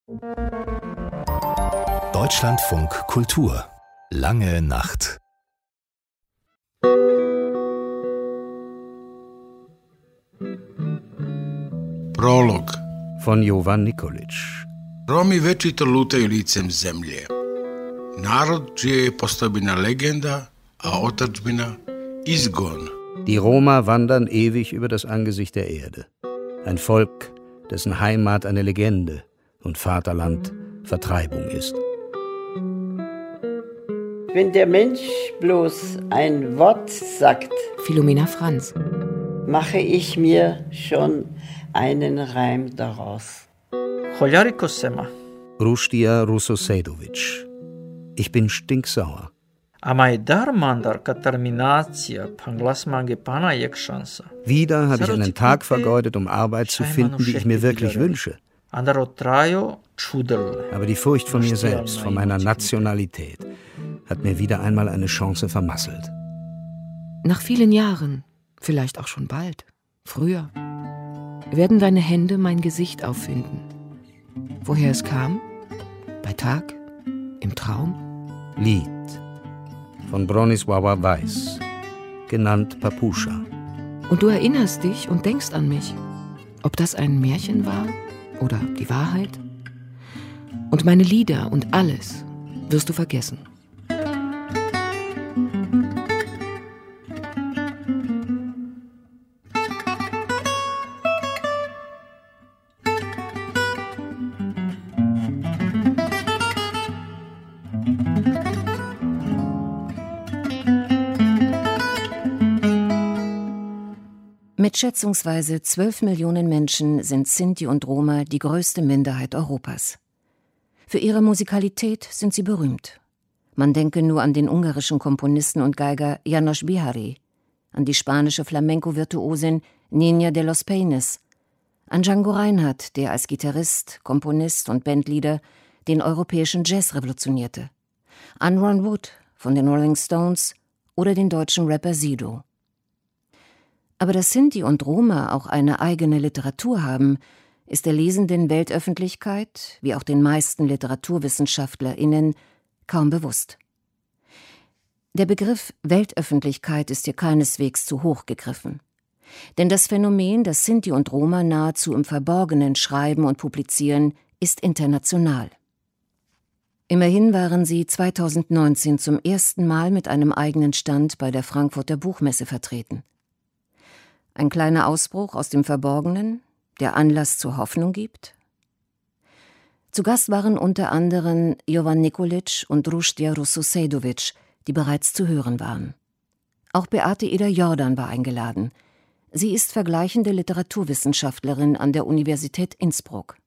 Deutschlandfunk Kultur. Lange Nacht. Prolog von Jovan Nikolić. Romi večito lutaju licem zemlje. Narod čija je postojbina legenda, a otadžbina izgon. Die Roma wandern ewig über das Angesicht der Erde. Ein Volk, dessen Heimat eine Legende und Vaterland Vertreibung ist. Wenn der Mensch bloß ein Wort sagt, Philomena Franz, mache ich mir schon einen Reim daraus. Rushdija Rusosedović. Ich bin stinksauer. Wieder habe ich einen Tag vergeudet, um Arbeit zu finden, die ich mir wirklich wünsche. Aber die Furcht vor mir selbst, vor meiner Nationalität, hat mir wieder einmal eine Chance vermasselt. Nach vielen Jahren, vielleicht auch schon bald, früher, werden deine Hände mein Gesicht auffinden. Woher es kam? Bei Tag? Im Traum? Lied von Bronisława Weiss, genannt Papuscha. Und du erinnerst dich und denkst an mich, ob das ein Märchen war oder die Wahrheit? Und meine Lieder und alles wirst du vergessen. Mit schätzungsweise 12 Millionen Menschen sind Sinti und Roma die größte Minderheit Europas. Für ihre Musikalität sind sie berühmt. Man denke nur an den ungarischen Komponisten und Geiger János Bihari, an die spanische Flamenco-Virtuosin Niña de los Peines, an Django Reinhardt, der als Gitarrist, Komponist und Bandleader den europäischen Jazz revolutionierte, an Ron Wood von den Rolling Stones oder den deutschen Rapper Sido. Aber dass Sinti und Roma auch eine eigene Literatur haben, ist der lesenden Weltöffentlichkeit, wie auch den meisten LiteraturwissenschaftlerInnen, kaum bewusst. Der Begriff Weltöffentlichkeit ist hier keineswegs zu hoch gegriffen. Denn das Phänomen, dass Sinti und Roma nahezu im Verborgenen schreiben und publizieren, ist international. Immerhin waren sie 2019 zum ersten Mal mit einem eigenen Stand bei der Frankfurter Buchmesse vertreten. Ein kleiner Ausbruch aus dem Verborgenen, der Anlass zur Hoffnung gibt? Zu Gast waren unter anderem Jovan Nikolić und Rushdija Rusosedović, die bereits zu hören waren. Auch Beate Eder-Jordan war eingeladen. Sie ist vergleichende Literaturwissenschaftlerin an der Universität Innsbruck.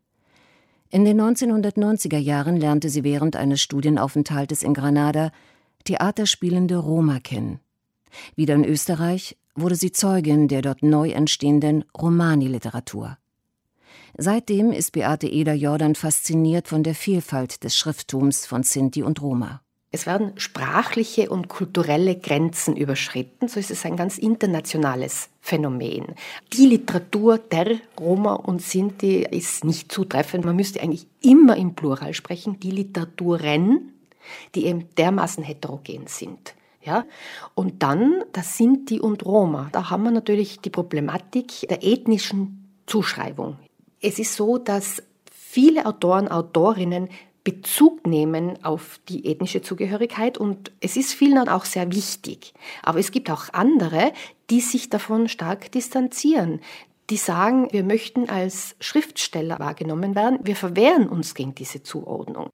In den 1990er Jahren lernte sie während eines Studienaufenthaltes in Granada theaterspielende Roma kennen. Wieder in Österreich wurde sie Zeugin der dort neu entstehenden Romani-Literatur. Seitdem ist Beate Eder-Jordan fasziniert von der Vielfalt des Schrifttums von Sinti und Roma. Es werden sprachliche und kulturelle Grenzen überschritten, so ist es ein ganz internationales Phänomen. Die Literatur der Roma und Sinti ist nicht zutreffend. Man müsste eigentlich immer im Plural sprechen, die Literaturen, die eben dermaßen heterogen sind. Ja? Und dann, das Sinti und Roma, da haben wir natürlich die Problematik der ethnischen Zuschreibung. Es ist so, dass viele Autoren, Autorinnen Bezug nehmen auf die ethnische Zugehörigkeit und es ist vielen dann auch sehr wichtig. Aber es gibt auch andere, die sich davon stark distanzieren. Die sagen, wir möchten als Schriftsteller wahrgenommen werden, wir verwehren uns gegen diese Zuordnung.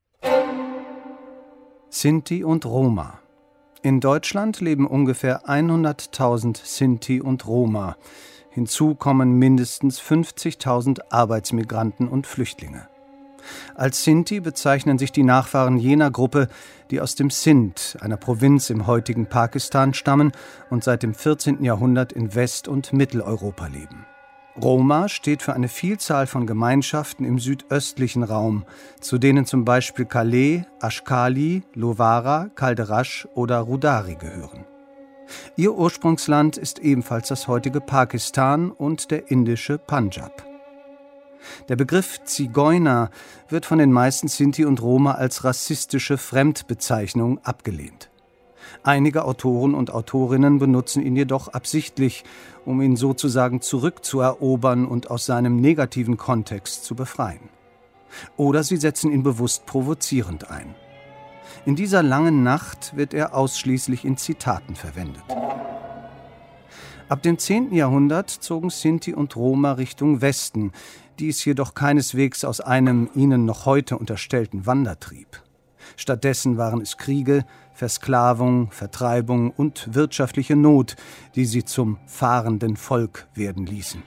Sinti und Roma. In Deutschland leben ungefähr 100.000 Sinti und Roma. Hinzu kommen mindestens 50.000 Arbeitsmigranten und Flüchtlinge. Als Sinti bezeichnen sich die Nachfahren jener Gruppe, die aus dem Sindh, einer Provinz im heutigen Pakistan, stammen und seit dem 14. Jahrhundert in West- und Mitteleuropa leben. Roma steht für eine Vielzahl von Gemeinschaften im südöstlichen Raum, zu denen zum Beispiel Calais, Ashkali, Lowara, Kalderash oder Rudari gehören. Ihr Ursprungsland ist ebenfalls das heutige Pakistan und der indische Punjab. Der Begriff Zigeuner wird von den meisten Sinti und Roma als rassistische Fremdbezeichnung abgelehnt. Einige Autoren und Autorinnen benutzen ihn jedoch absichtlich, um ihn sozusagen zurückzuerobern und aus seinem negativen Kontext zu befreien. Oder sie setzen ihn bewusst provozierend ein. In dieser langen Nacht wird er ausschließlich in Zitaten verwendet. Ab dem 10. Jahrhundert zogen Sinti und Roma Richtung Westen, dies jedoch keineswegs aus einem ihnen noch heute unterstellten Wandertrieb. Stattdessen waren es Kriege, Versklavung, Vertreibung und wirtschaftliche Not, die sie zum fahrenden Volk werden ließen.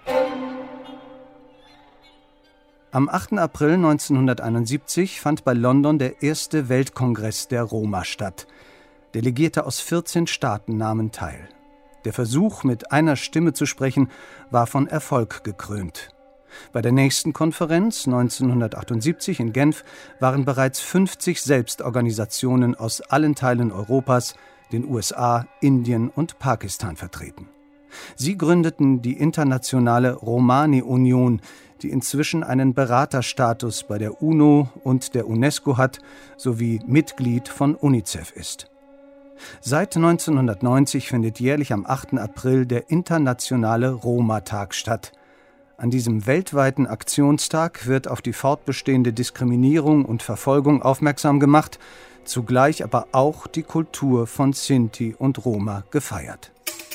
Am 8. April 1971 fand bei London der erste Weltkongress der Roma statt. Delegierte aus 14 Staaten nahmen teil. Der Versuch, mit einer Stimme zu sprechen, war von Erfolg gekrönt. Bei der nächsten Konferenz 1978 in Genf waren bereits 50 Selbstorganisationen aus allen Teilen Europas, den USA, Indien und Pakistan vertreten. Sie gründeten die internationale Romani-Union, die inzwischen einen Beraterstatus bei der UNO und der UNESCO hat, sowie Mitglied von UNICEF ist. Seit 1990 findet jährlich am 8. April der internationale Roma-Tag statt. An diesem weltweiten Aktionstag wird auf die fortbestehende Diskriminierung und Verfolgung aufmerksam gemacht, zugleich aber auch die Kultur von Sinti und Roma gefeiert.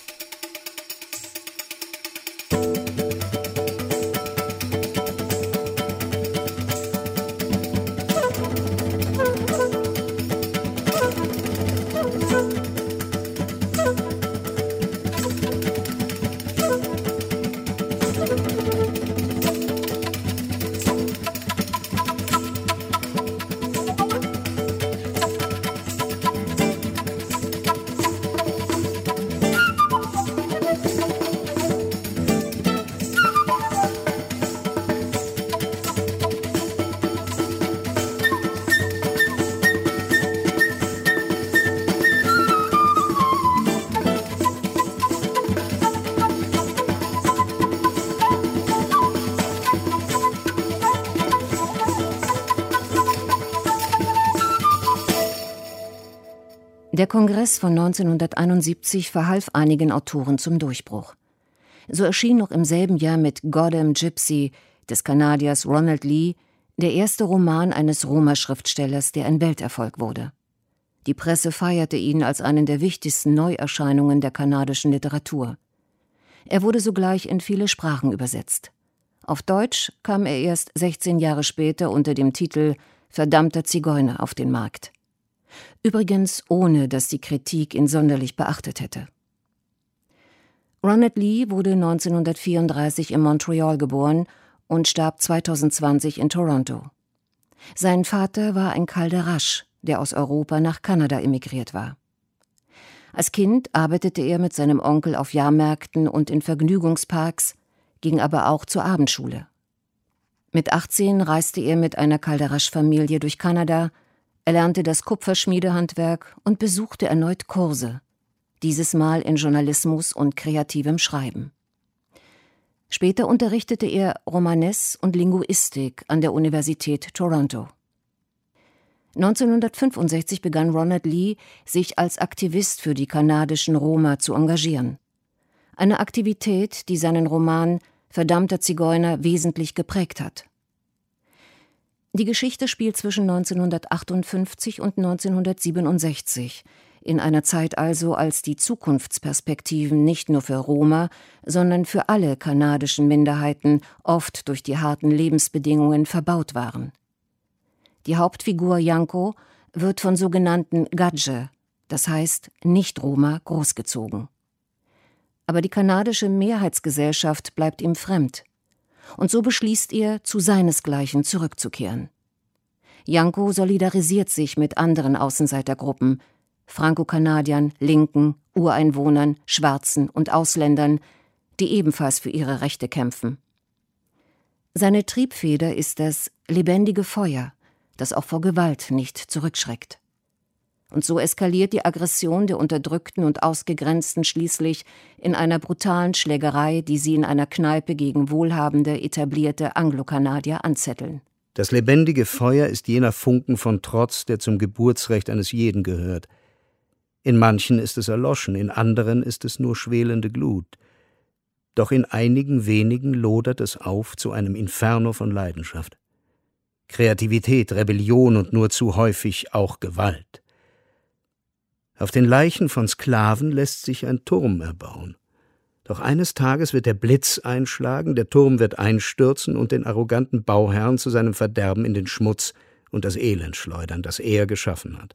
Der Kongress von 1971 verhalf einigen Autoren zum Durchbruch. So erschien noch im selben Jahr mit Goddam Gypsy des Kanadiers Ronald Lee der erste Roman eines Roma-Schriftstellers, der ein Welterfolg wurde. Die Presse feierte ihn als einen der wichtigsten Neuerscheinungen der kanadischen Literatur. Er wurde sogleich in viele Sprachen übersetzt. Auf Deutsch kam er erst 16 Jahre später unter dem Titel »Verdammter Zigeuner« auf den Markt. Übrigens ohne, dass die Kritik ihn sonderlich beachtet hätte. Ronald Lee wurde 1934 in Montreal geboren und starb 2020 in Toronto. Sein Vater war ein Kalderasch, der aus Europa nach Kanada emigriert war. Als Kind arbeitete er mit seinem Onkel auf Jahrmärkten und in Vergnügungsparks, ging aber auch zur Abendschule. Mit 18 reiste er mit einer Kalderasch-Familie durch Kanada. Er lernte das Kupferschmiedehandwerk und besuchte erneut Kurse, dieses Mal in Journalismus und kreativem Schreiben. Später unterrichtete er Romanes und Linguistik an der Universität Toronto. 1965 begann Ronald Lee, sich als Aktivist für die kanadischen Roma zu engagieren. Eine Aktivität, die seinen Roman »Verdammter Zigeuner« wesentlich geprägt hat. Die Geschichte spielt zwischen 1958 und 1967, in einer Zeit also, als die Zukunftsperspektiven nicht nur für Roma, sondern für alle kanadischen Minderheiten oft durch die harten Lebensbedingungen verbaut waren. Die Hauptfigur Janko wird von sogenannten Gadje, das heißt Nicht-Roma, großgezogen. Aber die kanadische Mehrheitsgesellschaft bleibt ihm fremd. Und so beschließt er, zu seinesgleichen zurückzukehren. Janko solidarisiert sich mit anderen Außenseitergruppen, Franko-Kanadiern, Linken, Ureinwohnern, Schwarzen und Ausländern, die ebenfalls für ihre Rechte kämpfen. Seine Triebfeder ist das lebendige Feuer, das auch vor Gewalt nicht zurückschreckt. Und so eskaliert die Aggression der Unterdrückten und Ausgegrenzten schließlich in einer brutalen Schlägerei, die sie in einer Kneipe gegen wohlhabende, etablierte Anglo-Kanadier anzetteln. Das lebendige Feuer ist jener Funken von Trotz, der zum Geburtsrecht eines jeden gehört. In manchen ist es erloschen, in anderen ist es nur schwelende Glut. Doch in einigen wenigen lodert es auf zu einem Inferno von Leidenschaft. Kreativität, Rebellion und nur zu häufig auch Gewalt. Auf den Leichen von Sklaven lässt sich ein Turm erbauen. Doch eines Tages wird der Blitz einschlagen, der Turm wird einstürzen und den arroganten Bauherrn zu seinem Verderben in den Schmutz und das Elend schleudern, das er geschaffen hat.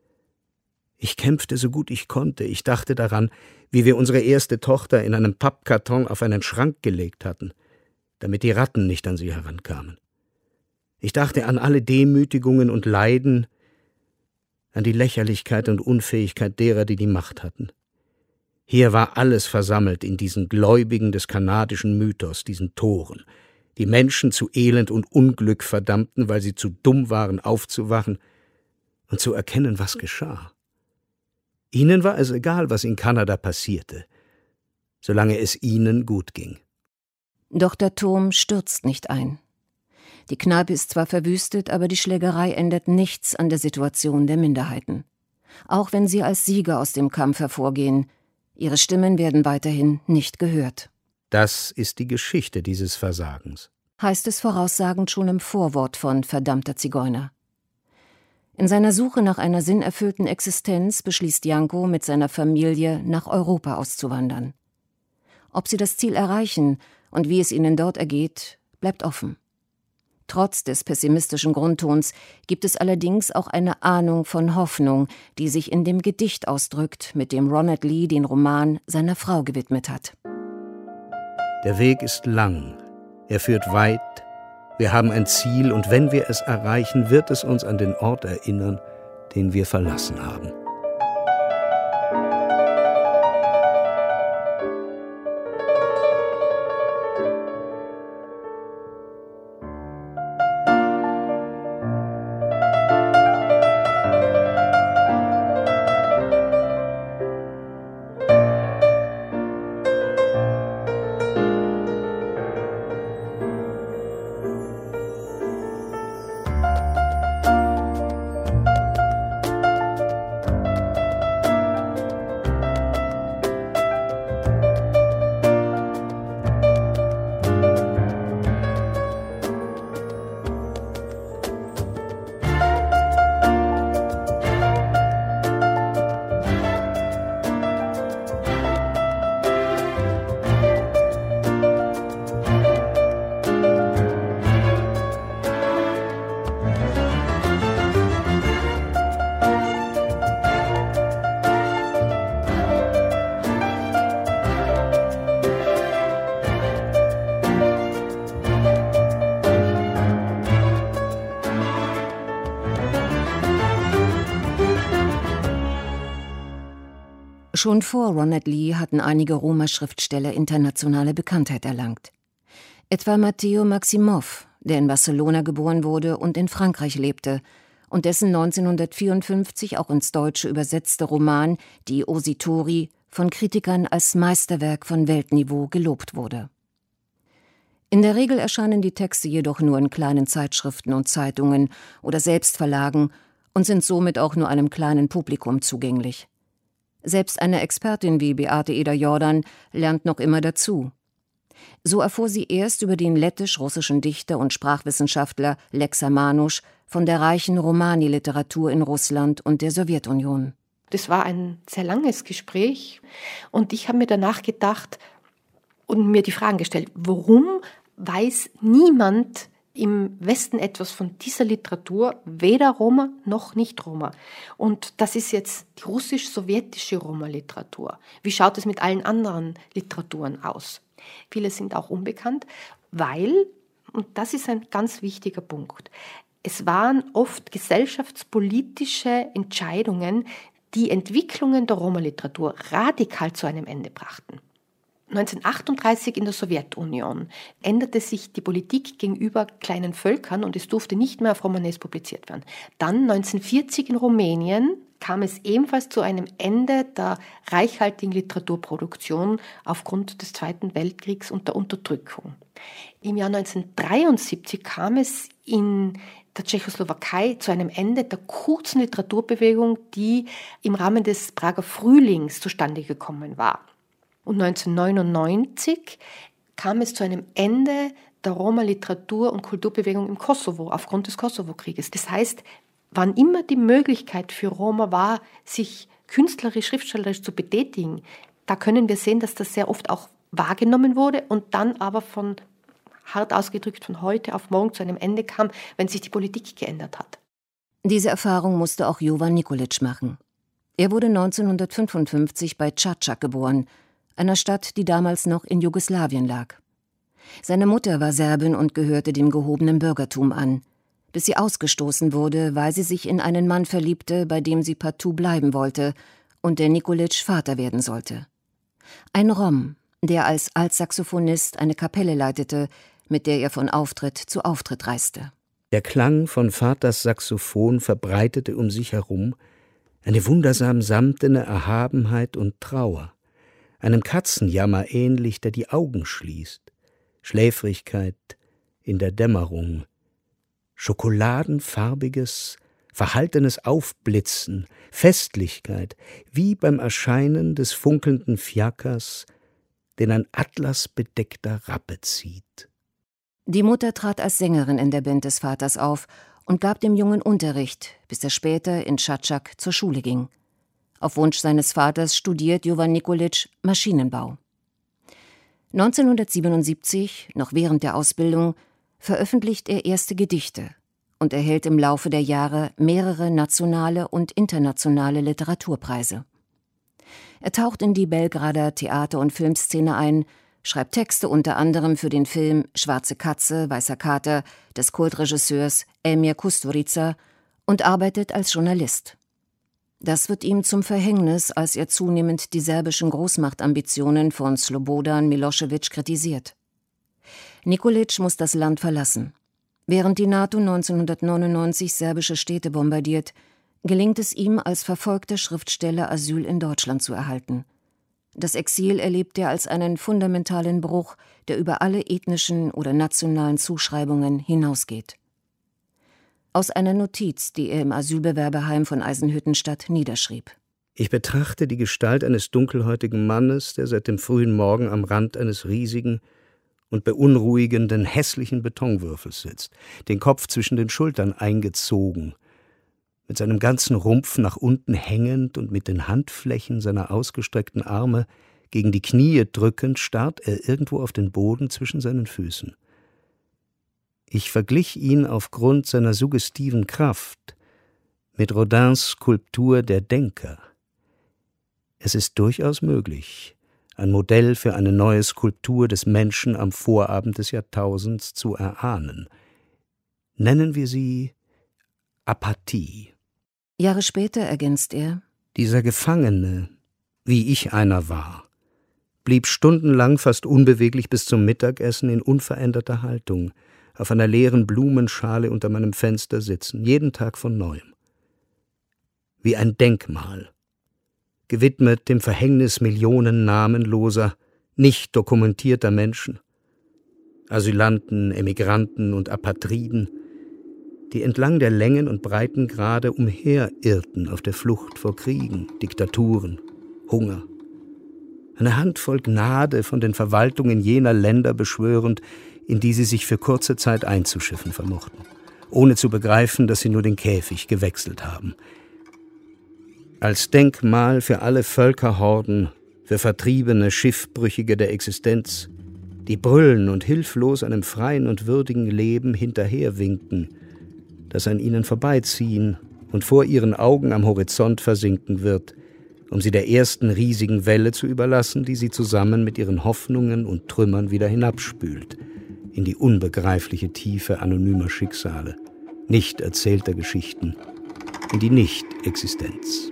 Ich kämpfte so gut ich konnte. Ich dachte daran, wie wir unsere erste Tochter in einem Pappkarton auf einen Schrank gelegt hatten, damit die Ratten nicht an sie herankamen. Ich dachte an alle Demütigungen und Leiden, an die Lächerlichkeit und Unfähigkeit derer, die die Macht hatten. Hier war alles versammelt in diesen Gläubigen des kanadischen Mythos, diesen Toren, die Menschen zu Elend und Unglück verdammten, weil sie zu dumm waren, aufzuwachen und zu erkennen, was geschah. Ihnen war es egal, was in Kanada passierte, solange es ihnen gut ging. Doch der Turm stürzt nicht ein. Die Kneipe ist zwar verwüstet, aber die Schlägerei ändert nichts an der Situation der Minderheiten. Auch wenn sie als Sieger aus dem Kampf hervorgehen, ihre Stimmen werden weiterhin nicht gehört. Das ist die Geschichte dieses Versagens, heißt es voraussagend schon im Vorwort von Verdammter Zigeuner. In seiner Suche nach einer sinnerfüllten Existenz beschließt Janko, mit seiner Familie nach Europa auszuwandern. Ob sie das Ziel erreichen und wie es ihnen dort ergeht, bleibt offen. Trotz des pessimistischen Grundtons gibt es allerdings auch eine Ahnung von Hoffnung, die sich in dem Gedicht ausdrückt, mit dem Ronald Lee den Roman seiner Frau gewidmet hat. Der Weg ist lang, er führt weit, wir haben ein Ziel und wenn wir es erreichen, wird es uns an den Ort erinnern, den wir verlassen haben. Schon vor Ronald Lee hatten einige Roma-Schriftsteller internationale Bekanntheit erlangt. Etwa Matteo Maximoff, der in Barcelona geboren wurde und in Frankreich lebte und dessen 1954 auch ins Deutsche übersetzte Roman Die Ositori von Kritikern als Meisterwerk von Weltniveau gelobt wurde. In der Regel erscheinen die Texte jedoch nur in kleinen Zeitschriften und Zeitungen oder Selbstverlagen und sind somit auch nur einem kleinen Publikum zugänglich. Selbst eine Expertin wie Beate Eder-Jordan lernt noch immer dazu. So erfuhr sie erst über den lettisch-russischen Dichter und Sprachwissenschaftler Lexa Manus von der reichen Romani-Literatur in Russland und der Sowjetunion. Das war ein sehr langes Gespräch und ich habe mir danach gedacht und mir die Fragen gestellt, warum weiß niemand im Westen etwas von dieser Literatur, weder Roma noch Nicht-Roma. Und das ist jetzt die russisch-sowjetische Roma-Literatur. Wie schaut es mit allen anderen Literaturen aus? Viele sind auch unbekannt, weil, und das ist ein ganz wichtiger Punkt, es waren oft gesellschaftspolitische Entscheidungen, die Entwicklungen der Roma-Literatur radikal zu einem Ende brachten. 1938 in der Sowjetunion änderte sich die Politik gegenüber kleinen Völkern und es durfte nicht mehr auf Romanes publiziert werden. Dann 1940 in Rumänien kam es ebenfalls zu einem Ende der reichhaltigen Literaturproduktion aufgrund des Zweiten Weltkriegs und der Unterdrückung. Im Jahr 1973 kam es in der Tschechoslowakei zu einem Ende der kurzen Literaturbewegung, die im Rahmen des Prager Frühlings zustande gekommen war. Und 1999 kam es zu einem Ende der Roma-Literatur- und Kulturbewegung im Kosovo aufgrund des Kosovo-Krieges. Das heißt, wann immer die Möglichkeit für Roma war, sich künstlerisch, schriftstellerisch zu betätigen, da können wir sehen, dass das sehr oft auch wahrgenommen wurde und dann aber von, hart ausgedrückt, von heute auf morgen zu einem Ende kam, wenn sich die Politik geändert hat. Diese Erfahrung musste auch Jovan Nikolić machen. Er wurde 1955 bei Čačak geboren, einer Stadt, die damals noch in Jugoslawien lag. Seine Mutter war Serbin und gehörte dem gehobenen Bürgertum an, bis sie ausgestoßen wurde, weil sie sich in einen Mann verliebte, bei dem sie partout bleiben wollte und der Nikolić Vater werden sollte. Ein Rom, der als Altsaxophonist eine Kapelle leitete, mit der er von Auftritt zu Auftritt reiste. Der Klang von Vaters Saxophon verbreitete um sich herum eine wundersam samtene Erhabenheit und Trauer, einem Katzenjammer ähnlich, der die Augen schließt, Schläfrigkeit in der Dämmerung, schokoladenfarbiges, verhaltenes Aufblitzen, Festlichkeit, wie beim Erscheinen des funkelnden Fiakers, den ein atlasbedeckter Rappe zieht. Die Mutter trat als Sängerin in der Band des Vaters auf und gab dem Jungen Unterricht, bis er später in Čačak zur Schule ging. Auf Wunsch seines Vaters studiert Jovan Nikolić Maschinenbau. 1977, noch während der Ausbildung, veröffentlicht er erste Gedichte und erhält im Laufe der Jahre mehrere nationale und internationale Literaturpreise. Er taucht in die Belgrader Theater- und Filmszene ein, schreibt Texte unter anderem für den Film »Schwarze Katze, weißer Kater« des Kultregisseurs Emir Kusturica und arbeitet als Journalist. Das wird ihm zum Verhängnis, als er zunehmend die serbischen Großmachtambitionen von Slobodan Milošević kritisiert. Nikolić muss das Land verlassen. Während die NATO 1999 serbische Städte bombardiert, gelingt es ihm, als verfolgter Schriftsteller Asyl in Deutschland zu erhalten. Das Exil erlebt er als einen fundamentalen Bruch, der über alle ethnischen oder nationalen Zuschreibungen hinausgeht. Aus einer Notiz, die er im Asylbewerberheim von Eisenhüttenstadt niederschrieb. Ich betrachte die Gestalt eines dunkelhäutigen Mannes, der seit dem frühen Morgen am Rand eines riesigen und beunruhigenden, hässlichen Betonwürfels sitzt, den Kopf zwischen den Schultern eingezogen, mit seinem ganzen Rumpf nach unten hängend und mit den Handflächen seiner ausgestreckten Arme gegen die Knie drückend, starrt er irgendwo auf den Boden zwischen seinen Füßen. Ich verglich ihn aufgrund seiner suggestiven Kraft mit Rodins Skulptur Der Denker. Es ist durchaus möglich, ein Modell für eine neue Skulptur des Menschen am Vorabend des Jahrtausends zu erahnen. Nennen wir sie Apathie. Jahre später ergänzt er: Dieser Gefangene, wie ich einer war, blieb stundenlang fast unbeweglich bis zum Mittagessen in unveränderter Haltung, auf einer leeren Blumenschale unter meinem Fenster sitzen, jeden Tag von neuem. Wie ein Denkmal, gewidmet dem Verhängnis Millionen namenloser, nicht dokumentierter Menschen, Asylanten, Emigranten und Apatriden, die entlang der Längen und Breitengrade umherirrten auf der Flucht vor Kriegen, Diktaturen, Hunger. Eine Handvoll Gnade von den Verwaltungen jener Länder beschwörend, in die sie sich für kurze Zeit einzuschiffen vermochten, ohne zu begreifen, dass sie nur den Käfig gewechselt haben. Als Denkmal für alle Völkerhorden, für Vertriebene, Schiffbrüchige der Existenz, die brüllen und hilflos einem freien und würdigen Leben hinterherwinken, das an ihnen vorbeiziehen und vor ihren Augen am Horizont versinken wird, um sie der ersten riesigen Welle zu überlassen, die sie zusammen mit ihren Hoffnungen und Trümmern wieder hinabspült, in die unbegreifliche Tiefe anonymer Schicksale, nicht erzählter Geschichten, in die Nicht-Existenz.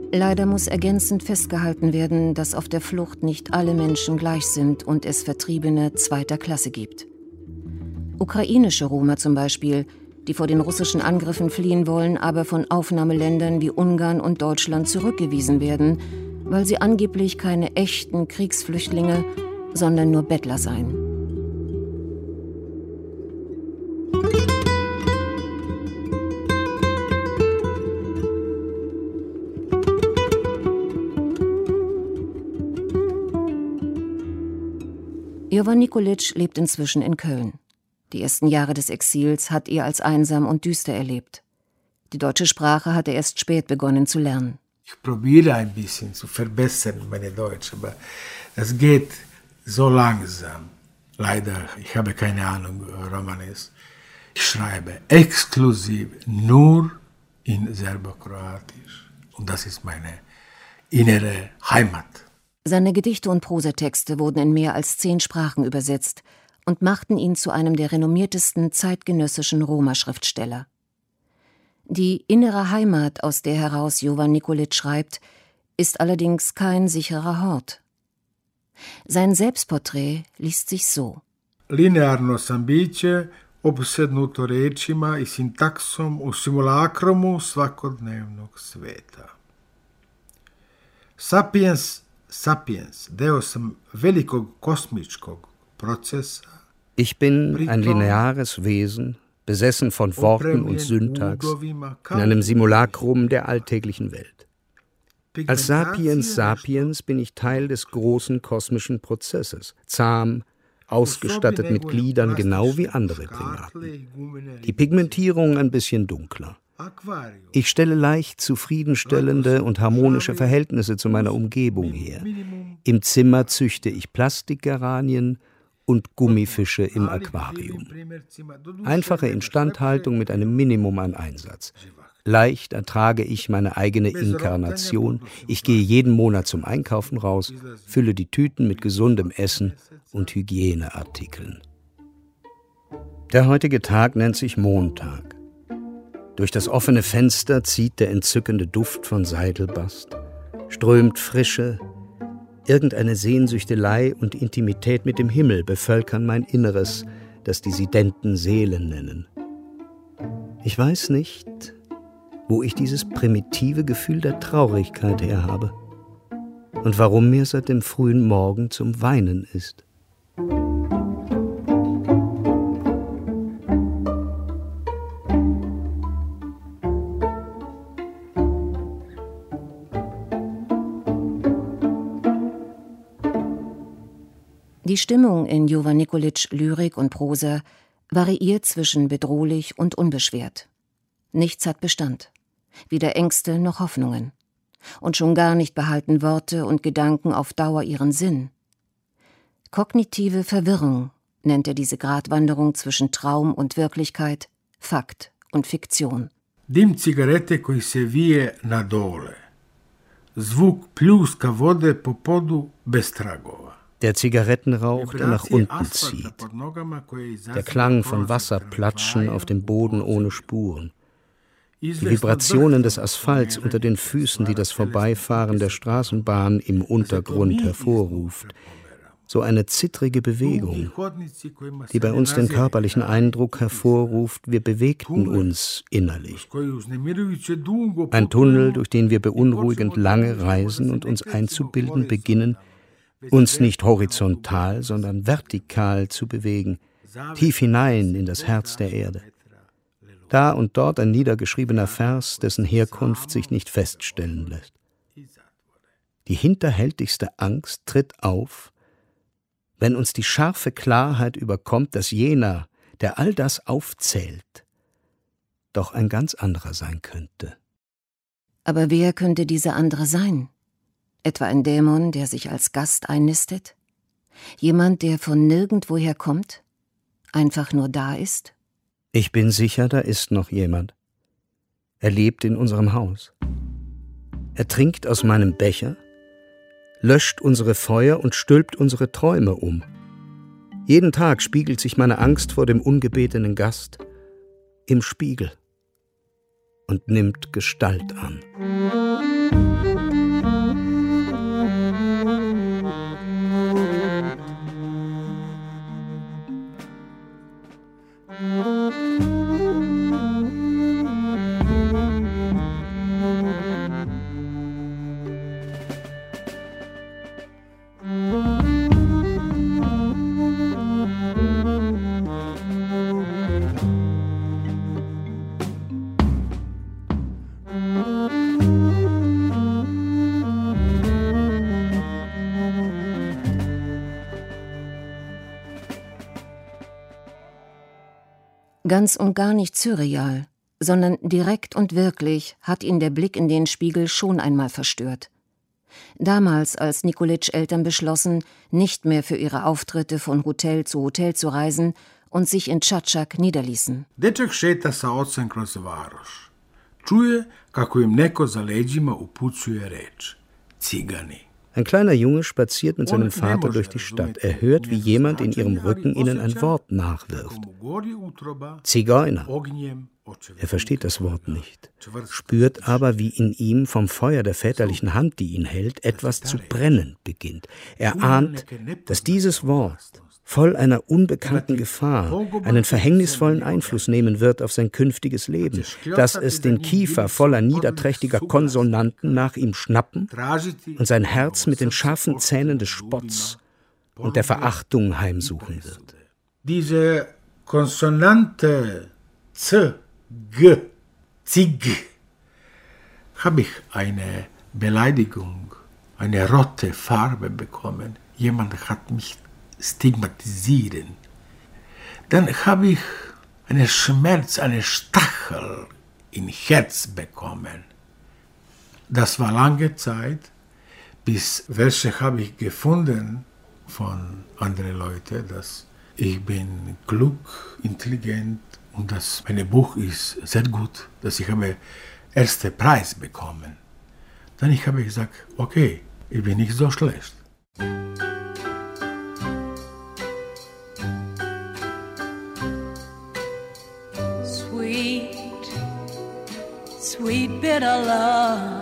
Leider muss ergänzend festgehalten werden, dass auf der Flucht nicht alle Menschen gleich sind und es Vertriebene zweiter Klasse gibt. Ukrainische Roma zum Beispiel, die vor den russischen Angriffen fliehen wollen, aber von Aufnahmeländern wie Ungarn und Deutschland zurückgewiesen werden, weil sie angeblich keine echten Kriegsflüchtlinge, sondern nur Bettler seien. Jovan Nikolić lebt inzwischen in Köln. Die ersten Jahre des Exils hat er als einsam und düster erlebt. Die deutsche Sprache hat er erst spät begonnen zu lernen. Ich probiere ein bisschen zu verbessern meine Deutsch, aber das geht so langsam. Leider, ich habe keine Ahnung, Romanes. Ich schreibe exklusiv nur in Serbokroatisch. Und das ist meine innere Heimat. Seine Gedichte und Prosatexte wurden in mehr als 10 Sprachen übersetzt und machten ihn zu einem der renommiertesten zeitgenössischen Roma-Schriftsteller. Die innere Heimat, aus der heraus Jovan Nikolić schreibt, ist allerdings kein sicherer Hort. Sein Selbstporträt liest sich so. Linearno sam biće, opsednuto rečima I sintaksom u simulakromu svakodnevnog sveta. Sapiens, deo sam velikog kosmičkog procesa. Ich bin ein lineares Wesen, besessen von Worten und Syntax, in einem Simulacrum der alltäglichen Welt. Als Sapiens bin ich Teil des großen kosmischen Prozesses, zahm, ausgestattet mit Gliedern, genau wie andere Primaten. Die Pigmentierung ein bisschen dunkler. Ich stelle leicht zufriedenstellende und harmonische Verhältnisse zu meiner Umgebung her. Im Zimmer züchte ich Plastikgeranien und Gummifische im Aquarium. Einfache Instandhaltung mit einem Minimum an Einsatz. Leicht ertrage ich meine eigene Inkarnation. Ich gehe jeden Monat zum Einkaufen raus, fülle die Tüten mit gesundem Essen und Hygieneartikeln. Der heutige Tag nennt sich Montag. Durch das offene Fenster zieht der entzückende Duft von Seidelbast, strömt Frische, irgendeine Sehnsüchtelei und Intimität mit dem Himmel bevölkern mein Inneres, das die Sidenten Seelen nennen. Ich weiß nicht, wo ich dieses primitive Gefühl der Traurigkeit herhabe und warum mir seit dem frühen Morgen zum Weinen ist. Die Stimmung in Jovan Nikolić' Lyrik und Prosa variiert zwischen bedrohlich und unbeschwert. Nichts hat Bestand, weder Ängste noch Hoffnungen. Und schon gar nicht behalten Worte und Gedanken auf Dauer ihren Sinn. Kognitive Verwirrung nennt er diese Gratwanderung zwischen Traum und Wirklichkeit, Fakt und Fiktion. Dim cigarete koji se vije na dole. Zvuk pljuska vode po podu bez tragova. Der Zigarettenrauch, der nach unten zieht. Der Klang von Wasserplatschen auf dem Boden ohne Spuren. Die Vibrationen des Asphalts unter den Füßen, die das Vorbeifahren der Straßenbahn im Untergrund hervorruft. So eine zittrige Bewegung, die bei uns den körperlichen Eindruck hervorruft, wir bewegten uns innerlich. Ein Tunnel, durch den wir beunruhigend lange reisen und uns einzubilden beginnen, uns nicht horizontal, sondern vertikal zu bewegen, tief hinein in das Herz der Erde. Da und dort ein niedergeschriebener Vers, dessen Herkunft sich nicht feststellen lässt. Die hinterhältigste Angst tritt auf, wenn uns die scharfe Klarheit überkommt, dass jener, der all das aufzählt, doch ein ganz anderer sein könnte. Aber wer könnte dieser andere sein? Etwa ein Dämon, der sich als Gast einnistet? Jemand, der von nirgendwoher kommt? Einfach nur da ist? Ich bin sicher, da ist noch jemand. Er lebt in unserem Haus. Er trinkt aus meinem Becher, löscht unsere Feuer und stülpt unsere Träume um. Jeden Tag spiegelt sich meine Angst vor dem ungebetenen Gast im Spiegel und nimmt Gestalt an. Ganz und gar nicht surreal, sondern direkt und wirklich hat ihn der Blick in den Spiegel schon einmal verstört. Damals, als Nikolić Eltern beschlossen, nicht mehr für ihre Auftritte von Hotel zu Hotel zu reisen und sich in Čačak niederließen. Dečak šeta sa ocem kroz varoš. Čuje, kako im neko za leđima upućuje reč. Cigani. Ein kleiner Junge spaziert mit seinem Vater durch die Stadt. Er hört, wie jemand in ihrem Rücken ihnen ein Wort nachwirft. Zigeuner. Er versteht das Wort nicht, spürt aber, wie in ihm vom Feuer der väterlichen Hand, die ihn hält, etwas zu brennen beginnt. Er ahnt, dass dieses Wort voll einer unbekannten Gefahr einen verhängnisvollen Einfluss nehmen wird auf sein künftiges Leben, dass es den Kiefer voller niederträchtiger Konsonanten nach ihm schnappen und sein Herz mit den scharfen Zähnen des Spotts und der Verachtung heimsuchen wird. Diese Konsonante Z, G, Zig, habe ich eine Beleidigung, eine rote Farbe bekommen. Jemand hat mich stigmatisieren. Dann habe ich einen Schmerz, einen Stachel im Herz bekommen. Das war lange Zeit, bis welche habe ich gefunden von anderen Leuten, dass ich bin klug, intelligent und dass mein Buch ist sehr gut, dass ich habe ersten Preis bekommen. Dann habe ich gesagt, okay, ich bin nicht so schlecht. Sweet bitter love,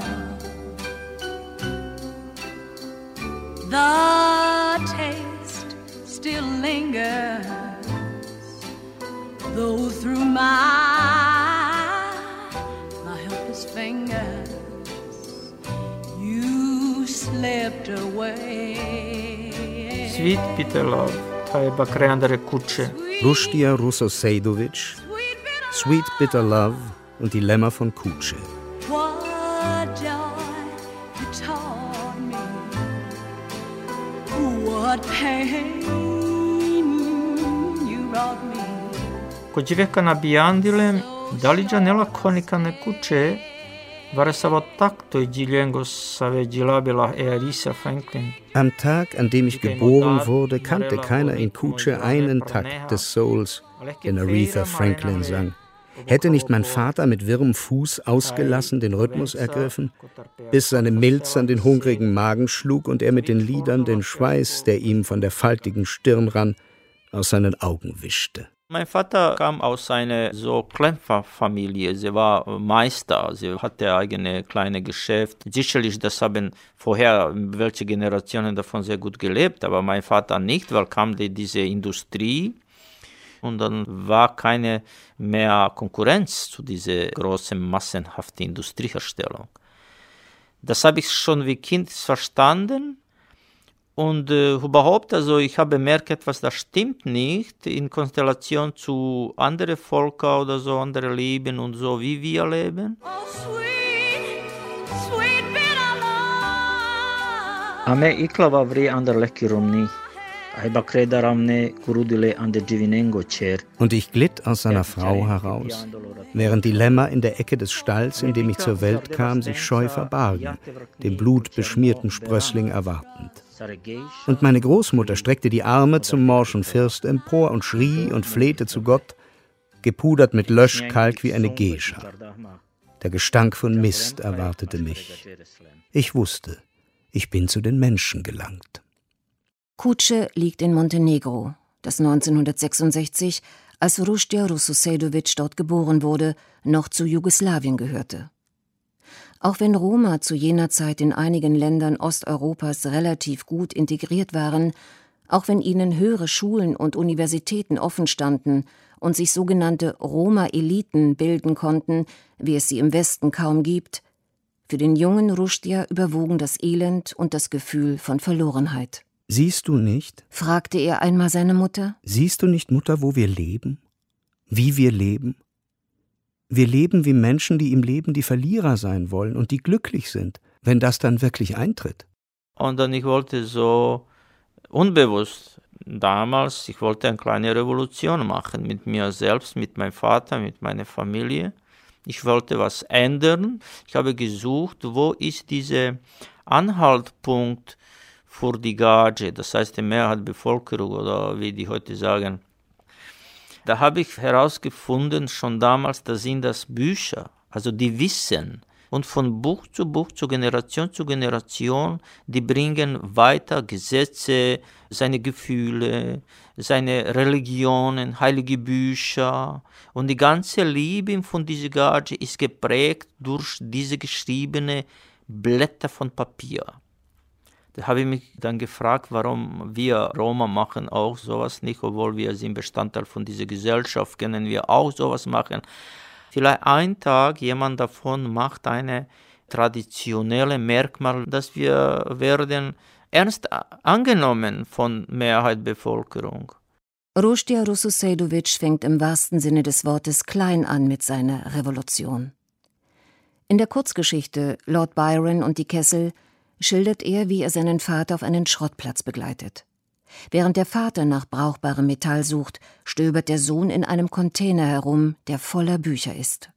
the taste still lingers, though through my helpless fingers you slipped away. Sweet bitter love, treba André Kuče. Rušdija Russo-Sejdović, Sweet bitter love und die Lämmer von Kuče. What joy you taught me, what pain you brought me. Kod nabijandile, daliđa nelakonika ne kuće, varesavo takto I dilengos save dilabila Aretha Franklin. Am Tag, an dem ich geboren wurde, kannte keiner in Kuče einen Takt des Souls, den Aretha Franklin sang. Hätte nicht mein Vater mit wirrem Fuß ausgelassen den Rhythmus ergriffen, bis seine Milz an den hungrigen Magen schlug und er mit den Lidern den Schweiß, der ihm von der faltigen Stirn rann, aus seinen Augen wischte. Mein Vater kam aus einer so Klempferfamilie. Sie war Meister, sie hatte eigene kleine Geschäft. Sicherlich, das haben vorher welche Generationen davon sehr gut gelebt, aber mein Vater nicht, weil kam diese Industrie. Und dann war keine mehr Konkurrenz zu dieser großen, massenhaften Industrieherstellung. Das habe ich schon wie Kind verstanden. Und überhaupt, also ich habe bemerkt, etwas, das stimmt nicht in Konstellation zu anderen Völkern oder so, andere leben und so, wie wir leben. Oh, sweet, sweet bitter love. A me iklava vri ander leki romni. Und ich glitt aus seiner Frau heraus, während die Lämmer in der Ecke des Stalls, in dem ich zur Welt kam, sich scheu verbargen, den blutbeschmierten Sprössling erwartend. Und meine Großmutter streckte die Arme zum morschen First empor und schrie und flehte zu Gott, gepudert mit Löschkalk wie eine Geisha. Der Gestank von Mist erwartete mich. Ich wusste, ich bin zu den Menschen gelangt. Kuče liegt in Montenegro, das 1966, als Rušdija Russo-Sejdović dort geboren wurde, noch zu Jugoslawien gehörte. Auch wenn Roma zu jener Zeit in einigen Ländern Osteuropas relativ gut integriert waren, auch wenn ihnen höhere Schulen und Universitäten offen standen und sich sogenannte Roma-Eliten bilden konnten, wie es sie im Westen kaum gibt, für den jungen Rušdija überwogen das Elend und das Gefühl von Verlorenheit. Siehst du nicht? Fragte er einmal seine Mutter. Siehst du nicht, Mutter, wo wir leben? Wie wir leben? Wir leben wie Menschen, die im Leben die Verlierer sein wollen und die glücklich sind, wenn das dann wirklich eintritt. Und dann ich wollte so unbewusst damals, ich wollte eine kleine Revolution machen mit mir selbst, mit meinem Vater, mit meiner Familie. Ich wollte was ändern. Ich habe gesucht, wo ist dieser Anhaltspunkt für die Gage, das heißt die Mehrheit der Bevölkerung oder wie die heute sagen. Da habe ich herausgefunden, schon damals, das sind das Bücher, also die Wissen. Und von Buch, zu Generation, die bringen weiter Gesetze, seine Gefühle, seine Religionen, heilige Bücher. Und die ganze Liebe von dieser Gage ist geprägt durch diese geschriebenen Blätter von Papier. Da habe ich mich dann gefragt, warum wir Roma machen auch sowas nicht, obwohl wir sind Bestandteil von dieser Gesellschaft, können wir auch sowas machen. Vielleicht ein Tag jemand davon macht eine traditionelle Merkmal, dass wir werden ernst angenommen von Mehrheit der Bevölkerung. Rushdija Rusosejdović fängt im wahrsten Sinne des Wortes klein an mit seiner Revolution. In der Kurzgeschichte Lord Byron und die Kessel schildert er, wie er seinen Vater auf einen Schrottplatz begleitet. Während der Vater nach brauchbarem Metall sucht, stöbert der Sohn in einem Container herum, der voller Bücher ist.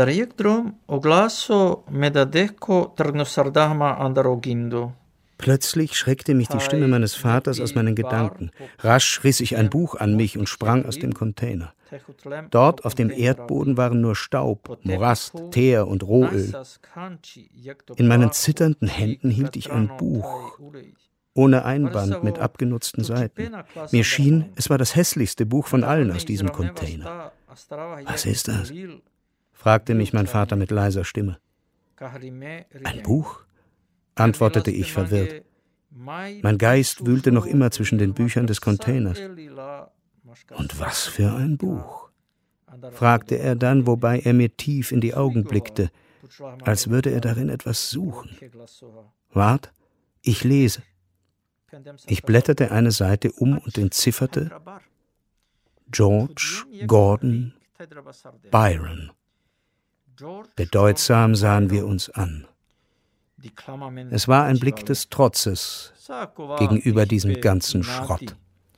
Plötzlich schreckte mich die Stimme meines Vaters aus meinen Gedanken. Rasch riss ich ein Buch an mich und sprang aus dem Container. Dort auf dem Erdboden waren nur Staub, Morast, Teer und Rohöl. In meinen zitternden Händen hielt ich ein Buch, ohne Einband, mit abgenutzten Seiten. Mir schien, es war das hässlichste Buch von allen aus diesem Container. »Was ist das?« fragte mich mein Vater mit leiser Stimme. »Ein Buch?« antwortete ich verwirrt. Mein Geist wühlte noch immer zwischen den Büchern des Containers. »Und was für ein Buch?« fragte er dann, wobei er mir tief in die Augen blickte, als würde er darin etwas suchen. »Wart, ich lese.« Ich blätterte eine Seite um und entzifferte George Gordon Byron. Bedeutsam sahen wir uns an. Es war ein Blick des Trotzes gegenüber diesem ganzen Schrott.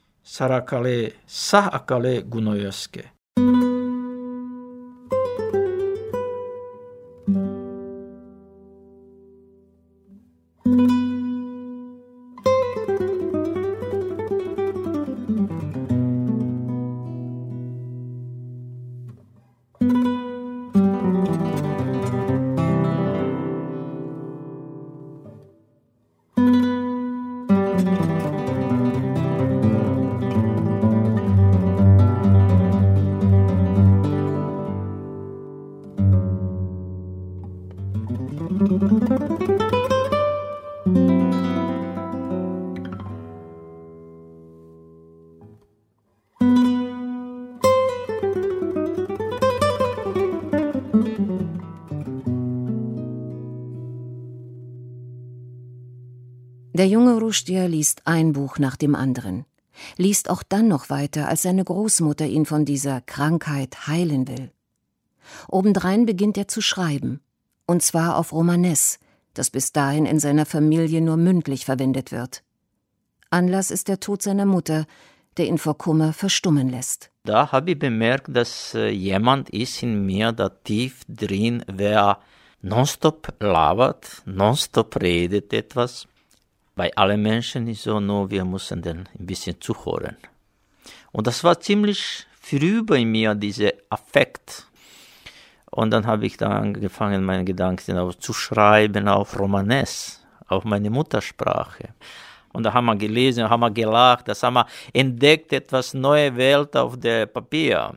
Der junge Rushdija liest ein Buch nach dem anderen, liest auch dann noch weiter, als seine Großmutter ihn von dieser Krankheit heilen will. Obendrein beginnt er zu schreiben, und zwar auf Romanes, das bis dahin in seiner Familie nur mündlich verwendet wird. Anlass ist der Tod seiner Mutter, der ihn vor Kummer verstummen lässt. Da habe ich bemerkt, dass jemand ist in mir da tief drin, wer nonstop labert, nonstop redet etwas. Bei allen Menschen ist so, nur wir müssen dann ein bisschen zuhören. Und das war ziemlich früh bei mir, dieser Affekt. Und dann habe ich da angefangen, meine Gedanken auch zu schreiben auf Romanes, auf meine Muttersprache. Und da haben wir gelesen, haben wir gelacht, das haben wir entdeckt, etwas neue Welt auf dem Papier.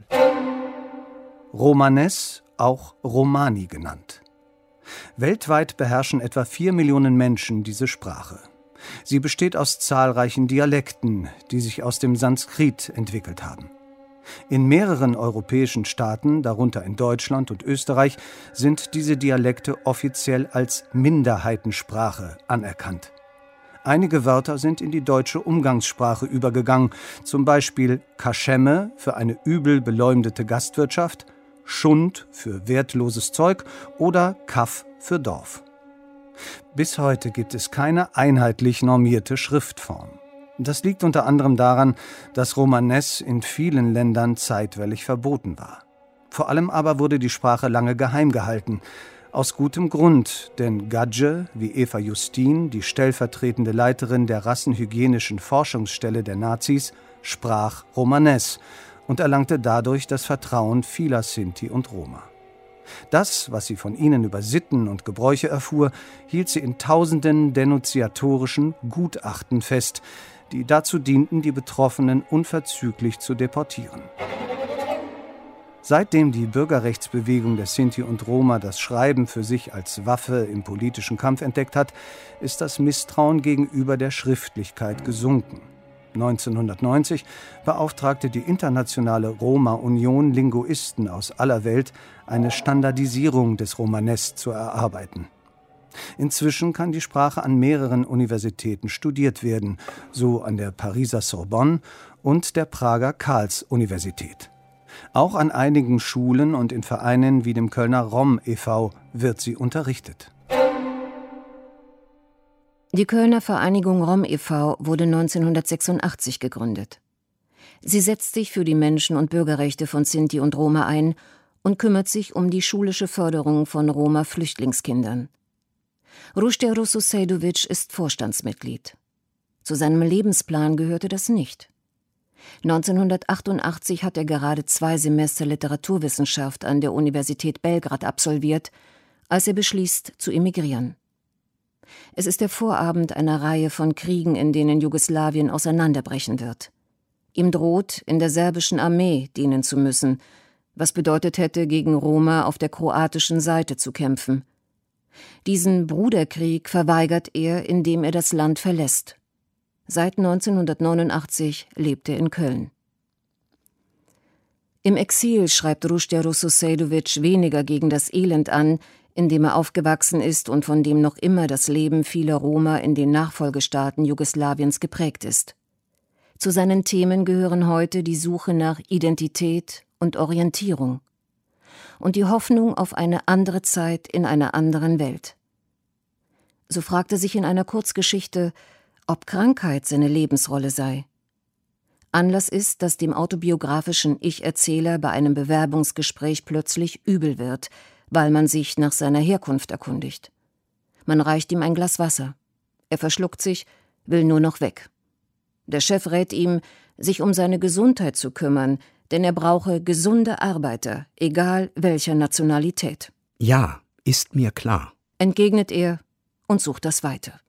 Romanes, auch Romani genannt. Weltweit beherrschen etwa 4 Millionen Menschen diese Sprache. Sie besteht aus zahlreichen Dialekten, die sich aus dem Sanskrit entwickelt haben. In mehreren europäischen Staaten, darunter in Deutschland und Österreich, sind diese Dialekte offiziell als Minderheitensprache anerkannt. Einige Wörter sind in die deutsche Umgangssprache übergegangen, zum Beispiel Kaschemme für eine übel beleumdete Gastwirtschaft, Schund für wertloses Zeug oder Kaff für Dorf. Bis heute gibt es keine einheitlich normierte Schriftform. Das liegt unter anderem daran, dass Romanes in vielen Ländern zeitweilig verboten war. Vor allem aber wurde die Sprache lange geheim gehalten. Aus gutem Grund, denn Gadje, wie Eva Justin, die stellvertretende Leiterin der rassenhygienischen Forschungsstelle der Nazis, sprach Romanes und erlangte dadurch das Vertrauen vieler Sinti und Roma. Das, was sie von ihnen über Sitten und Gebräuche erfuhr, hielt sie in tausenden denunziatorischen Gutachten fest, die dazu dienten, die Betroffenen unverzüglich zu deportieren. Seitdem die Bürgerrechtsbewegung der Sinti und Roma das Schreiben für sich als Waffe im politischen Kampf entdeckt hat, ist das Misstrauen gegenüber der Schriftlichkeit gesunken. 1990 beauftragte die internationale Roma-Union Linguisten aus aller Welt, eine Standardisierung des Romanes zu erarbeiten. Inzwischen kann die Sprache an mehreren Universitäten studiert werden, so an der Pariser Sorbonne und der Prager Karls-Universität. Auch an einigen Schulen und in Vereinen wie dem Kölner Rom e.V. wird sie unterrichtet. Die Kölner Vereinigung Rom e.V. wurde 1986 gegründet. Sie setzt sich für die Menschen- und Bürgerrechte von Sinti und Roma ein und kümmert sich um die schulische Förderung von Roma-Flüchtlingskindern. Ruždija Rusu-Sejdović ist Vorstandsmitglied. Zu seinem Lebensplan gehörte das nicht. 1988 hat er gerade 2 Semester Literaturwissenschaft an der Universität Belgrad absolviert, als er beschließt, zu emigrieren. Es ist der Vorabend einer Reihe von Kriegen, in denen Jugoslawien auseinanderbrechen wird. Ihm droht, in der serbischen Armee dienen zu müssen, was bedeutet hätte, gegen Roma auf der kroatischen Seite zu kämpfen. Diesen Bruderkrieg verweigert er, indem er das Land verlässt. Seit 1989 lebt er in Köln. Im Exil schreibt Ruždija Rusu-Sejdović weniger gegen das Elend an, in dem er aufgewachsen ist und von dem noch immer das Leben vieler Roma in den Nachfolgestaaten Jugoslawiens geprägt ist. Zu seinen Themen gehören heute die Suche nach Identität und Orientierung und die Hoffnung auf eine andere Zeit in einer anderen Welt. So fragt er sich in einer Kurzgeschichte, ob Krankheit seine Lebensrolle sei. Anlass ist, dass dem autobiografischen Ich-Erzähler bei einem Bewerbungsgespräch plötzlich übel wird, weil man sich nach seiner Herkunft erkundigt. Man reicht ihm ein Glas Wasser. Er verschluckt sich, will nur noch weg. Der Chef rät ihm, sich um seine Gesundheit zu kümmern, denn er brauche gesunde Arbeiter, egal welcher Nationalität. Ja, ist mir klar, Entgegnet er und sucht das Weite.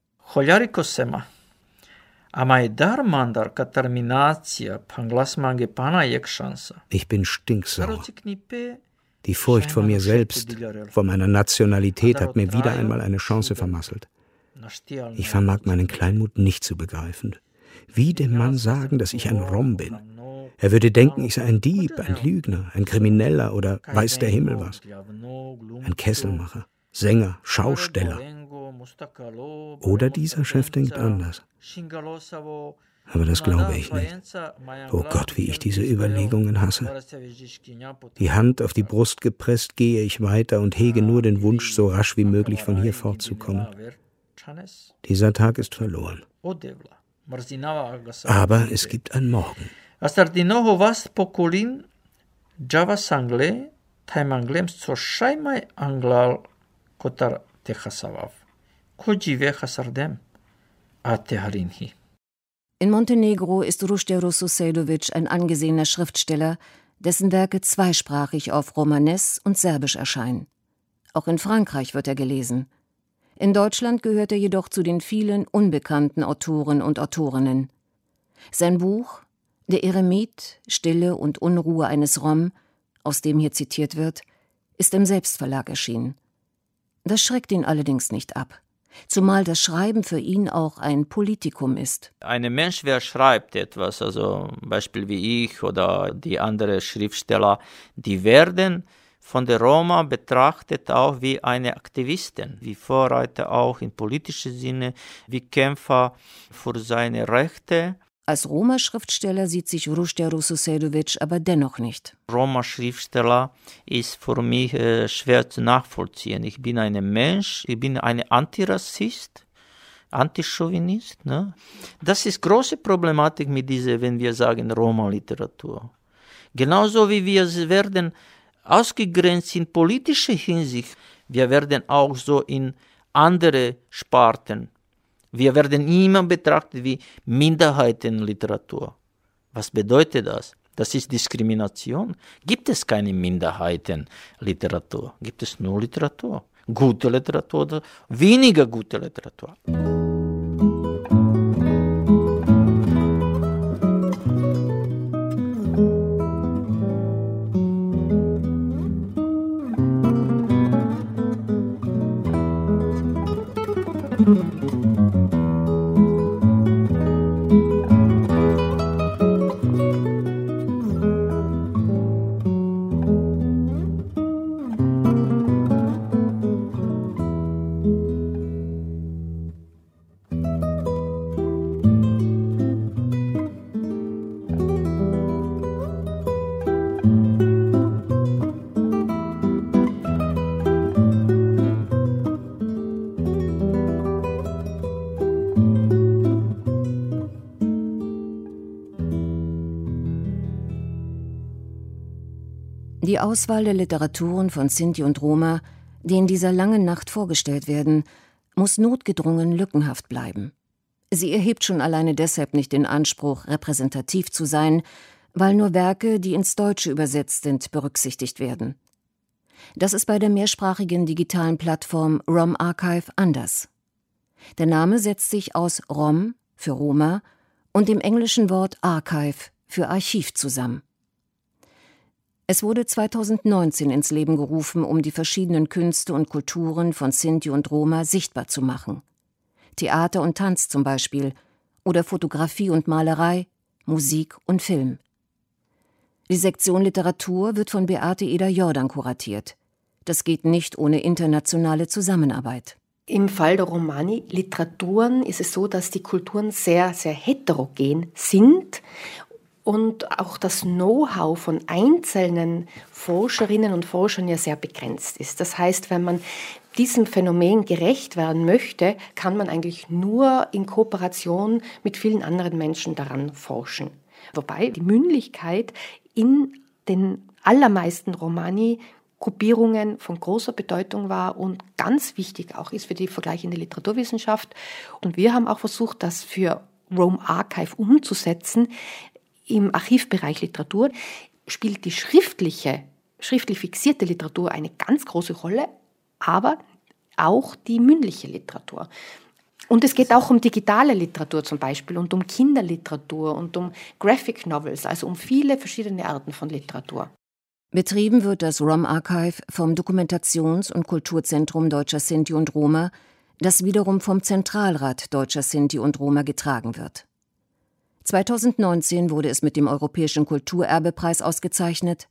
Ich bin stinksauer. Die Furcht vor mir selbst, vor meiner Nationalität hat mir wieder einmal eine Chance vermasselt. Ich vermag meinen Kleinmut nicht zu begreifen. Wie dem Mann sagen, dass ich ein Rom bin? Er würde denken, ich sei ein Dieb, ein Lügner, ein Krimineller oder weiß der Himmel was. Ein Kesselmacher, Sänger, Schausteller. Oder dieser Chef denkt anders. Aber das glaube ich nicht. Oh Gott, wie ich diese Überlegungen hasse. Die Hand auf die Brust gepresst, gehe ich weiter und hege nur den Wunsch, so rasch wie möglich von hier fortzukommen. Dieser Tag ist verloren. Aber es gibt ein Morgen. In Montenegro ist Ruždija Rusu-Sejdović ein angesehener Schriftsteller, dessen Werke zweisprachig auf Romanes und Serbisch erscheinen. Auch in Frankreich wird er gelesen. In Deutschland gehört er jedoch zu den vielen unbekannten Autoren und Autorinnen. Sein Buch »Der Eremit, Stille und Unruhe eines Rom«, aus dem hier zitiert wird, ist im Selbstverlag erschienen. Das schreckt ihn allerdings nicht ab, zumal das Schreiben für ihn auch ein Politikum ist. Ein Mensch, wer schreibt etwas, also Beispiel wie ich oder die anderen Schriftsteller, die werden von der Roma betrachtet auch wie eine Aktivistin, wie Vorreiter auch im politischen Sinne, wie Kämpfer für seine Rechte. Als Roma-Schriftsteller sieht sich Ruždija Rusu-Sejdović aber dennoch nicht. Roma-Schriftsteller ist für mich schwer zu nachvollziehen. Ich bin ein Mensch, ich bin ein Antirassist, Antichauvinist. Ne? Das ist große Problematik mit dieser, wenn wir sagen Roma-Literatur. Genauso wie wir werden ausgegrenzt in politischer Hinsicht, wir werden auch so in andere Sparten. Wir werden immer betrachtet wie Minderheitenliteratur. Was bedeutet das? Das ist Diskrimination. Gibt es keine Minderheitenliteratur? Gibt es nur Literatur? Gute Literatur oder weniger gute Literatur? Die Auswahl der Literaturen von Sinti und Roma, die in dieser langen Nacht vorgestellt werden, muss notgedrungen lückenhaft bleiben. Sie erhebt schon alleine deshalb nicht den Anspruch, repräsentativ zu sein, weil nur Werke, die ins Deutsche übersetzt sind, berücksichtigt werden. Das ist bei der mehrsprachigen digitalen Plattform Rom Archive anders. Der Name setzt sich aus Rom für Roma und dem englischen Wort Archive für Archiv zusammen. Es wurde 2019 ins Leben gerufen, um die verschiedenen Künste und Kulturen von Sinti und Roma sichtbar zu machen. Theater und Tanz zum Beispiel, oder Fotografie und Malerei, Musik und Film. Die Sektion Literatur wird von Beate Eder Jordan kuratiert. Das geht nicht ohne internationale Zusammenarbeit. Im Fall der Romani-Literaturen ist es so, dass die Kulturen sehr, sehr heterogen sind und auch das Know-how von einzelnen Forscherinnen und Forschern ja sehr begrenzt ist. Das heißt, wenn man diesem Phänomen gerecht werden möchte, kann man eigentlich nur in Kooperation mit vielen anderen Menschen daran forschen. Wobei die Mündlichkeit in den allermeisten Romani-Gruppierungen von großer Bedeutung war und ganz wichtig auch ist für die vergleichende Literaturwissenschaft. Und wir haben auch versucht, das für Rom Archive umzusetzen. Im Archivbereich Literatur spielt die schriftlich fixierte Literatur eine ganz große Rolle, aber auch die mündliche Literatur. Und es geht auch um digitale Literatur zum Beispiel und um Kinderliteratur und um Graphic Novels, also um viele verschiedene Arten von Literatur. Betrieben wird das Rom Archive vom Dokumentations- und Kulturzentrum Deutscher Sinti und Roma, das wiederum vom Zentralrat Deutscher Sinti und Roma getragen wird. 2019 wurde es mit dem Europäischen Kulturerbepreis ausgezeichnet,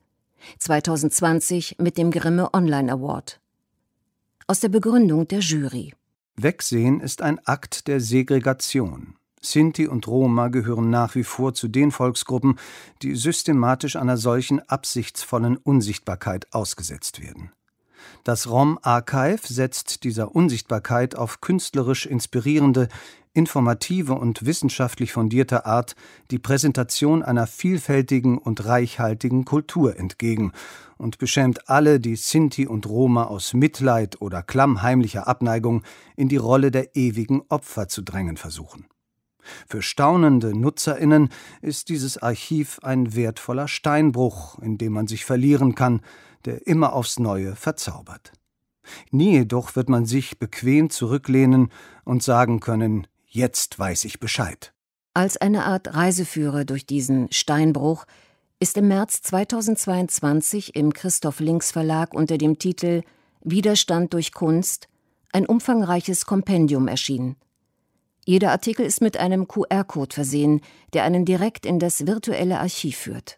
2020 mit dem Grimme Online Award. Aus der Begründung der Jury. Wegsehen ist ein Akt der Segregation. Sinti und Roma gehören nach wie vor zu den Volksgruppen, die systematisch einer solchen absichtsvollen Unsichtbarkeit ausgesetzt werden. Das Rom Archive setzt dieser Unsichtbarkeit auf künstlerisch inspirierende, informative und wissenschaftlich fundierte Art die Präsentation einer vielfältigen und reichhaltigen Kultur entgegen und beschämt alle, die Sinti und Roma aus Mitleid oder klammheimlicher Abneigung in die Rolle der ewigen Opfer zu drängen versuchen. Für staunende NutzerInnen ist dieses Archiv ein wertvoller Steinbruch, in dem man sich verlieren kann, der immer aufs Neue verzaubert. Nie jedoch wird man sich bequem zurücklehnen und sagen können, jetzt weiß ich Bescheid. Als eine Art Reiseführer durch diesen Steinbruch ist im März 2022 im Christoph Links Verlag unter dem Titel Widerstand durch Kunst ein umfangreiches Kompendium erschienen. Jeder Artikel ist mit einem QR-Code versehen, der einen direkt in das virtuelle Archiv führt.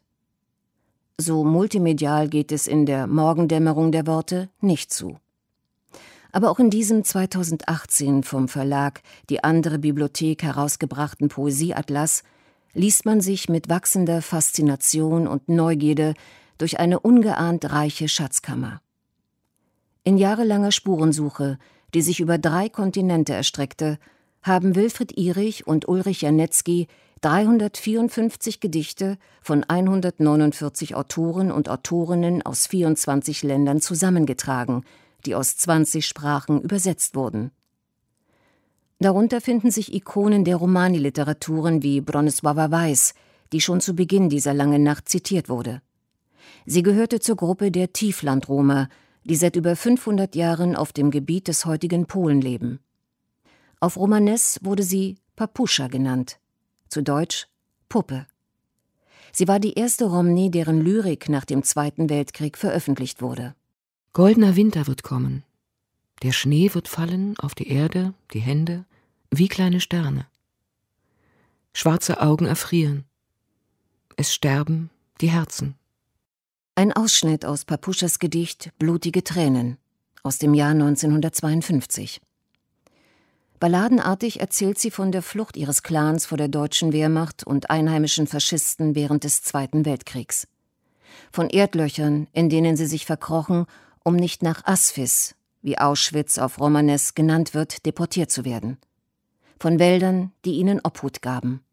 So multimedial geht es in der Morgendämmerung der Worte nicht zu. Aber auch in diesem 2018 vom Verlag Die andere Bibliothek herausgebrachten Poesieatlas liest man sich mit wachsender Faszination und Neugierde durch eine ungeahnt reiche Schatzkammer. In jahrelanger Spurensuche, die sich über 3 Kontinente erstreckte, haben Wilfried Ihrig und Ulrich Janetzky 354 Gedichte von 149 Autoren und Autorinnen aus 24 Ländern zusammengetragen, die aus 20 Sprachen übersetzt wurden. Darunter finden sich Ikonen der Romani-Literaturen wie Bronisława Weiß, die schon zu Beginn dieser langen Nacht zitiert wurde. Sie gehörte zur Gruppe der Tieflandroma, die seit über 500 Jahren auf dem Gebiet des heutigen Polen leben. Auf Romanes wurde sie Papuscha genannt, zu Deutsch Puppe. Sie war die erste Romni, deren Lyrik nach dem Zweiten Weltkrieg veröffentlicht wurde. Goldener Winter wird kommen. Der Schnee wird fallen auf die Erde, die Hände, wie kleine Sterne. Schwarze Augen erfrieren. Es sterben die Herzen. Ein Ausschnitt aus Papuschas Gedicht »Blutige Tränen« aus dem Jahr 1952. Balladenartig erzählt sie von der Flucht ihres Clans vor der deutschen Wehrmacht und einheimischen Faschisten während des Zweiten Weltkriegs. Von Erdlöchern, in denen sie sich verkrochen, um nicht nach Asfis, wie Auschwitz auf Romanes genannt wird, deportiert zu werden. Von Wäldern, die ihnen Obhut gaben.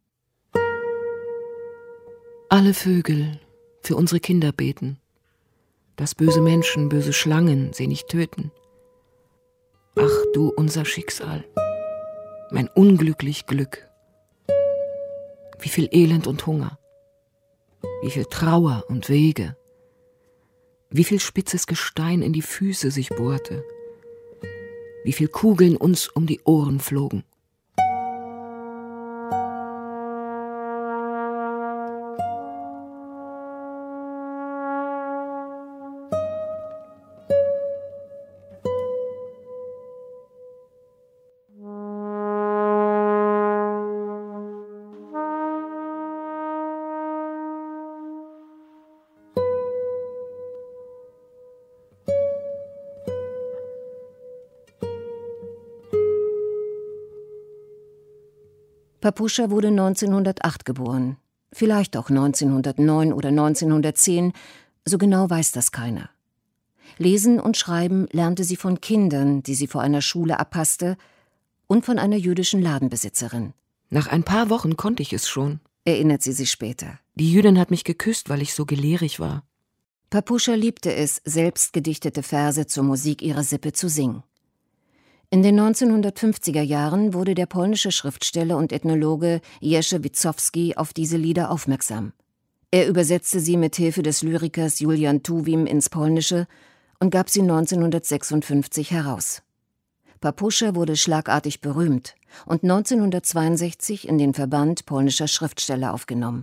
Alle Vögel für unsere Kinder beten, dass böse Menschen, böse Schlangen sie nicht töten. Ach du unser Schicksal, mein unglücklich Glück. Wie viel Elend und Hunger, wie viel Trauer und Wege, wie viel spitzes Gestein in die Füße sich bohrte, wie viel Kugeln uns um die Ohren flogen. Papuscha wurde 1908 geboren, vielleicht auch 1909 oder 1910, so genau weiß das keiner. Lesen und Schreiben lernte sie von Kindern, die sie vor einer Schule abpasste, und von einer jüdischen Ladenbesitzerin. Nach ein paar Wochen konnte ich es schon, erinnert sie sich später. Die Jüdin hat mich geküsst, weil ich so gelehrig war. Papuscha liebte es, selbst gedichtete Verse zur Musik ihrer Sippe zu singen. In den 1950er Jahren wurde der polnische Schriftsteller und Ethnologe Jerzy Wicowski auf diese Lieder aufmerksam. Er übersetzte sie mit Hilfe des Lyrikers Julian Tuwim ins Polnische und gab sie 1956 heraus. Papuscha wurde schlagartig berühmt und 1962 in den Verband polnischer Schriftsteller aufgenommen.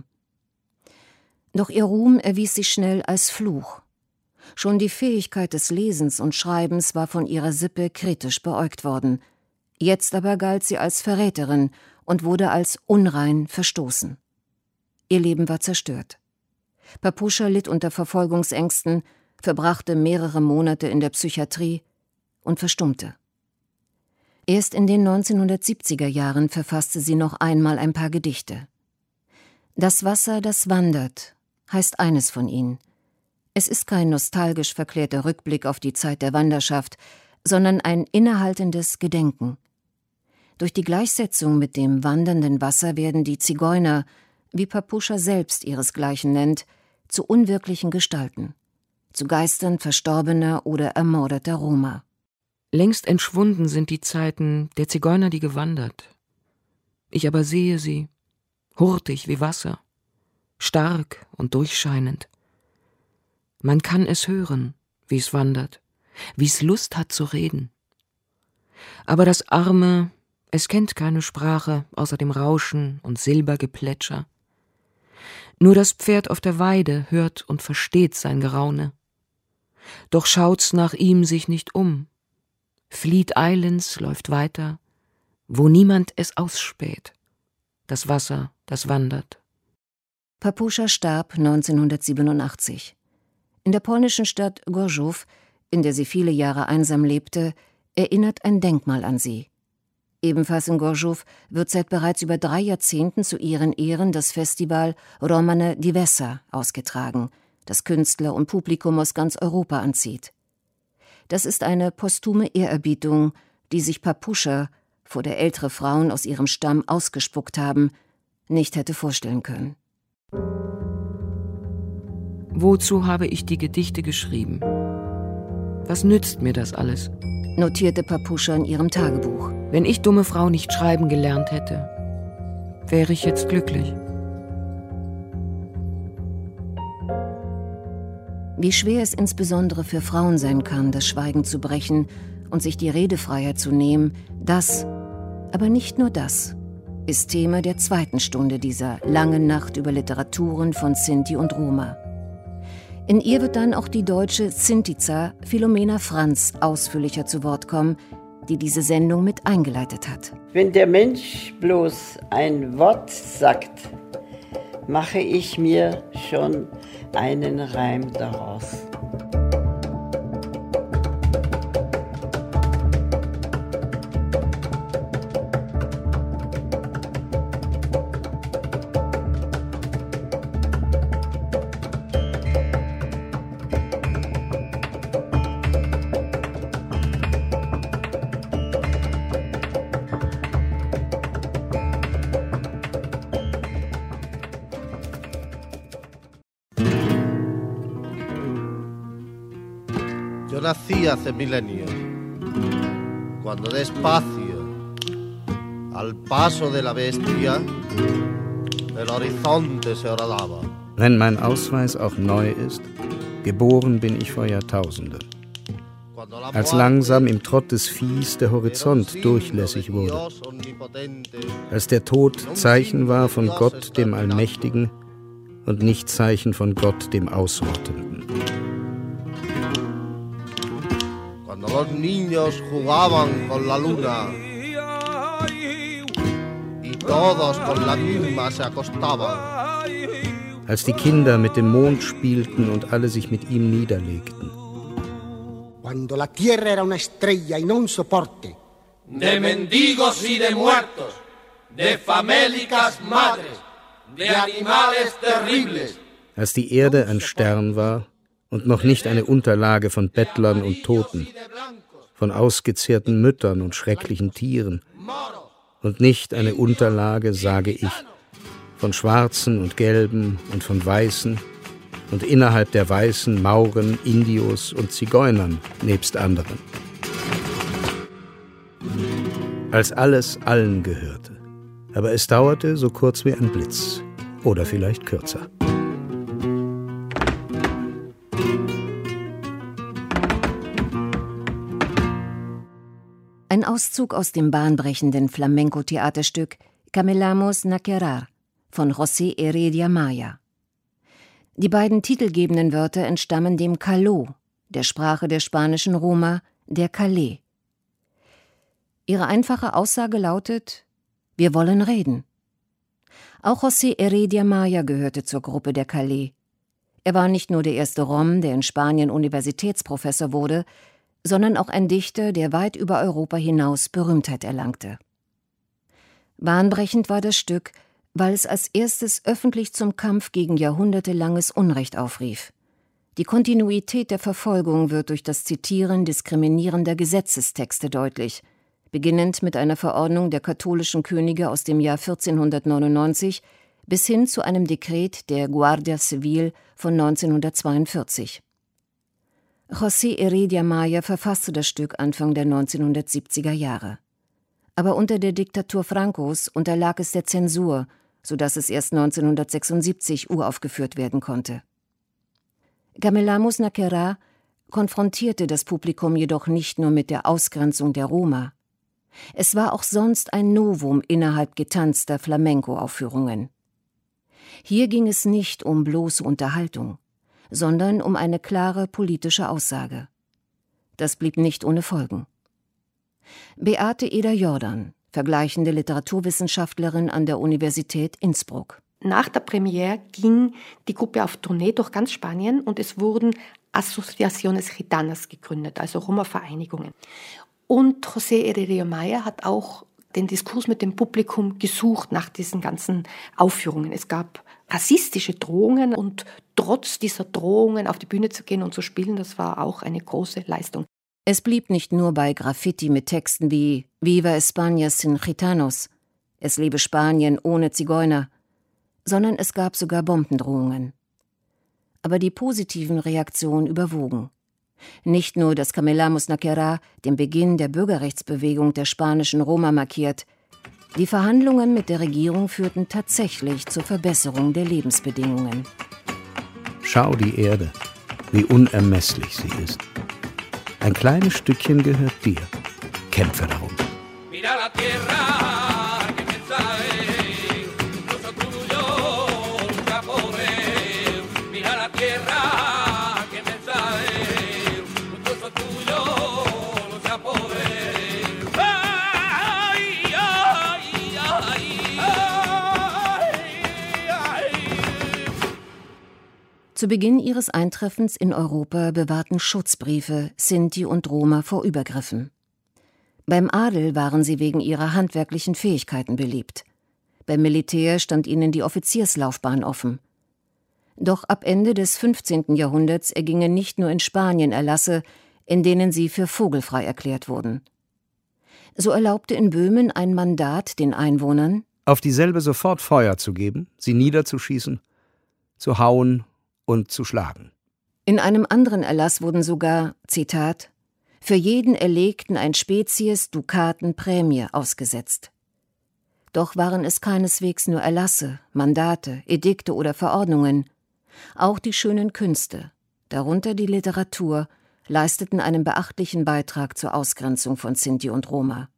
Doch ihr Ruhm erwies sich schnell als Fluch. Schon die Fähigkeit des Lesens und Schreibens war von ihrer Sippe kritisch beäugt worden. Jetzt aber galt sie als Verräterin und wurde als unrein verstoßen. Ihr Leben war zerstört. Papuscha litt unter Verfolgungsängsten, verbrachte mehrere Monate in der Psychiatrie und verstummte. Erst in den 1970er Jahren verfasste sie noch einmal ein paar Gedichte. »Das Wasser, das wandert« heißt eines von ihnen. Es ist kein nostalgisch verklärter Rückblick auf die Zeit der Wanderschaft, sondern ein innehaltendes Gedenken. Durch die Gleichsetzung mit dem wandernden Wasser werden die Zigeuner, wie Papuscha selbst ihresgleichen nennt, zu unwirklichen Gestalten, zu Geistern verstorbener oder ermordeter Roma. Längst entschwunden sind die Zeiten der Zigeuner, die gewandert. Ich aber sehe sie, hurtig wie Wasser, stark und durchscheinend. Man kann es hören, wie es wandert, wie es Lust hat zu reden. Aber das Arme, es kennt keine Sprache außer dem Rauschen und Silbergeplätscher. Nur das Pferd auf der Weide hört und versteht sein Geraune. Doch schaut's nach ihm sich nicht um. Flieht eilends läuft weiter, wo niemand es ausspäht. Das Wasser, das wandert. Papuscha starb 1987. In der polnischen Stadt Gorzów, in der sie viele Jahre einsam lebte, erinnert ein Denkmal an sie. Ebenfalls in Gorzów wird seit bereits über 3 Jahrzehnten zu ihren Ehren das Festival Romane Divesa ausgetragen, das Künstler und Publikum aus ganz Europa anzieht. Das ist eine posthume Ehrerbietung, die sich Papuscha vor der ältere Frauen aus ihrem Stamm ausgespuckt haben, nicht hätte vorstellen können. Wozu habe ich die Gedichte geschrieben? Was nützt mir das alles? Notierte Papuscha in ihrem Tagebuch. Wenn ich dumme Frau nicht schreiben gelernt hätte, wäre ich jetzt glücklich. Wie schwer es insbesondere für Frauen sein kann, das Schweigen zu brechen und sich die Redefreiheit zu nehmen, das, aber nicht nur das, ist Thema der zweiten Stunde dieser langen Nacht über Literaturen von Sinti und Roma. In ihr wird dann auch die deutsche Sintica Philomena Franz ausführlicher zu Wort kommen, die diese Sendung mit eingeleitet hat. Wenn der Mensch bloß ein Wort sagt, mache ich mir schon einen Reim daraus. Yo nací hace milenios, cuando despacio, al paso de la bestia, el horizonte se horadaba. Wenn mein Ausweis auch neu ist, geboren bin ich vor Jahrtausenden. Als langsam im Trott des Viehs der Horizont durchlässig wurde. Als der Tod Zeichen war von Gott, dem Allmächtigen, und nicht Zeichen von Gott, dem Ausrottenden. Cuando los niños jugaban con la luna y todos con la misma se acostaban. Als die Kinder mit dem Mond spielten und alle sich mit ihm niederlegten. Cuando la tierra era una estrella y no un soporte. De mendigos y de muertos, de famélicas madres, de animales terribles. Als die Erde ein Stern war und noch nicht eine Unterlage von Bettlern und Toten, von ausgezehrten Müttern und schrecklichen Tieren und nicht eine Unterlage, sage ich, von Schwarzen und Gelben und von Weißen und innerhalb der Weißen Mauren, Indios und Zigeunern nebst anderen. Als alles allen gehörte, aber es dauerte so kurz wie ein Blitz oder vielleicht kürzer. Ein Auszug aus dem bahnbrechenden Flamenco-Theaterstück Camelamos na Querer von José Heredia Maya. Die beiden titelgebenden Wörter entstammen dem Caló, der Sprache der spanischen Roma, der Calé. Ihre einfache Aussage lautet: Wir wollen reden. Auch José Heredia Maya gehörte zur Gruppe der Calé. Er war nicht nur der erste Rom, der in Spanien Universitätsprofessor wurde, sondern auch ein Dichter, der weit über Europa hinaus Berühmtheit erlangte. Bahnbrechend war das Stück, weil es als erstes öffentlich zum Kampf gegen jahrhundertelanges Unrecht aufrief. Die Kontinuität der Verfolgung wird durch das Zitieren diskriminierender Gesetzestexte deutlich, beginnend mit einer Verordnung der katholischen Könige aus dem Jahr 1499 bis hin zu einem Dekret der Guardia Civil von 1942. José Heredia Maya verfasste das Stück Anfang der 1970er Jahre. Aber unter der Diktatur Francos unterlag es der Zensur, sodass es erst 1976 uraufgeführt werden konnte. Camelamos na Querer konfrontierte das Publikum jedoch nicht nur mit der Ausgrenzung der Roma. Es war auch sonst ein Novum innerhalb getanzter Flamenco-Aufführungen. Hier ging es nicht um bloße Unterhaltung, sondern um eine klare politische Aussage. Das blieb nicht ohne Folgen. Beate Eder-Jordan, vergleichende Literaturwissenschaftlerin an der Universität Innsbruck. Nach der Premiere ging die Gruppe auf Tournee durch ganz Spanien und es wurden Asociaciones Gitanas gegründet, also Roma-Vereinigungen. Und José Heredia Maya hat auch den Diskurs mit dem Publikum gesucht nach diesen ganzen Aufführungen. Es gab rassistische Drohungen und trotz dieser Drohungen auf die Bühne zu gehen und zu spielen, das war auch eine große Leistung. Es blieb nicht nur bei Graffiti mit Texten wie »Viva España sin Gitanos«, »Es lebe Spanien ohne Zigeuner«, sondern es gab sogar Bombendrohungen. Aber die positiven Reaktionen überwogen. Nicht nur, dass Camelamos Naquerá den Beginn der Bürgerrechtsbewegung der spanischen Roma markiert, die Verhandlungen mit der Regierung führten tatsächlich zur Verbesserung der Lebensbedingungen. Schau die Erde, wie unermesslich sie ist. Ein kleines Stückchen gehört dir. Kämpfe darum. Mira la tierra que me trae, incluso tuyo nunca podré. Mira la tierra que me trae, incluso tuyo nunca podré. Ay, ay, ay, ay, ay. Zu Beginn ihres Eintreffens in Europa bewahrten Schutzbriefe Sinti und Roma vor Übergriffen. Beim Adel waren sie wegen ihrer handwerklichen Fähigkeiten beliebt. Beim Militär stand ihnen die Offizierslaufbahn offen. Doch ab Ende des 15. Jahrhunderts ergingen nicht nur in Spanien Erlasse, in denen sie für vogelfrei erklärt wurden. So erlaubte in Böhmen ein Mandat den Einwohnern, auf dieselbe sofort Feuer zu geben, sie niederzuschießen, zu hauen und zu schlagen. In einem anderen Erlass wurden sogar, Zitat, für jeden Erlegten ein Spezies Dukaten Prämie ausgesetzt. Doch waren es keineswegs nur Erlasse, Mandate, Edikte oder Verordnungen. Auch die schönen Künste, darunter die Literatur, leisteten einen beachtlichen Beitrag zur Ausgrenzung von Sinti und Roma.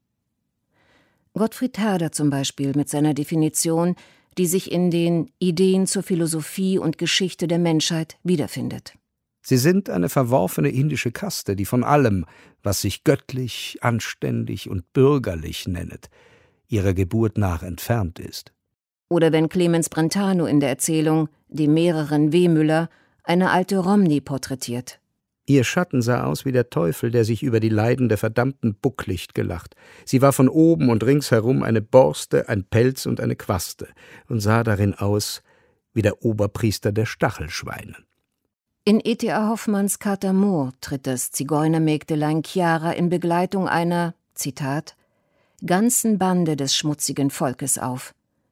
Gottfried Herder zum Beispiel mit seiner Definition, die sich in den Ideen zur Philosophie und Geschichte der Menschheit wiederfindet. Sie sind eine verworfene indische Kaste, die von allem, was sich göttlich, anständig und bürgerlich nennet, ihrer Geburt nach entfernt ist. Oder wenn Clemens Brentano in der Erzählung »Die mehreren Wehmüller« eine alte Romney porträtiert. Ihr Schatten sah aus wie der Teufel, der sich über die Leiden der Verdammten bucklicht gelacht. Sie war von oben und ringsherum eine Borste, ein Pelz und eine Quaste und sah darin aus wie der Oberpriester der Stachelschweine. In E.T.A. Hoffmanns Kater Moor tritt das Zigeunermägdelein Chiara in Begleitung einer, Zitat, ganzen Bande des schmutzigen Volkes auf.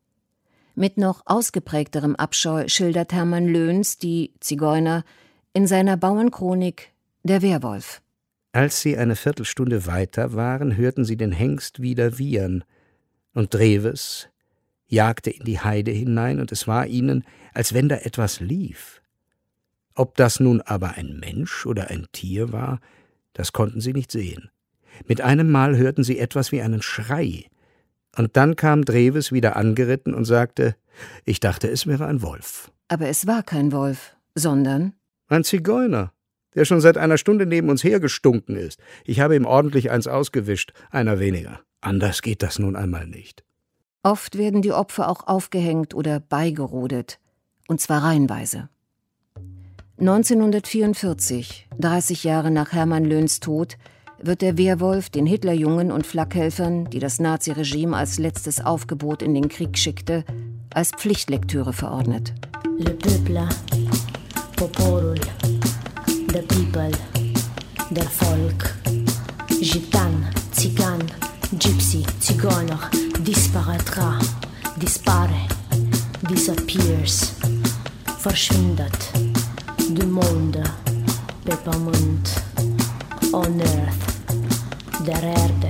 Mit noch ausgeprägterem Abscheu schildert Hermann Löns die Zigeuner in seiner Bauernchronik »Der Werwolf«. Als sie eine Viertelstunde weiter waren, hörten sie den Hengst wieder wiehern, und Dreves jagte in die Heide hinein, und es war ihnen, als wenn da etwas lief. Ob das nun aber ein Mensch oder ein Tier war, das konnten sie nicht sehen. Mit einem Mal hörten sie etwas wie einen Schrei, und dann kam Dreves wieder angeritten und sagte, ich dachte, es wäre ein Wolf. Aber es war kein Wolf, sondern ein Zigeuner, der schon seit einer Stunde neben uns hergestunken ist. Ich habe ihm ordentlich eins ausgewischt, einer weniger. Anders geht das nun einmal nicht. Oft werden die Opfer auch aufgehängt oder beigerodet, und zwar reihenweise. 1944, 30 Jahre nach Hermann Löns Tod, wird der Werwolf den Hitlerjungen und Flakhelfern, die das Naziregime als letztes Aufgebot in den Krieg schickte, als Pflichtlektüre verordnet. Le peuple, poporul, the people, der Volk, Gitan, Zigan, Gypsy, Zigeuner, disparaîtra, dispare, disappears, verschwindet, du monde, Peppermint, on earth, der Erde.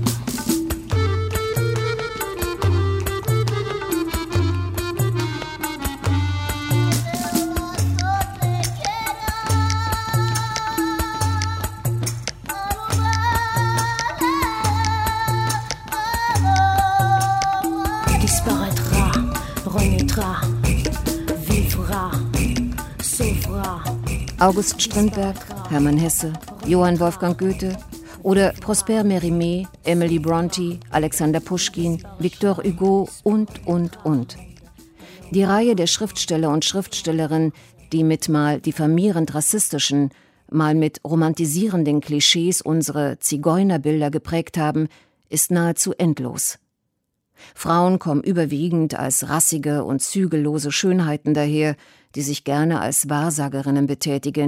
Disparaîtra, renaîtra, vivra, sauvera. August Strindberg, Hermann Hesse, Johann Wolfgang Goethe oder Prosper Mérimée, Emily Brontë, Alexander Puschkin, Victor Hugo und. Die Reihe der Schriftsteller und Schriftstellerinnen, die mit mal diffamierend rassistischen, mal mit romantisierenden Klischees unsere Zigeunerbilder geprägt haben, ist nahezu endlos. Frauen kommen überwiegend als rassige und zügellose Schönheiten daher, die sich gerne als Wahrsagerinnen betätigen,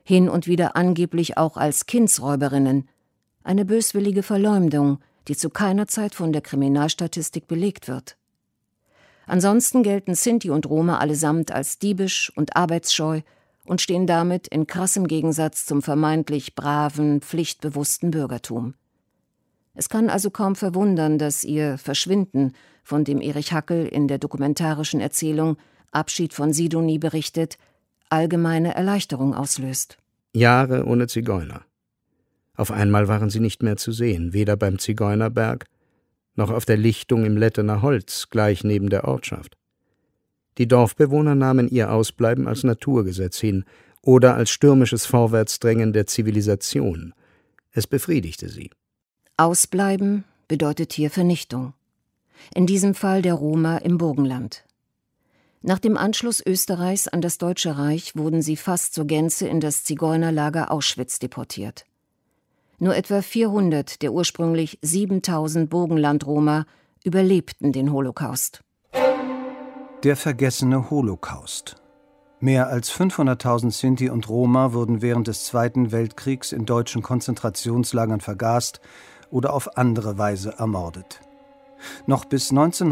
hin und wieder angeblich auch als Kindsräuberinnen. Eine böswillige Verleumdung, die zu keiner Zeit von der Kriminalstatistik belegt wird. Ansonsten gelten Sinti und Roma allesamt als diebisch und arbeitsscheu und stehen damit in krassem Gegensatz zum vermeintlich braven, pflichtbewussten Bürgertum. Es kann also kaum verwundern, dass ihr Verschwinden, von dem Erich Hackel in der dokumentarischen Erzählung Abschied von Sidonie berichtet, allgemeine Erleichterung auslöst. Jahre ohne Zigeuner. Auf einmal waren sie nicht mehr zu sehen, weder beim Zigeunerberg noch auf der Lichtung im Lettener Holz, gleich neben der Ortschaft. Die Dorfbewohner nahmen ihr Ausbleiben als Naturgesetz hin oder als stürmisches Vorwärtsdrängen der Zivilisation. Es befriedigte sie. Ausbleiben bedeutet hier Vernichtung. In diesem Fall der Roma im Burgenland. Nach dem Anschluss Österreichs an das Deutsche Reich wurden sie fast zur Gänze in das Zigeunerlager Auschwitz deportiert. Nur etwa 400 der ursprünglich 7000 Burgenland-Roma überlebten den Holocaust. Der vergessene Holocaust. Mehr als 500.000 Sinti und Roma wurden während des Zweiten Weltkriegs in deutschen Konzentrationslagern vergast oder auf andere Weise ermordet. Noch bis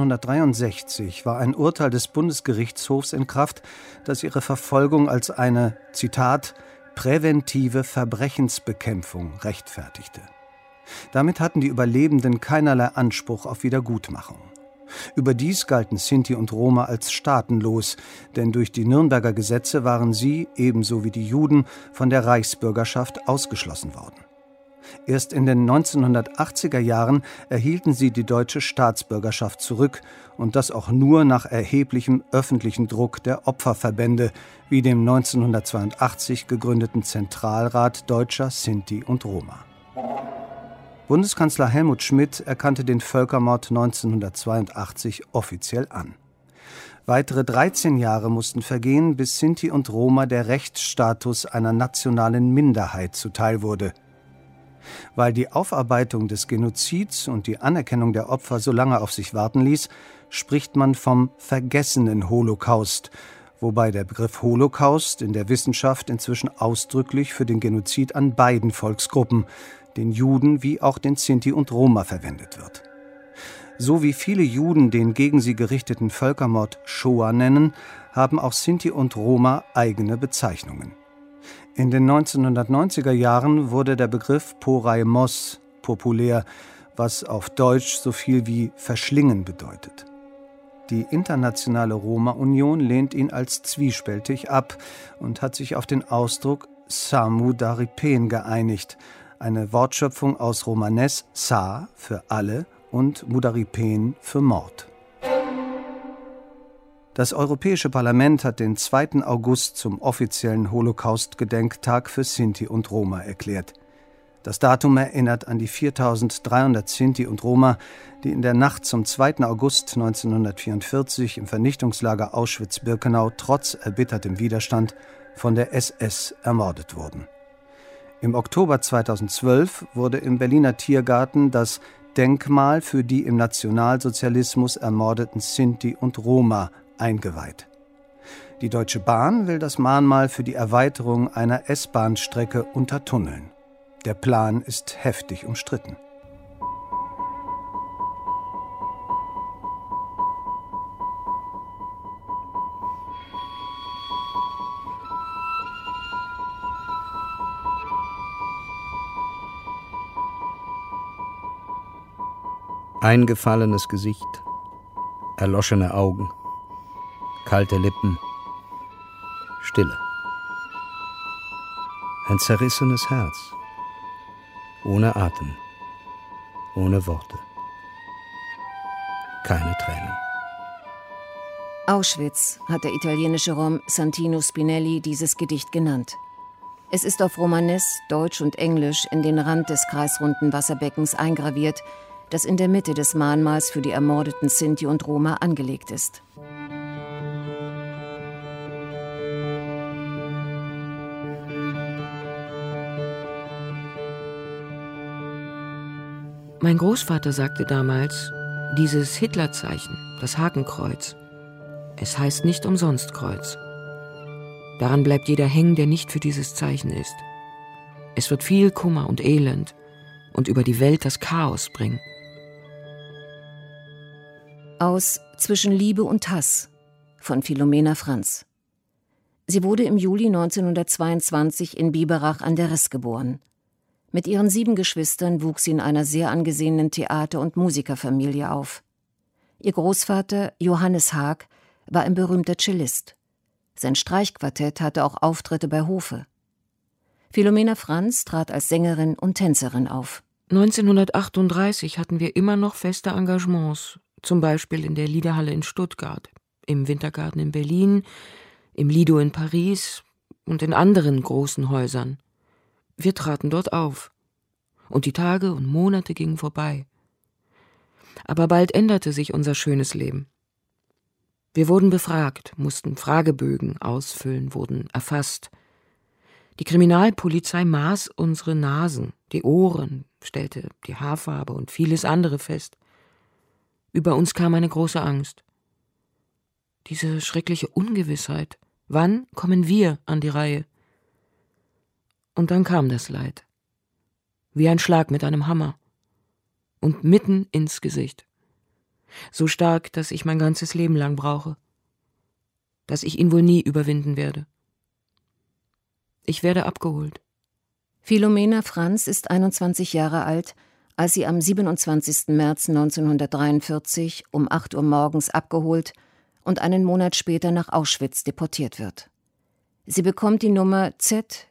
1963 war ein Urteil des Bundesgerichtshofs in Kraft, das ihre Verfolgung als eine, Zitat, präventive Verbrechensbekämpfung rechtfertigte. Damit hatten die Überlebenden keinerlei Anspruch auf Wiedergutmachung. Überdies galten Sinti und Roma als staatenlos, denn durch die Nürnberger Gesetze waren sie, ebenso wie die Juden, von der Reichsbürgerschaft ausgeschlossen worden. Erst in den 1980er Jahren erhielten sie die deutsche Staatsbürgerschaft zurück und das auch nur nach erheblichem öffentlichen Druck der Opferverbände, wie dem 1982 gegründeten Zentralrat Deutscher Sinti und Roma. Bundeskanzler Helmut Schmidt erkannte den Völkermord 1982 offiziell an. Weitere 13 Jahre mussten vergehen, bis Sinti und Roma der Rechtsstatus einer nationalen Minderheit zuteil wurde. Weil die Aufarbeitung des Genozids und die Anerkennung der Opfer so lange auf sich warten ließ, spricht man vom vergessenen Holocaust, wobei der Begriff Holocaust in der Wissenschaft inzwischen ausdrücklich für den Genozid an beiden Volksgruppen, den Juden wie auch den Sinti und Roma, verwendet wird. So wie viele Juden den gegen sie gerichteten Völkermord Shoah nennen, haben auch Sinti und Roma eigene Bezeichnungen. In den 1990er Jahren wurde der Begriff Porajmos populär, was auf Deutsch so viel wie verschlingen bedeutet. Die Internationale Roma-Union lehnt ihn als zwiespältig ab und hat sich auf den Ausdruck Samudaripen geeinigt, eine Wortschöpfung aus Romanes Sa für alle und Mudaripen für Mord. Das Europäische Parlament hat den 2. August zum offiziellen Holocaust-Gedenktag für Sinti und Roma erklärt. Das Datum erinnert an die 4.300 Sinti und Roma, die in der Nacht zum 2. August 1944 im Vernichtungslager Auschwitz-Birkenau trotz erbittertem Widerstand von der SS ermordet wurden. Im Oktober 2012 wurde im Berliner Tiergarten das Denkmal für die im Nationalsozialismus ermordeten Sinti und Roma eingeweiht. Die Deutsche Bahn will das Mahnmal für die Erweiterung einer S-Bahn-Strecke untertunneln. Der Plan ist heftig umstritten. Eingefallenes Gesicht, erloschene Augen, kalte Lippen, Stille. Ein zerrissenes Herz, ohne Atem, ohne Worte, keine Tränen. Auschwitz hat der italienische Rom Santino Spinelli dieses Gedicht genannt. Es ist auf Romanes, Deutsch und Englisch in den Rand des kreisrunden Wasserbeckens eingraviert, das in der Mitte des Mahnmals für die ermordeten Sinti und Roma angelegt ist. Mein Großvater sagte damals, dieses Hitlerzeichen, das Hakenkreuz, es heißt nicht umsonst Kreuz. Daran bleibt jeder hängen, der nicht für dieses Zeichen ist. Es wird viel Kummer und Elend und über die Welt das Chaos bringen. Aus Zwischen Liebe und Hass von Philomena Franz. Sie wurde im Juli 1922 in Biberach an der Riß geboren. Mit ihren 7 Geschwistern wuchs sie in einer sehr angesehenen Theater- und Musikerfamilie auf. Ihr Großvater Johannes Haag war ein berühmter Cellist. Sein Streichquartett hatte auch Auftritte bei Hofe. Philomena Franz trat als Sängerin und Tänzerin auf. 1938 hatten wir immer noch feste Engagements, zum Beispiel in der Liederhalle in Stuttgart, im Wintergarten in Berlin, im Lido in Paris und in anderen großen Häusern. Wir traten dort auf. Und die Tage und Monate gingen vorbei. Aber bald änderte sich unser schönes Leben. Wir wurden befragt, mussten Fragebögen ausfüllen, wurden erfasst. Die Kriminalpolizei maß unsere Nasen, die Ohren, stellte die Haarfarbe und vieles andere fest. Über uns kam eine große Angst. Diese schreckliche Ungewissheit. Wann kommen wir an die Reihe? Und dann kam das Leid. Wie ein Schlag mit einem Hammer. Und mitten ins Gesicht. So stark, dass ich mein ganzes Leben lang brauche. Dass ich ihn wohl nie überwinden werde. Ich werde abgeholt. Philomena Franz ist 21 Jahre alt, als sie am 27. März 1943 um 8 Uhr morgens abgeholt und einen Monat später nach Auschwitz deportiert wird. Sie bekommt die Nummer Z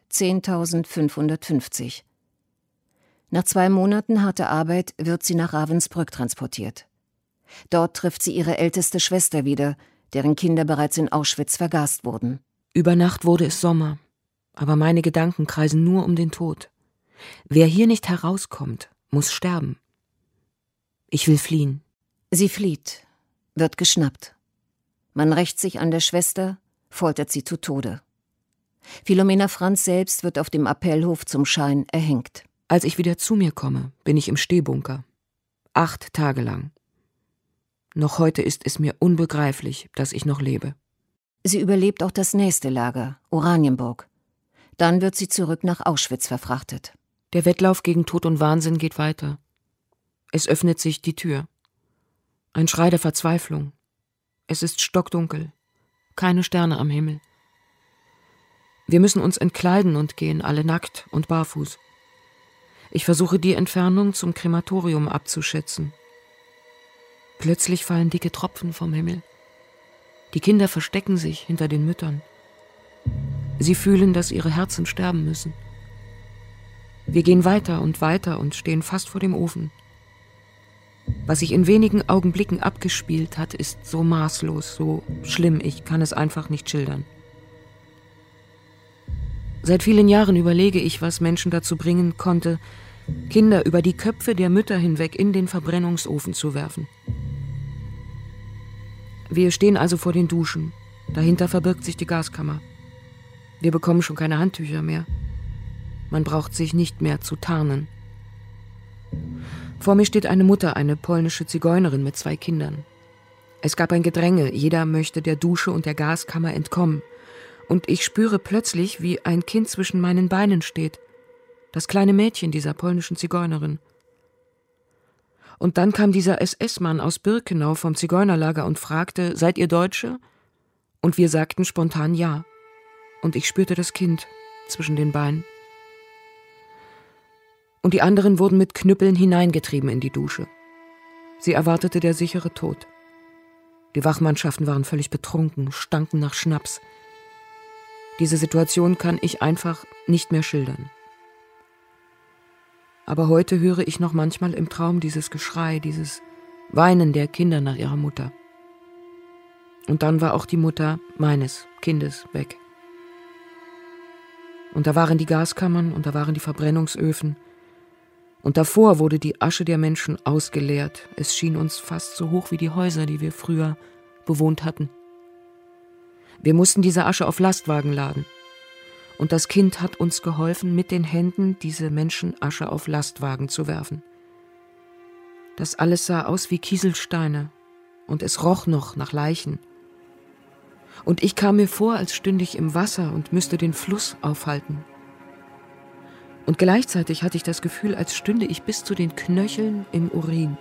10.550. Nach 2 Monaten harter Arbeit wird sie nach Ravensbrück transportiert. Dort trifft sie ihre älteste Schwester wieder, deren Kinder bereits in Auschwitz vergast wurden. Über Nacht wurde es Sommer, aber meine Gedanken kreisen nur um den Tod. Wer hier nicht herauskommt, muss sterben. Ich will fliehen. Sie flieht, wird geschnappt. Man rächt sich an der Schwester, foltert sie zu Tode. Philomena Franz selbst wird auf dem Appellhof zum Schein erhängt. Als ich wieder zu mir komme, bin ich im Stehbunker. 8 Tage lang. Noch heute ist es mir unbegreiflich, dass ich noch lebe. Sie überlebt auch das nächste Lager, Oranienburg. Dann wird sie zurück nach Auschwitz verfrachtet. Der Wettlauf gegen Tod und Wahnsinn geht weiter. Es öffnet sich die Tür. Ein Schrei der Verzweiflung. Es ist stockdunkel. Keine Sterne am Himmel. Wir müssen uns entkleiden und gehen alle nackt und barfuß. Ich versuche die Entfernung zum Krematorium abzuschätzen. Plötzlich fallen dicke Tropfen vom Himmel. Die Kinder verstecken sich hinter den Müttern. Sie fühlen, dass ihre Herzen sterben müssen. Wir gehen weiter und stehen fast vor dem Ofen. Was sich in wenigen Augenblicken abgespielt hat, ist so maßlos, so schlimm, ich kann es einfach nicht schildern. Seit vielen Jahren überlege ich, was Menschen dazu bringen konnte, Kinder über die Köpfe der Mütter hinweg in den Verbrennungsofen zu werfen. Wir stehen also vor den Duschen. Dahinter verbirgt sich die Gaskammer. Wir bekommen schon keine Handtücher mehr. Man braucht sich nicht mehr zu tarnen. Vor mir steht eine Mutter, eine polnische Zigeunerin mit 2 Kindern. Es gab ein Gedränge, jeder möchte der Dusche und der Gaskammer entkommen. Und ich spüre plötzlich, wie ein Kind zwischen meinen Beinen steht. Das kleine Mädchen dieser polnischen Zigeunerin. Und dann kam dieser SS-Mann aus Birkenau vom Zigeunerlager und fragte, seid ihr Deutsche? Und wir sagten spontan ja. Und ich spürte das Kind zwischen den Beinen. Und die anderen wurden mit Knüppeln hineingetrieben in die Dusche. Sie erwartete der sichere Tod. Die Wachmannschaften waren völlig betrunken, stanken nach Schnaps. Diese Situation kann ich einfach nicht mehr schildern. Aber heute höre ich noch manchmal im Traum dieses Geschrei, dieses Weinen der Kinder nach ihrer Mutter. Und dann war auch die Mutter meines Kindes weg. Und da waren die Gaskammern und da waren die Verbrennungsöfen. Und davor wurde die Asche der Menschen ausgeleert. Es schien uns fast so hoch wie die Häuser, die wir früher bewohnt hatten. Wir mussten diese Asche auf Lastwagen laden. Und das Kind hat uns geholfen, mit den Händen diese Menschenasche auf Lastwagen zu werfen. Das alles sah aus wie Kieselsteine und es roch noch nach Leichen. Und ich kam mir vor, als stünde ich im Wasser und müsste den Fluss aufhalten. Und gleichzeitig hatte ich das Gefühl, als stünde ich bis zu den Knöcheln im Urin.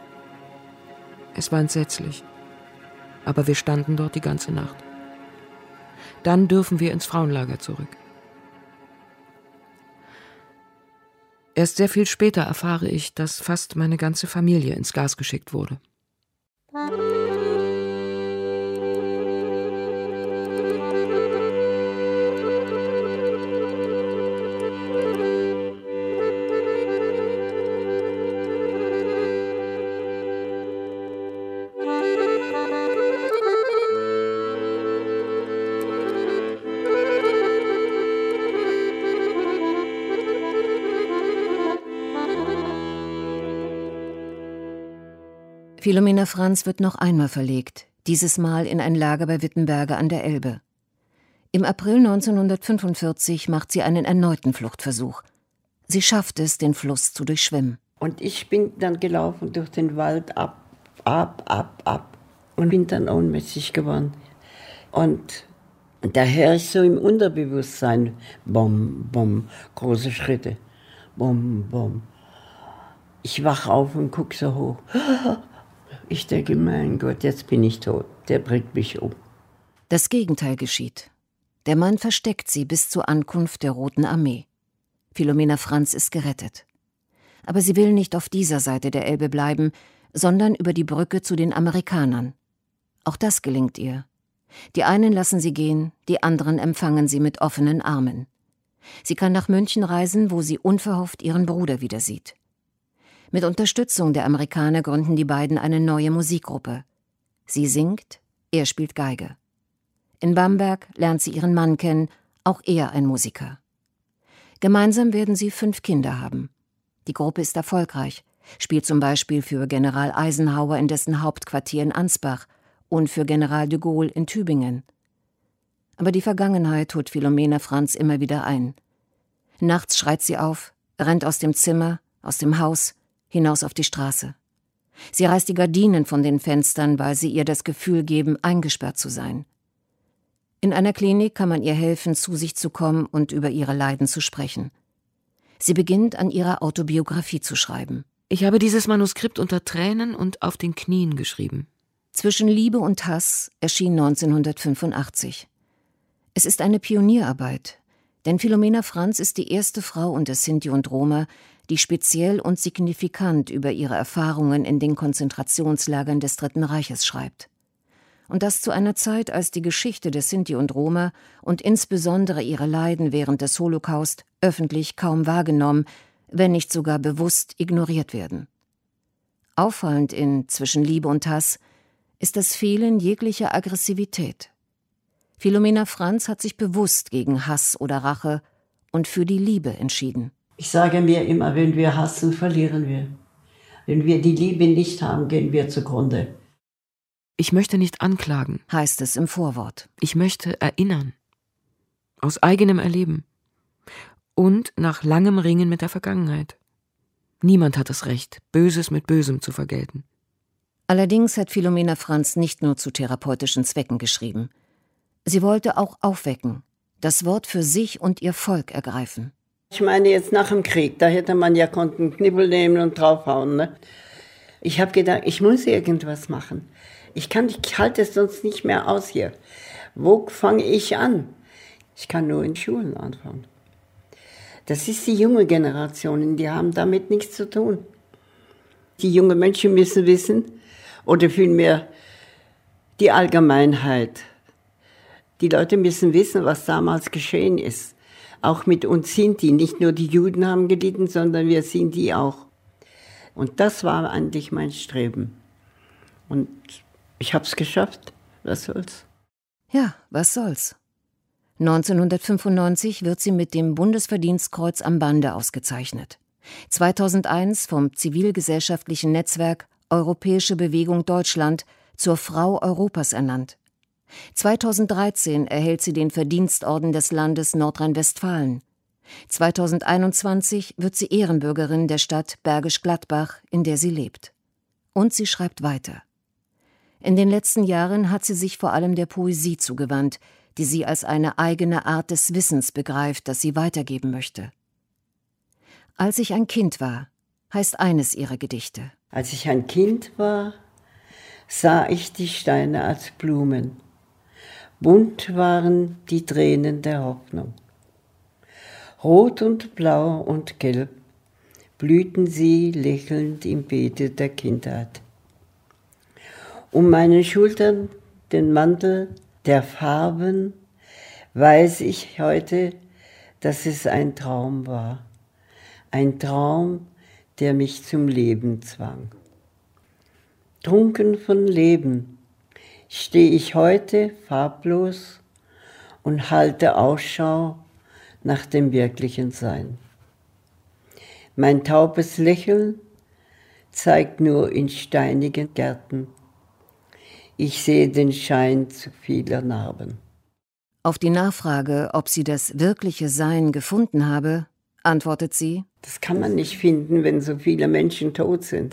Es war entsetzlich. Aber wir standen dort die ganze Nacht. Dann dürfen wir ins Frauenlager zurück. Erst sehr viel später erfahre ich, dass fast meine ganze Familie ins Gas geschickt wurde. Philomena Franz wird noch einmal verlegt, dieses Mal in ein Lager bei Wittenberge an der Elbe. Im April 1945 macht sie einen erneuten Fluchtversuch. Sie schafft es, den Fluss zu durchschwimmen. Und ich bin dann gelaufen durch den Wald ab und bin dann ohnmächtig geworden. Und da höre ich so im Unterbewusstsein, bom, bom, große Schritte, bom, bom. Ich wach auf und gucke so hoch. Ich denke, mein Gott, jetzt bin ich tot. Der bringt mich um. Das Gegenteil geschieht. Der Mann versteckt sie bis zur Ankunft der Roten Armee. Philomena Franz ist gerettet. Aber sie will nicht auf dieser Seite der Elbe bleiben, sondern über die Brücke zu den Amerikanern. Auch das gelingt ihr. Die einen lassen sie gehen, die anderen empfangen sie mit offenen Armen. Sie kann nach München reisen, wo sie unverhofft ihren Bruder wieder sieht. Mit Unterstützung der Amerikaner gründen die beiden eine neue Musikgruppe. Sie singt, er spielt Geige. In Bamberg lernt sie ihren Mann kennen, auch er ein Musiker. Gemeinsam werden sie 5 Kinder haben. Die Gruppe ist erfolgreich, spielt zum Beispiel für General Eisenhower in dessen Hauptquartier in Ansbach und für General de Gaulle in Tübingen. Aber die Vergangenheit holt Philomena Franz immer wieder ein. Nachts schreit sie auf, rennt aus dem Zimmer, aus dem Haus, hinaus auf die Straße. Sie reißt die Gardinen von den Fenstern, weil sie ihr das Gefühl geben, eingesperrt zu sein. In einer Klinik kann man ihr helfen, zu sich zu kommen und über ihre Leiden zu sprechen. Sie beginnt, an ihrer Autobiografie zu schreiben. Ich habe dieses Manuskript unter Tränen und auf den Knien geschrieben. Zwischen Liebe und Hass erschien 1985. Es ist eine Pionierarbeit, denn Philomena Franz ist die erste Frau unter Sinti und Roma, die speziell und signifikant über ihre Erfahrungen in den Konzentrationslagern des Dritten Reiches schreibt. Und das zu einer Zeit, als die Geschichte der Sinti und Roma und insbesondere ihre Leiden während des Holocaust öffentlich kaum wahrgenommen, wenn nicht sogar bewusst ignoriert werden. Auffallend in Zwischen Liebe und Hass ist das Fehlen jeglicher Aggressivität. Philomena Franz hat sich bewusst gegen Hass oder Rache und für die Liebe entschieden. Ich sage mir immer, wenn wir hassen, verlieren wir. Wenn wir die Liebe nicht haben, gehen wir zugrunde. Ich möchte nicht anklagen, heißt es im Vorwort. Ich möchte erinnern. Aus eigenem Erleben. Und nach langem Ringen mit der Vergangenheit. Niemand hat das Recht, Böses mit Bösem zu vergelten. Allerdings hat Philomena Franz nicht nur zu therapeutischen Zwecken geschrieben. Sie wollte auch aufwecken, das Wort für sich und ihr Volk ergreifen. Ich meine, jetzt nach dem Krieg, da hätte man ja einen Knibbel nehmen und draufhauen. Ne? Ich habe gedacht, ich muss irgendwas machen. Ich halte es sonst nicht mehr aus hier. Wo fange ich an? Ich kann nur in Schulen anfangen. Das ist die junge Generation, die haben damit nichts zu tun. Die jungen Menschen müssen wissen, oder vielmehr die Allgemeinheit. Die Leute müssen wissen, was damals geschehen ist. Auch mit uns Sinti. Nicht nur die Juden haben gelitten, sondern wir Sinti auch. Und das war eigentlich mein Streben. Und ich habe es geschafft. Was soll's? Ja, was soll's? 1995 wird sie mit dem Bundesverdienstkreuz am Bande ausgezeichnet. 2001 vom zivilgesellschaftlichen Netzwerk Europäische Bewegung Deutschland zur Frau Europas ernannt. 2013 erhält sie den Verdienstorden des Landes Nordrhein-Westfalen. 2021 wird sie Ehrenbürgerin der Stadt Bergisch Gladbach, in der sie lebt. Und sie schreibt weiter. In den letzten Jahren hat sie sich vor allem der Poesie zugewandt, die sie als eine eigene Art des Wissens begreift, das sie weitergeben möchte. Als ich ein Kind war, heißt eines ihrer Gedichte. Als ich ein Kind war, sah ich die Steine als Blumen. Bunt waren die Tränen der Hoffnung. Rot und blau und gelb blühten sie lächelnd im Beete der Kindheit. Um meinen Schultern den Mantel der Farben weiß ich heute, dass es ein Traum war. Ein Traum, der mich zum Leben zwang. Trunken von Leben stehe ich heute farblos und halte Ausschau nach dem wirklichen Sein. Mein taubes Lächeln zeigt nur in steinigen Gärten. Ich sehe den Schein zu vieler Narben. Auf die Nachfrage, ob sie das wirkliche Sein gefunden habe, antwortet sie: Das kann man nicht finden, wenn so viele Menschen tot sind.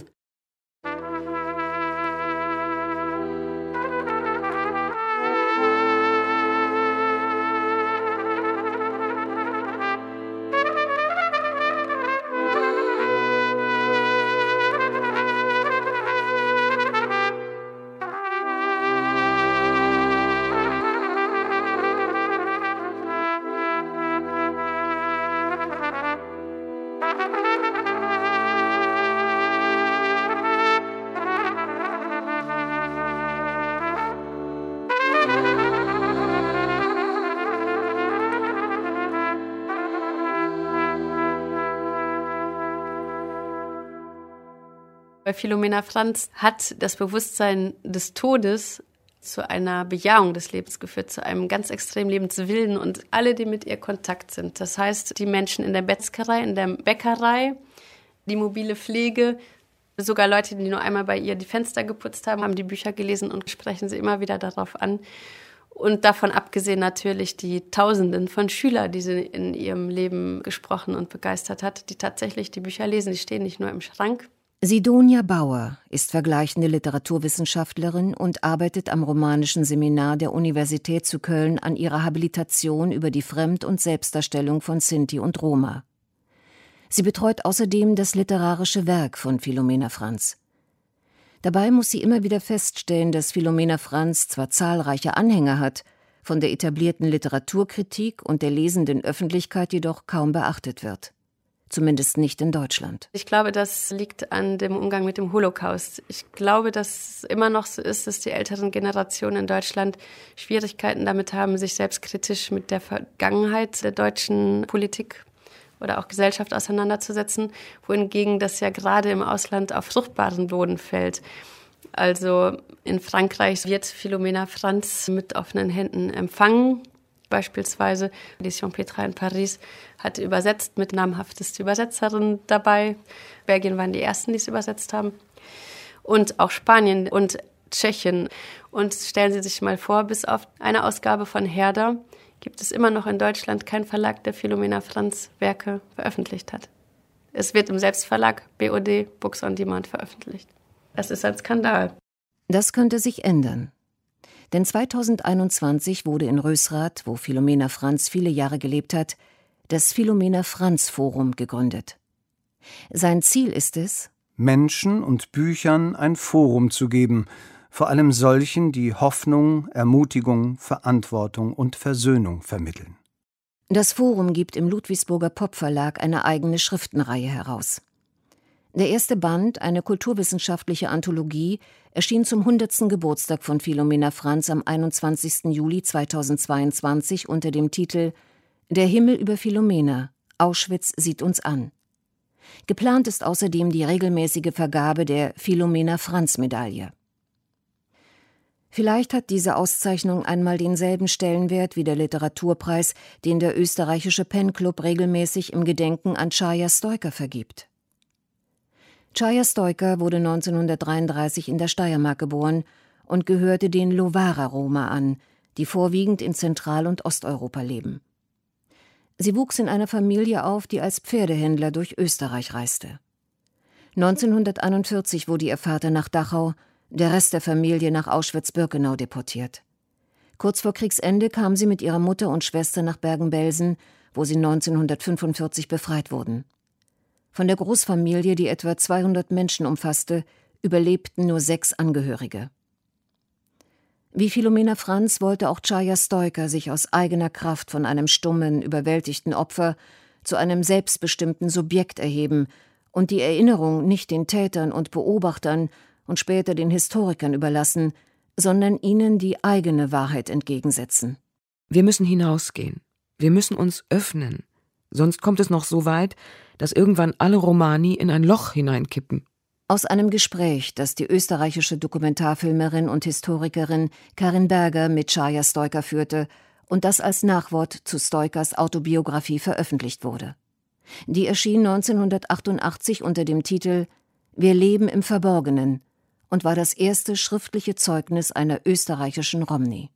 Bei Philomena Franz hat das Bewusstsein des Todes zu einer Bejahung des Lebens geführt, zu einem ganz extremen Lebenswillen und alle, die mit ihr Kontakt sind. Das heißt, die Menschen in der Metzgerei, in der Bäckerei, die mobile Pflege, sogar Leute, die nur einmal bei ihr die Fenster geputzt haben, haben die Bücher gelesen und sprechen sie immer wieder darauf an. Und davon abgesehen natürlich die Tausenden von Schülern, die sie in ihrem Leben gesprochen und begeistert hat, die tatsächlich die Bücher lesen. Die stehen nicht nur im Schrank. Sidonia Bauer ist vergleichende Literaturwissenschaftlerin und arbeitet am Romanischen Seminar der Universität zu Köln an ihrer Habilitation über die Fremd- und Selbstdarstellung von Sinti und Roma. Sie betreut außerdem das literarische Werk von Philomena Franz. Dabei muss sie immer wieder feststellen, dass Philomena Franz zwar zahlreiche Anhänger hat, von der etablierten Literaturkritik und der lesenden Öffentlichkeit jedoch kaum beachtet wird. Zumindest nicht in Deutschland. Ich glaube, das liegt an dem Umgang mit dem Holocaust. Ich glaube, dass es immer noch so ist, dass die älteren Generationen in Deutschland Schwierigkeiten damit haben, sich selbstkritisch mit der Vergangenheit der deutschen Politik oder auch Gesellschaft auseinanderzusetzen, wohingegen das ja gerade im Ausland auf fruchtbaren Boden fällt. Also in Frankreich wird Philomena Franz mit offenen Händen empfangen. Beispielsweise Edition Petra in Paris hatte übersetzt mit namhafteste Übersetzerin dabei. Belgien waren die ersten, die es übersetzt haben. Und auch Spanien und Tschechien. Und stellen Sie sich mal vor, bis auf eine Ausgabe von Herder gibt es immer noch in Deutschland keinen Verlag, der Philomena Franz Werke veröffentlicht hat. Es wird im Selbstverlag BOD Books on Demand veröffentlicht. Das ist ein Skandal. Das könnte sich ändern. Denn 2021 wurde in Rösrath, wo Philomena Franz viele Jahre gelebt hat, das Philomena Franz Forum gegründet. Sein Ziel ist es, Menschen und Büchern ein Forum zu geben, vor allem solchen, die Hoffnung, Ermutigung, Verantwortung und Versöhnung vermitteln. Das Forum gibt im Ludwigsburger Pop-Verlag eine eigene Schriftenreihe heraus. Der erste Band, eine kulturwissenschaftliche Anthologie, erschien zum 100. Geburtstag von Philomena Franz am 21. Juli 2022 unter dem Titel »Der Himmel über Philomena. Auschwitz sieht uns an«. Geplant ist außerdem die regelmäßige Vergabe der Philomena-Franz-Medaille. Vielleicht hat diese Auszeichnung einmal denselben Stellenwert wie der Literaturpreis, den der österreichische Pen-Club regelmäßig im Gedenken an Charja Stoiker vergibt. Charja Stoiker wurde 1933 in der Steiermark geboren und gehörte den Lowara-Roma an, die vorwiegend in Zentral- und Osteuropa leben. Sie wuchs in einer Familie auf, die als Pferdehändler durch Österreich reiste. 1941 wurde ihr Vater nach Dachau, der Rest der Familie nach Auschwitz-Birkenau deportiert. Kurz vor Kriegsende kam sie mit ihrer Mutter und Schwester nach Bergen-Belsen, wo sie 1945 befreit wurden. Von der Großfamilie, die etwa 200 Menschen umfasste, überlebten nur 6 Angehörige. Wie Philomena Franz wollte auch Czaja Stojka sich aus eigener Kraft von einem stummen, überwältigten Opfer zu einem selbstbestimmten Subjekt erheben und die Erinnerung nicht den Tätern und Beobachtern und später den Historikern überlassen, sondern ihnen die eigene Wahrheit entgegensetzen. Wir müssen hinausgehen. Wir müssen uns öffnen. Sonst kommt es noch so weit, dass irgendwann alle Romani in ein Loch hineinkippen. Aus einem Gespräch, das die österreichische Dokumentarfilmerin und Historikerin Karin Berger mit Czaja Stojka führte und das als Nachwort zu Stojkas Autobiografie veröffentlicht wurde. Die erschien 1988 unter dem Titel »Wir leben im Verborgenen« und war das erste schriftliche Zeugnis einer österreichischen Romni.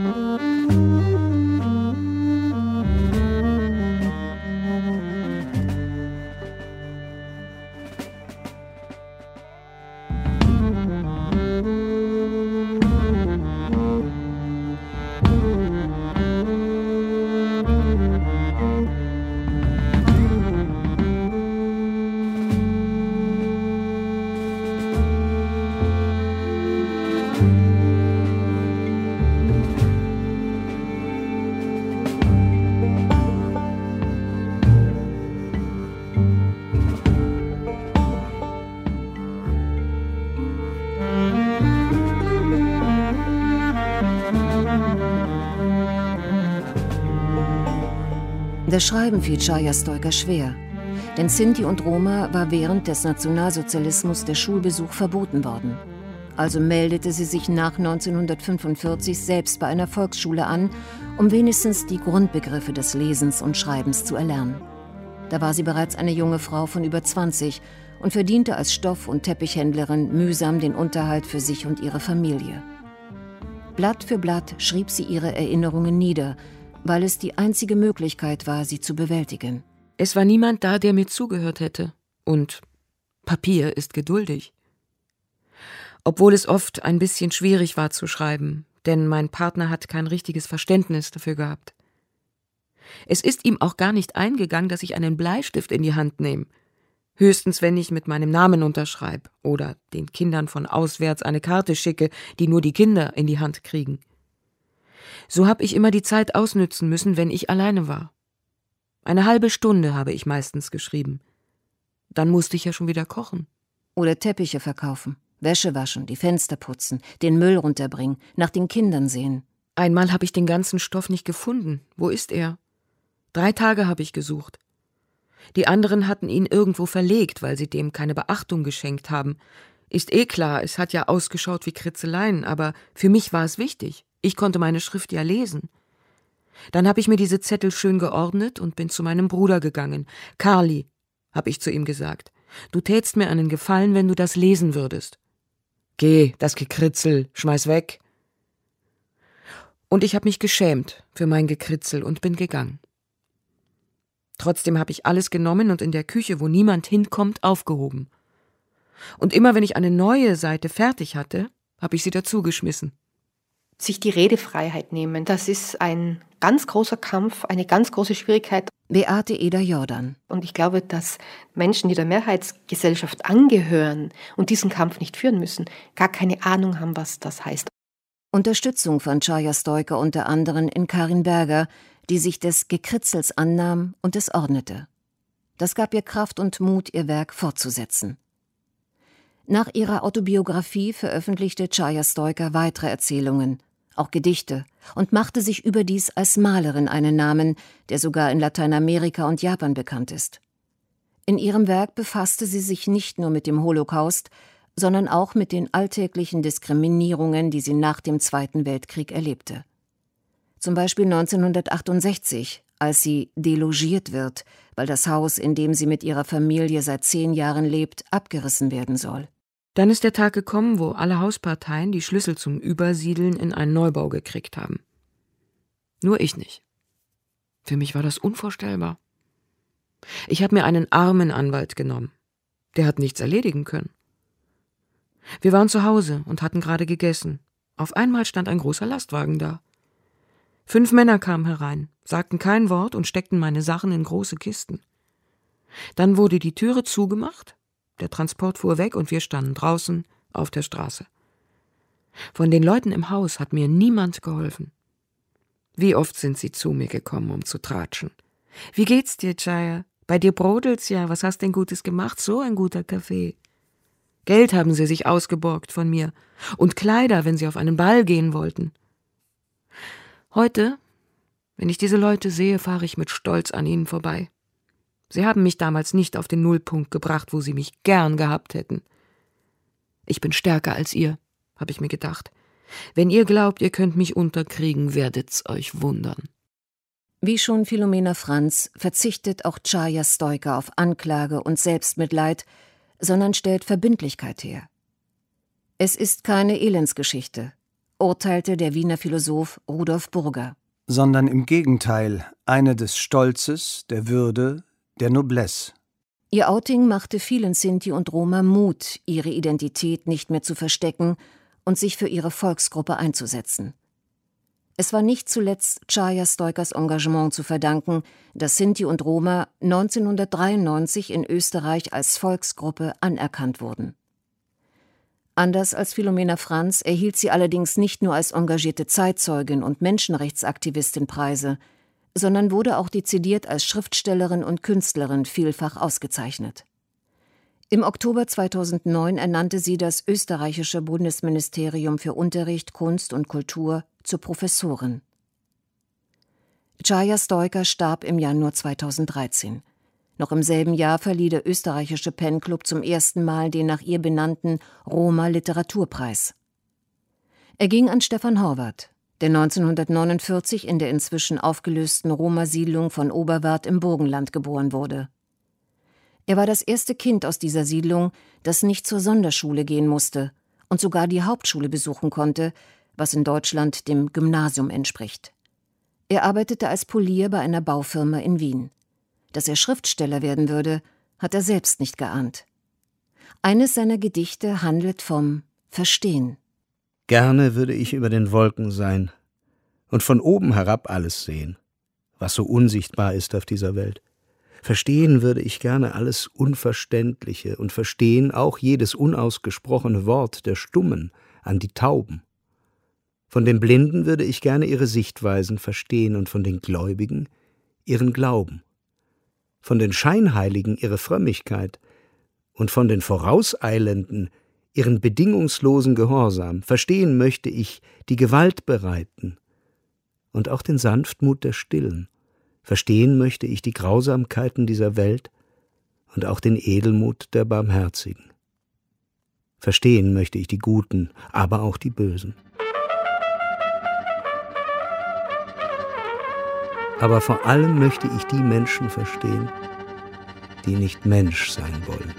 Das Schreiben fiel Czaja Stojka schwer, denn Sinti und Roma war während des Nationalsozialismus der Schulbesuch verboten worden. Also meldete sie sich nach 1945 selbst bei einer Volksschule an, um wenigstens die Grundbegriffe des Lesens und Schreibens zu erlernen. Da war sie bereits eine junge Frau von über 20 und verdiente als Stoff- und Teppichhändlerin mühsam den Unterhalt für sich und ihre Familie. Blatt für Blatt schrieb sie ihre Erinnerungen nieder, weil es die einzige Möglichkeit war, sie zu bewältigen. Es war niemand da, der mir zugehört hätte. Und Papier ist geduldig. Obwohl es oft ein bisschen schwierig war zu schreiben, denn mein Partner hat kein richtiges Verständnis dafür gehabt. Es ist ihm auch gar nicht eingegangen, dass ich einen Bleistift in die Hand nehme. Höchstens, wenn ich mit meinem Namen unterschreibe oder den Kindern von auswärts eine Karte schicke, die nur die Kinder in die Hand kriegen. So habe ich immer die Zeit ausnützen müssen, wenn ich alleine war. Eine halbe Stunde habe ich meistens geschrieben. Dann musste ich ja schon wieder kochen. Oder Teppiche verkaufen, Wäsche waschen, die Fenster putzen, den Müll runterbringen, nach den Kindern sehen. Einmal habe ich den ganzen Stoff nicht gefunden. Wo ist er? 3 Tage habe ich gesucht. Die anderen hatten ihn irgendwo verlegt, weil sie dem keine Beachtung geschenkt haben. Ist klar, es hat ja ausgeschaut wie Kritzeleien, aber für mich war es wichtig. Ich konnte meine Schrift ja lesen. Dann habe ich mir diese Zettel schön geordnet und bin zu meinem Bruder gegangen. »Karli«, habe ich zu ihm gesagt, »du tätst mir einen Gefallen, wenn du das lesen würdest.« »Geh, das Gekritzel, schmeiß weg.« Und ich habe mich geschämt für mein Gekritzel und bin gegangen. Trotzdem habe ich alles genommen und in der Küche, wo niemand hinkommt, aufgehoben. Und immer wenn ich eine neue Seite fertig hatte, habe ich sie dazugeschmissen. Sich die Redefreiheit nehmen, das ist ein ganz großer Kampf, eine ganz große Schwierigkeit. Beate Eder-Jordan. Und ich glaube, dass Menschen, die der Mehrheitsgesellschaft angehören und diesen Kampf nicht führen müssen, gar keine Ahnung haben, was das heißt. Unterstützung fand Czaja Stojka unter anderem in Karin Berger, die sich des Gekritzels annahm und es ordnete. Das gab ihr Kraft und Mut, ihr Werk fortzusetzen. Nach ihrer Autobiografie veröffentlichte Czaja Stojka weitere Erzählungen, auch Gedichte, und machte sich überdies als Malerin einen Namen, der sogar in Lateinamerika und Japan bekannt ist. In ihrem Werk befasste sie sich nicht nur mit dem Holocaust, sondern auch mit den alltäglichen Diskriminierungen, die sie nach dem Zweiten Weltkrieg erlebte. Zum Beispiel 1968, als sie delogiert wird, weil das Haus, in dem sie mit ihrer Familie seit 10 Jahren lebt, abgerissen werden soll. Dann ist der Tag gekommen, wo alle Hausparteien die Schlüssel zum Übersiedeln in einen Neubau gekriegt haben. Nur ich nicht. Für mich war das unvorstellbar. Ich habe mir einen armen Anwalt genommen. Der hat nichts erledigen können. Wir waren zu Hause und hatten gerade gegessen. Auf einmal stand ein großer Lastwagen da. 5 Männer kamen herein, sagten kein Wort und steckten meine Sachen in große Kisten. Dann wurde die Türe zugemacht, der Transport fuhr weg und wir standen draußen auf der Straße. Von den Leuten im Haus hat mir niemand geholfen. Wie oft sind sie zu mir gekommen, um zu tratschen. »Wie geht's dir, Chaya? Bei dir brodelt's ja. Was hast denn Gutes gemacht? So ein guter Kaffee.« Geld haben sie sich ausgeborgt von mir und Kleider, wenn sie auf einen Ball gehen wollten. Heute, wenn ich diese Leute sehe, fahre ich mit Stolz an ihnen vorbei. Sie haben mich damals nicht auf den Nullpunkt gebracht, wo sie mich gern gehabt hätten. Ich bin stärker als ihr, habe ich mir gedacht. Wenn ihr glaubt, ihr könnt mich unterkriegen, werdet's euch wundern. Wie schon Philomena Franz verzichtet auch Chaya Stoica auf Anklage und Selbstmitleid, sondern stellt Verbindlichkeit her. Es ist keine Elendsgeschichte, urteilte der Wiener Philosoph Rudolf Burger. Sondern im Gegenteil eine des Stolzes, der Würde, der Noblesse. Ihr Outing machte vielen Sinti und Roma Mut, ihre Identität nicht mehr zu verstecken und sich für ihre Volksgruppe einzusetzen. Es war nicht zuletzt Chaya Stoicas Engagement zu verdanken, dass Sinti und Roma 1993 in Österreich als Volksgruppe anerkannt wurden. Anders als Philomena Franz erhielt sie allerdings nicht nur als engagierte Zeitzeugin und Menschenrechtsaktivistin Preise, sondern wurde auch dezidiert als Schriftstellerin und Künstlerin vielfach ausgezeichnet. Im Oktober 2009 ernannte sie das österreichische Bundesministerium für Unterricht, Kunst und Kultur zur Professorin. Chaya Stoica starb im Januar 2013. Noch im selben Jahr verlieh der österreichische Pen-Club zum ersten Mal den nach ihr benannten Roma-Literaturpreis. Er ging an Stefan Horvath, der 1949 in der inzwischen aufgelösten Roma-Siedlung von Oberwart im Burgenland geboren wurde. Er war das erste Kind aus dieser Siedlung, das nicht zur Sonderschule gehen musste und sogar die Hauptschule besuchen konnte, was in Deutschland dem Gymnasium entspricht. Er arbeitete als Polier bei einer Baufirma in Wien. Dass er Schriftsteller werden würde, hat er selbst nicht geahnt. Eines seiner Gedichte handelt vom Verstehen. Gerne würde ich über den Wolken sein und von oben herab alles sehen, was so unsichtbar ist auf dieser Welt. Verstehen würde ich gerne alles Unverständliche und verstehen auch jedes unausgesprochene Wort der Stummen an die Tauben. Von den Blinden würde ich gerne ihre Sichtweisen verstehen und von den Gläubigen ihren Glauben. Von den Scheinheiligen ihre Frömmigkeit und von den Vorauseilenden ihren bedingungslosen Gehorsam. Verstehen möchte ich die Gewaltbereiten und auch den Sanftmut der Stillen. Verstehen möchte ich die Grausamkeiten dieser Welt und auch den Edelmut der Barmherzigen. Verstehen möchte ich die Guten, aber auch die Bösen. Aber vor allem möchte ich die Menschen verstehen, die nicht Mensch sein wollen.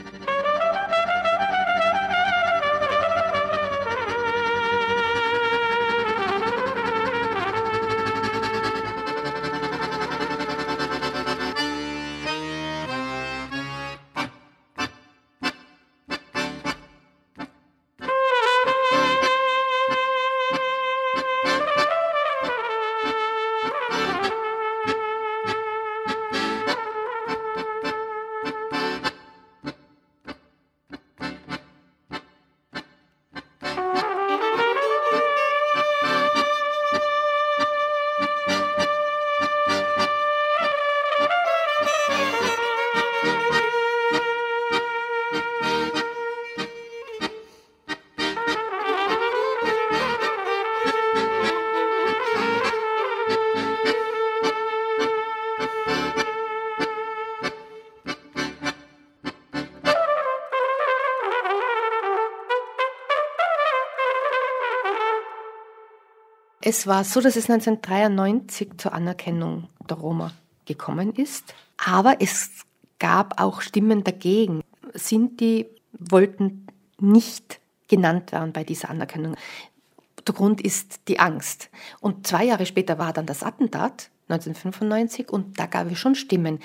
Es war so, dass es 1993 zur Anerkennung der Roma gekommen ist, aber es gab auch Stimmen dagegen. Sinti wollten nicht genannt werden bei dieser Anerkennung. Der Grund ist die Angst. Und 2 Jahre später war dann das Attentat, 1995, und da gab es schon Stimmen.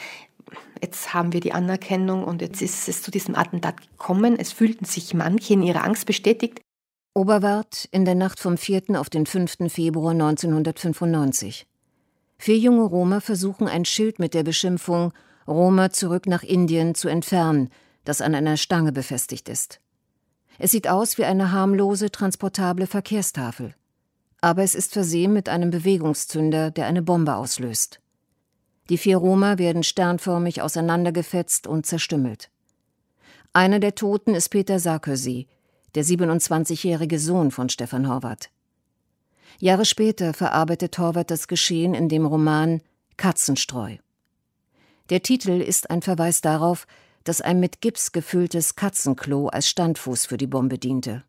jetzt haben wir die Anerkennung und jetzt ist es zu diesem Attentat gekommen. Es fühlten sich manche in ihrer Angst bestätigt. Oberwart in der Nacht vom 4. auf den 5. Februar 1995. 4 junge Roma versuchen, ein Schild mit der Beschimpfung »Roma zurück nach Indien« zu entfernen, das an einer Stange befestigt ist. Es sieht aus wie eine harmlose, transportable Verkehrstafel. Aber es ist versehen mit einem Bewegungszünder, der eine Bombe auslöst. Die 4 Roma werden sternförmig auseinandergefetzt und zerstümmelt. Einer der Toten ist Peter Sarkozy, der 27-jährige Sohn von Stefan Horvath. Jahre später verarbeitet Horvath das Geschehen in dem Roman »Katzenstreu«. Der Titel ist ein Verweis darauf, dass ein mit Gips gefülltes Katzenklo als Standfuß für die Bombe diente.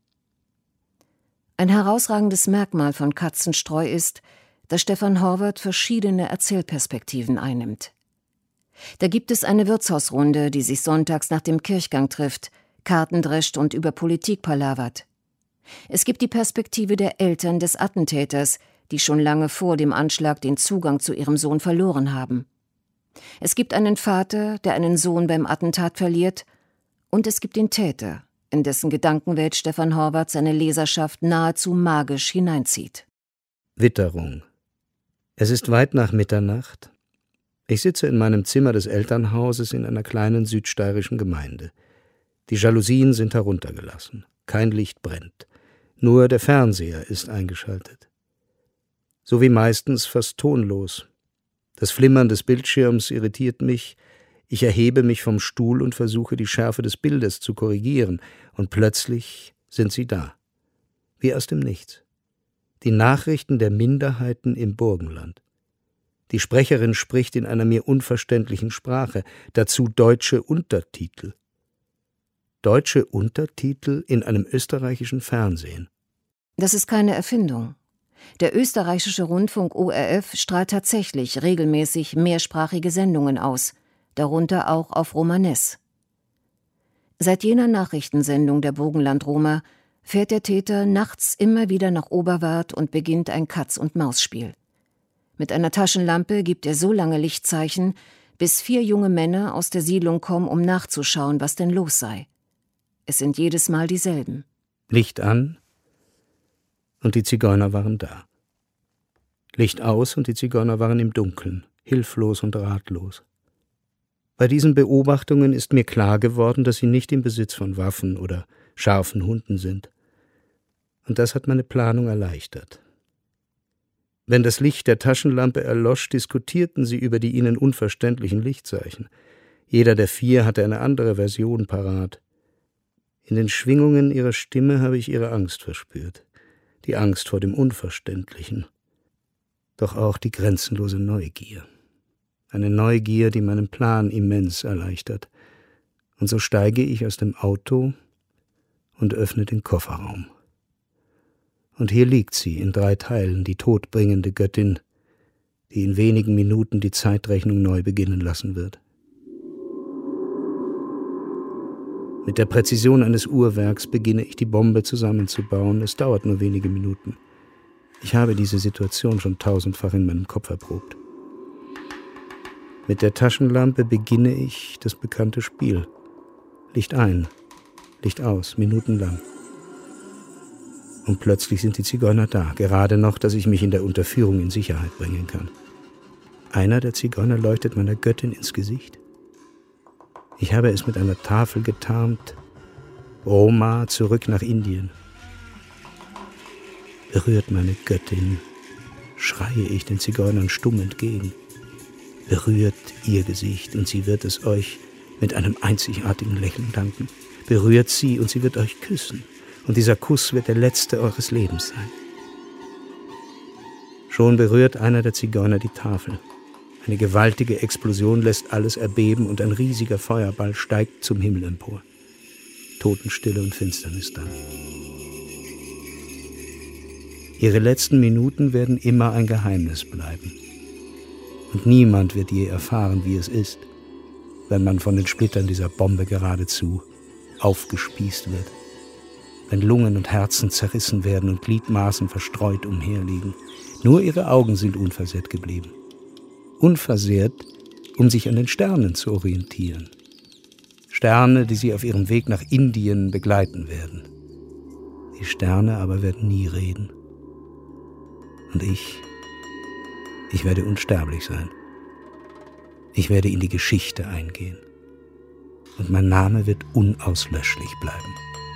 Ein herausragendes Merkmal von Katzenstreu ist, dass Stefan Horvath verschiedene Erzählperspektiven einnimmt. Da gibt es eine Wirtshausrunde, die sich sonntags nach dem Kirchgang trifft, Karten drescht und über Politik palavert. Es gibt die Perspektive der Eltern des Attentäters, die schon lange vor dem Anschlag den Zugang zu ihrem Sohn verloren haben. Es gibt einen Vater, der einen Sohn beim Attentat verliert, und es gibt den Täter, in dessen Gedankenwelt Stefan Horvath seine Leserschaft nahezu magisch hineinzieht. Witterung. Es ist weit nach Mitternacht. Ich sitze in meinem Zimmer des Elternhauses in einer kleinen südsteirischen Gemeinde. Die Jalousien sind heruntergelassen. Kein Licht brennt. Nur der Fernseher ist eingeschaltet. So wie meistens fast tonlos. Das Flimmern des Bildschirms irritiert mich. Ich erhebe mich vom Stuhl und versuche, die Schärfe des Bildes zu korrigieren. Und plötzlich sind sie da. Wie aus dem Nichts. Die Nachrichten der Minderheiten im Burgenland. Die Sprecherin spricht in einer mir unverständlichen Sprache, dazu deutsche Untertitel. Deutsche Untertitel in einem österreichischen Fernsehen. Das ist keine Erfindung. Der österreichische Rundfunk ORF strahlt tatsächlich regelmäßig mehrsprachige Sendungen aus, darunter auch auf Romanes. Seit jener Nachrichtensendung der Burgenland-Roma fährt der Täter nachts immer wieder nach Oberwart und beginnt ein Katz-und-Maus-Spiel. Mit einer Taschenlampe gibt er so lange Lichtzeichen, bis 4 junge Männer aus der Siedlung kommen, um nachzuschauen, was denn los sei. Es sind jedes Mal dieselben. Licht an und die Zigeuner waren da. Licht aus und die Zigeuner waren im Dunkeln, hilflos und ratlos. Bei diesen Beobachtungen ist mir klar geworden, dass sie nicht im Besitz von Waffen oder scharfen Hunden sind. Und das hat meine Planung erleichtert. Wenn das Licht der Taschenlampe erlosch, diskutierten sie über die ihnen unverständlichen Lichtzeichen. Jeder der 4 hatte eine andere Version parat. In den Schwingungen ihrer Stimme habe ich ihre Angst verspürt, die Angst vor dem Unverständlichen, doch auch die grenzenlose Neugier. Eine Neugier, die meinen Plan immens erleichtert. Und so steige ich aus dem Auto und öffne den Kofferraum. Und hier liegt sie in 3 Teilen, die todbringende Göttin, die in wenigen Minuten die Zeitrechnung neu beginnen lassen wird. Mit der Präzision eines Uhrwerks beginne ich, die Bombe zusammenzubauen. Es dauert nur wenige Minuten. Ich habe diese Situation schon 1000-fach in meinem Kopf erprobt. Mit der Taschenlampe beginne ich das bekannte Spiel. Licht ein, Licht aus, minutenlang. Und plötzlich sind die Zigeuner da, gerade noch, dass ich mich in der Unterführung in Sicherheit bringen kann. Einer der Zigeuner leuchtet meiner Göttin ins Gesicht. Ich habe es mit einer Tafel getarnt. Roma zurück nach Indien. Berührt meine Göttin, schreie ich den Zigeunern stumm entgegen. Berührt ihr Gesicht und sie wird es euch mit einem einzigartigen Lächeln danken. Berührt sie und sie wird euch küssen. Und dieser Kuss wird der letzte eures Lebens sein. Schon berührt einer der Zigeuner die Tafel. Eine gewaltige Explosion lässt alles erbeben und ein riesiger Feuerball steigt zum Himmel empor. Totenstille und Finsternis dann. Ihre letzten Minuten werden immer ein Geheimnis bleiben. Und niemand wird je erfahren, wie es ist, wenn man von den Splittern dieser Bombe geradezu aufgespießt wird. Wenn Lungen und Herzen zerrissen werden und Gliedmaßen verstreut umherliegen. Nur ihre Augen sind unversehrt geblieben. Unversehrt um sich an den Sternen zu orientieren. Sterne, die sie auf ihrem Weg nach Indien begleiten werden. Die Sterne aber werden nie reden. Und ich werde unsterblich sein. Ich werde in die Geschichte eingehen. Und mein Name wird unauslöschlich bleiben.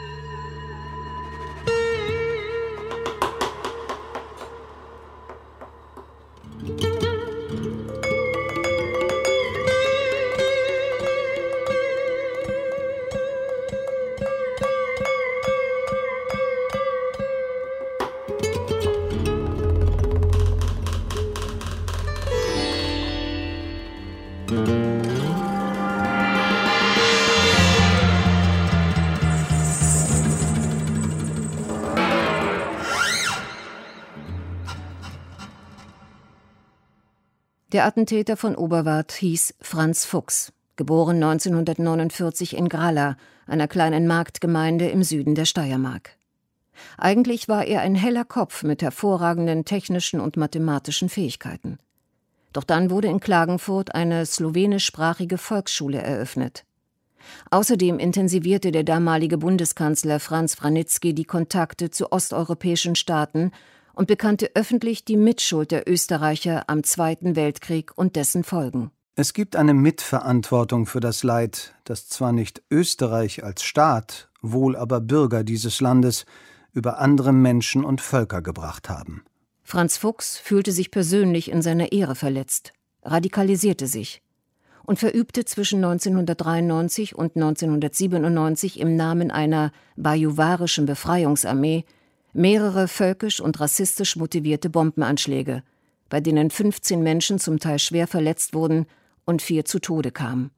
Der Attentäter von Oberwart hieß Franz Fuchs, geboren 1949 in Gralla, einer kleinen Marktgemeinde im Süden der Steiermark. Eigentlich war er ein heller Kopf mit hervorragenden technischen und mathematischen Fähigkeiten. Doch dann wurde in Klagenfurt eine slowenischsprachige Volksschule eröffnet. Außerdem intensivierte der damalige Bundeskanzler Franz Vranitzky die Kontakte zu osteuropäischen Staaten und bekannte öffentlich die Mitschuld der Österreicher am Zweiten Weltkrieg und dessen Folgen. Es gibt eine Mitverantwortung für das Leid, das zwar nicht Österreich als Staat, wohl aber Bürger dieses Landes über andere Menschen und Völker gebracht haben. Franz Fuchs fühlte sich persönlich in seiner Ehre verletzt, radikalisierte sich und verübte zwischen 1993 und 1997 im Namen einer bajuwarischen Befreiungsarmee mehrere völkisch und rassistisch motivierte Bombenanschläge, bei denen 15 Menschen zum Teil schwer verletzt wurden und 4 zu Tode kamen.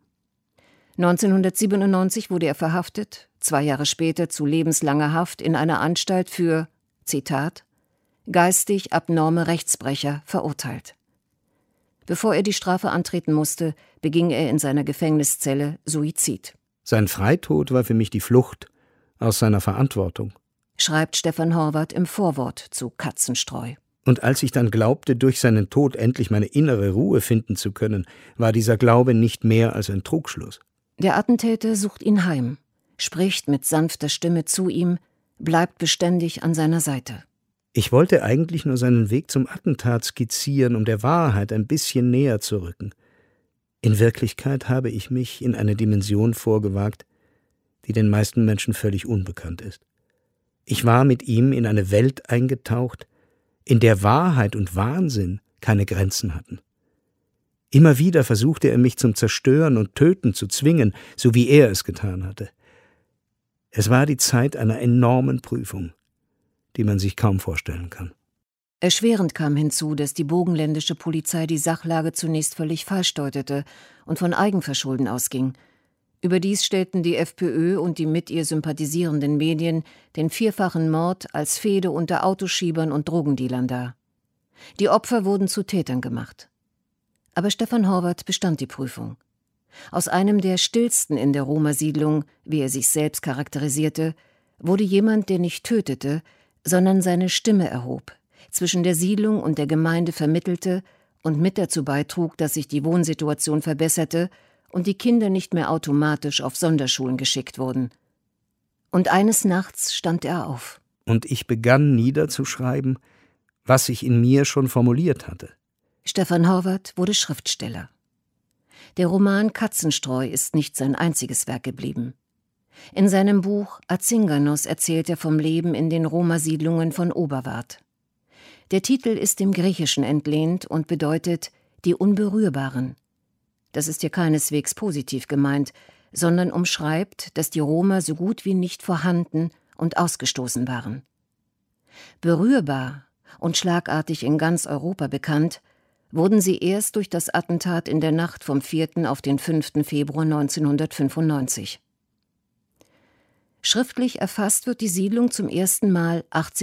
1997 wurde er verhaftet, 2 Jahre später zu lebenslanger Haft in einer Anstalt für, Zitat, geistig abnorme Rechtsbrecher verurteilt. Bevor er die Strafe antreten musste, beging er in seiner Gefängniszelle Suizid. Sein Freitod war für mich die Flucht aus seiner Verantwortung, schreibt Stefan Horvath im Vorwort zu Katzenstreu. Und als ich dann glaubte, durch seinen Tod endlich meine innere Ruhe finden zu können, war dieser Glaube nicht mehr als ein Trugschluss. Der Attentäter sucht ihn heim, spricht mit sanfter Stimme zu ihm, bleibt beständig an seiner Seite. Ich wollte eigentlich nur seinen Weg zum Attentat skizzieren, um der Wahrheit ein bisschen näher zu rücken. In Wirklichkeit habe ich mich in eine Dimension vorgewagt, die den meisten Menschen völlig unbekannt ist. Ich war mit ihm in eine Welt eingetaucht, in der Wahrheit und Wahnsinn keine Grenzen hatten. Immer wieder versuchte er mich zum Zerstören und Töten zu zwingen, so wie er es getan hatte. Es war die Zeit einer enormen Prüfung, die man sich kaum vorstellen kann. Erschwerend kam hinzu, dass die burgenländische Polizei die Sachlage zunächst völlig falsch deutete und von Eigenverschulden ausging. Überdies stellten die FPÖ und die mit ihr sympathisierenden Medien den 4-fachen Mord als Fehde unter Autoschiebern und Drogendealern dar. Die Opfer wurden zu Tätern gemacht. Aber Stefan Horvath bestand die Prüfung. Aus einem der stillsten in der Roma-Siedlung, wie er sich selbst charakterisierte, wurde jemand, der nicht tötete, sondern seine Stimme erhob, zwischen der Siedlung und der Gemeinde vermittelte und mit dazu beitrug, dass sich die Wohnsituation verbesserte und die Kinder nicht mehr automatisch auf Sonderschulen geschickt wurden. Und eines Nachts stand er auf. Und ich begann niederzuschreiben, was ich in mir schon formuliert hatte. Stefan Horvath wurde Schriftsteller. Der Roman Katzenstreu ist nicht sein einziges Werk geblieben. In seinem Buch Azinganos erzählt er vom Leben in den Roma-Siedlungen von Oberwart. Der Titel ist dem Griechischen entlehnt und bedeutet »die Unberührbaren«. Das ist hier keineswegs positiv gemeint, sondern umschreibt, dass die Roma so gut wie nicht vorhanden und ausgestoßen waren. Berührbar und schlagartig in ganz Europa bekannt, wurden sie erst durch das Attentat in der Nacht vom 4. auf den 5. Februar 1995. Schriftlich erfasst wird die Siedlung zum ersten Mal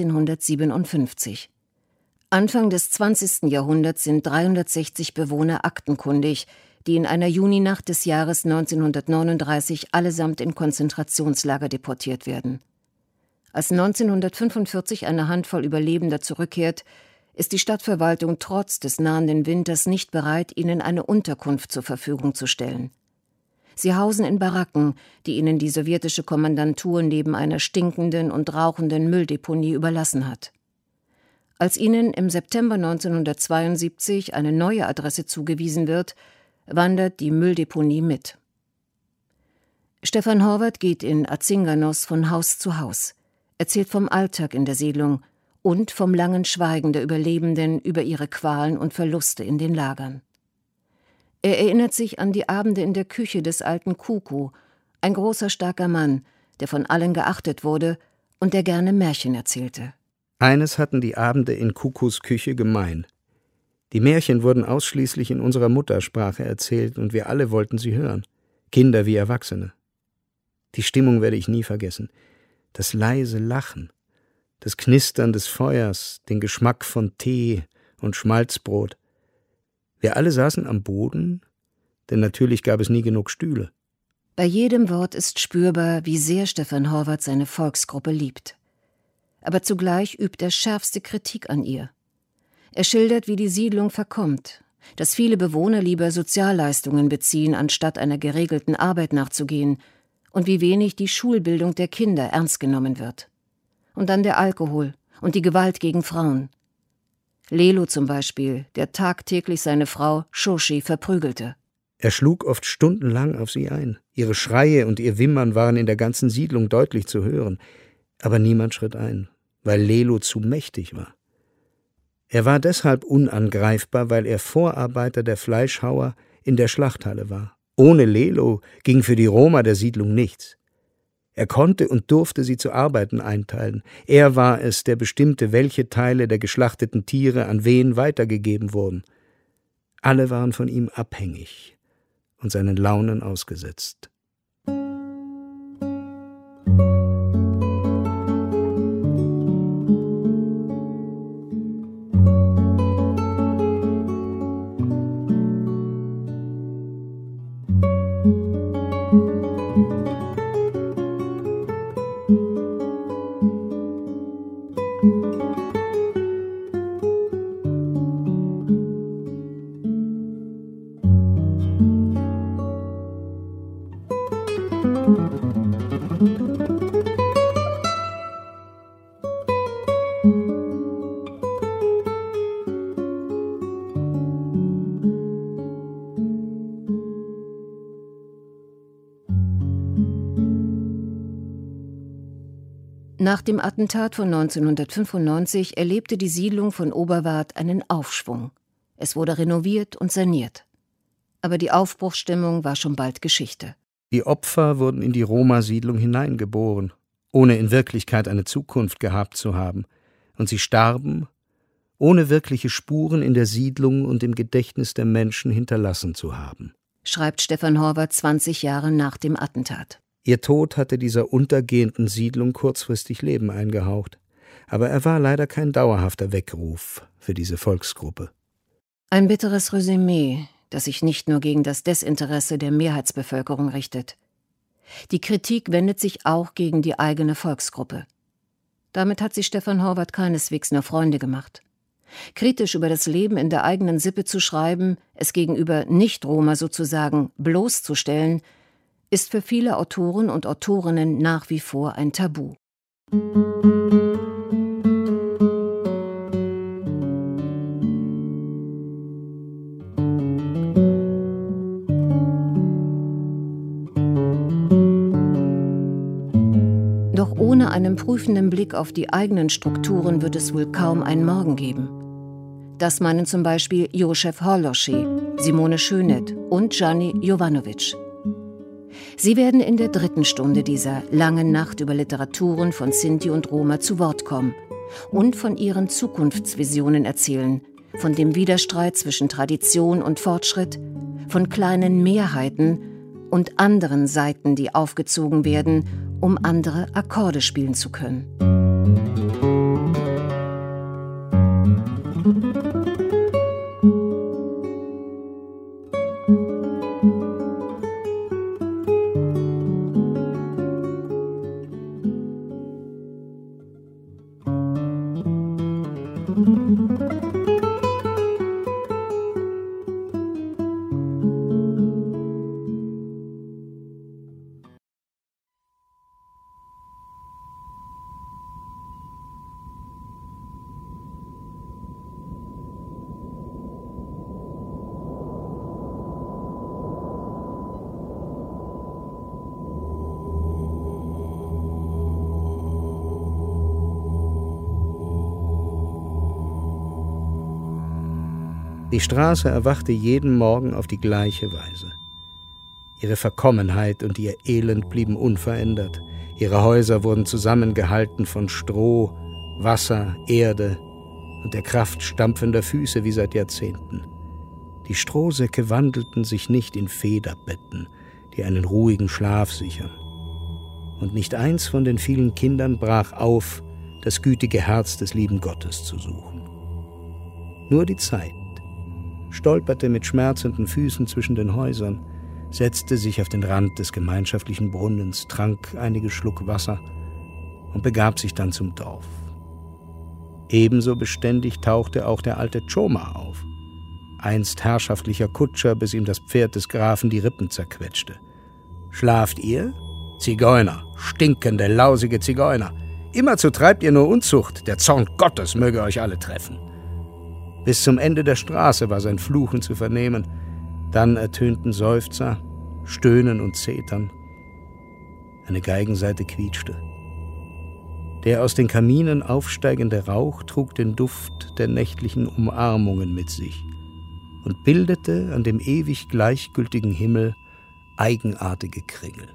1857. Anfang des 20. Jahrhunderts sind 360 Bewohner aktenkundig, die in einer Juninacht des Jahres 1939 allesamt in Konzentrationslager deportiert werden. Als 1945 eine Handvoll Überlebender zurückkehrt, ist die Stadtverwaltung trotz des nahenden Winters nicht bereit, ihnen eine Unterkunft zur Verfügung zu stellen. Sie hausen in Baracken, die ihnen die sowjetische Kommandantur neben einer stinkenden und rauchenden Mülldeponie überlassen hat. Als ihnen im September 1972 eine neue Adresse zugewiesen wird, wandert die Mülldeponie mit. Stefan Horvath geht in Azinganos von Haus zu Haus, erzählt vom Alltag in der Siedlung und vom langen Schweigen der Überlebenden über ihre Qualen und Verluste in den Lagern. Er erinnert sich an die Abende in der Küche des alten Kuku, ein großer, starker Mann, der von allen geachtet wurde und der gerne Märchen erzählte. Eines hatten die Abende in Kukus Küche gemein. Die Märchen wurden ausschließlich in unserer Muttersprache erzählt und wir alle wollten sie hören, Kinder wie Erwachsene. Die Stimmung werde ich nie vergessen. Das leise Lachen, das Knistern des Feuers, den Geschmack von Tee und Schmalzbrot. Wir alle saßen am Boden, denn natürlich gab es nie genug Stühle. Bei jedem Wort ist spürbar, wie sehr Stefan Horvath seine Volksgruppe liebt. Aber zugleich übt er schärfste Kritik an ihr. Er schildert, wie die Siedlung verkommt, dass viele Bewohner lieber Sozialleistungen beziehen, anstatt einer geregelten Arbeit nachzugehen, und wie wenig die Schulbildung der Kinder ernst genommen wird. Und dann der Alkohol und die Gewalt gegen Frauen. Lelo zum Beispiel, der tagtäglich seine Frau Shoshi verprügelte. Er schlug oft stundenlang auf sie ein. Ihre Schreie und ihr Wimmern waren in der ganzen Siedlung deutlich zu hören. Aber niemand schritt ein, weil Lelo zu mächtig war. Er war deshalb unangreifbar, weil er Vorarbeiter der Fleischhauer in der Schlachthalle war. Ohne Lelo ging für die Roma der Siedlung nichts. Er konnte und durfte sie zu Arbeiten einteilen. Er war es, der bestimmte, welche Teile der geschlachteten Tiere an wen weitergegeben wurden. Alle waren von ihm abhängig und seinen Launen ausgesetzt. Nach dem Attentat von 1995 erlebte die Siedlung von Oberwart einen Aufschwung. Es wurde renoviert und saniert. Aber die Aufbruchsstimmung war schon bald Geschichte. Die Opfer wurden in die Roma-Siedlung hineingeboren, ohne in Wirklichkeit eine Zukunft gehabt zu haben. Und sie starben, ohne wirkliche Spuren in der Siedlung und im Gedächtnis der Menschen hinterlassen zu haben. Schreibt Stefan Horvath 20 Jahre nach dem Attentat. Ihr Tod hatte dieser untergehenden Siedlung kurzfristig Leben eingehaucht. Aber er war leider kein dauerhafter Weckruf für diese Volksgruppe. Ein bitteres Resümee, das sich nicht nur gegen das Desinteresse der Mehrheitsbevölkerung richtet. Die Kritik wendet sich auch gegen die eigene Volksgruppe. Damit hat sich Stefan Horvath keineswegs nur Freunde gemacht. Kritisch über das Leben in der eigenen Sippe zu schreiben, es gegenüber Nicht-Roma sozusagen bloßzustellen, ist für viele Autoren und Autorinnen nach wie vor ein Tabu. Doch ohne einen prüfenden Blick auf die eigenen Strukturen wird es wohl kaum einen Morgen geben. Das meinen zum Beispiel Josef Holoschi, Simone Schönett und Gianni Jovanovic. Sie werden in der 3. Stunde dieser langen Nacht über Literaturen von Sinti und Roma zu Wort kommen und von ihren Zukunftsvisionen erzählen, von dem Widerstreit zwischen Tradition und Fortschritt, von kleinen Mehrheiten und anderen Saiten, die aufgezogen werden, um andere Akkorde spielen zu können. Die Straße erwachte jeden Morgen auf die gleiche Weise. Ihre Verkommenheit und ihr Elend blieben unverändert. Ihre Häuser wurden zusammengehalten von Stroh, Wasser, Erde und der Kraft stampfender Füße wie seit Jahrzehnten. Die Strohsäcke wandelten sich nicht in Federbetten, die einen ruhigen Schlaf sichern. Und nicht eins von den vielen Kindern brach auf, das gütige Herz des lieben Gottes zu suchen. Nur die Zeit stolperte mit schmerzenden Füßen zwischen den Häusern, setzte sich auf den Rand des gemeinschaftlichen Brunnens, trank einige Schluck Wasser und begab sich dann zum Dorf. Ebenso beständig tauchte auch der alte Choma auf, einst herrschaftlicher Kutscher, bis ihm das Pferd des Grafen die Rippen zerquetschte. »Schlaft ihr? Zigeuner, stinkende, lausige Zigeuner! Immerzu treibt ihr nur Unzucht, der Zorn Gottes möge euch alle treffen!« Bis zum Ende der Straße war sein Fluchen zu vernehmen. Dann ertönten Seufzer, Stöhnen und Zetern. Eine Geigensaite quietschte. Der aus den Kaminen aufsteigende Rauch trug den Duft der nächtlichen Umarmungen mit sich und bildete an dem ewig gleichgültigen Himmel eigenartige Kringel.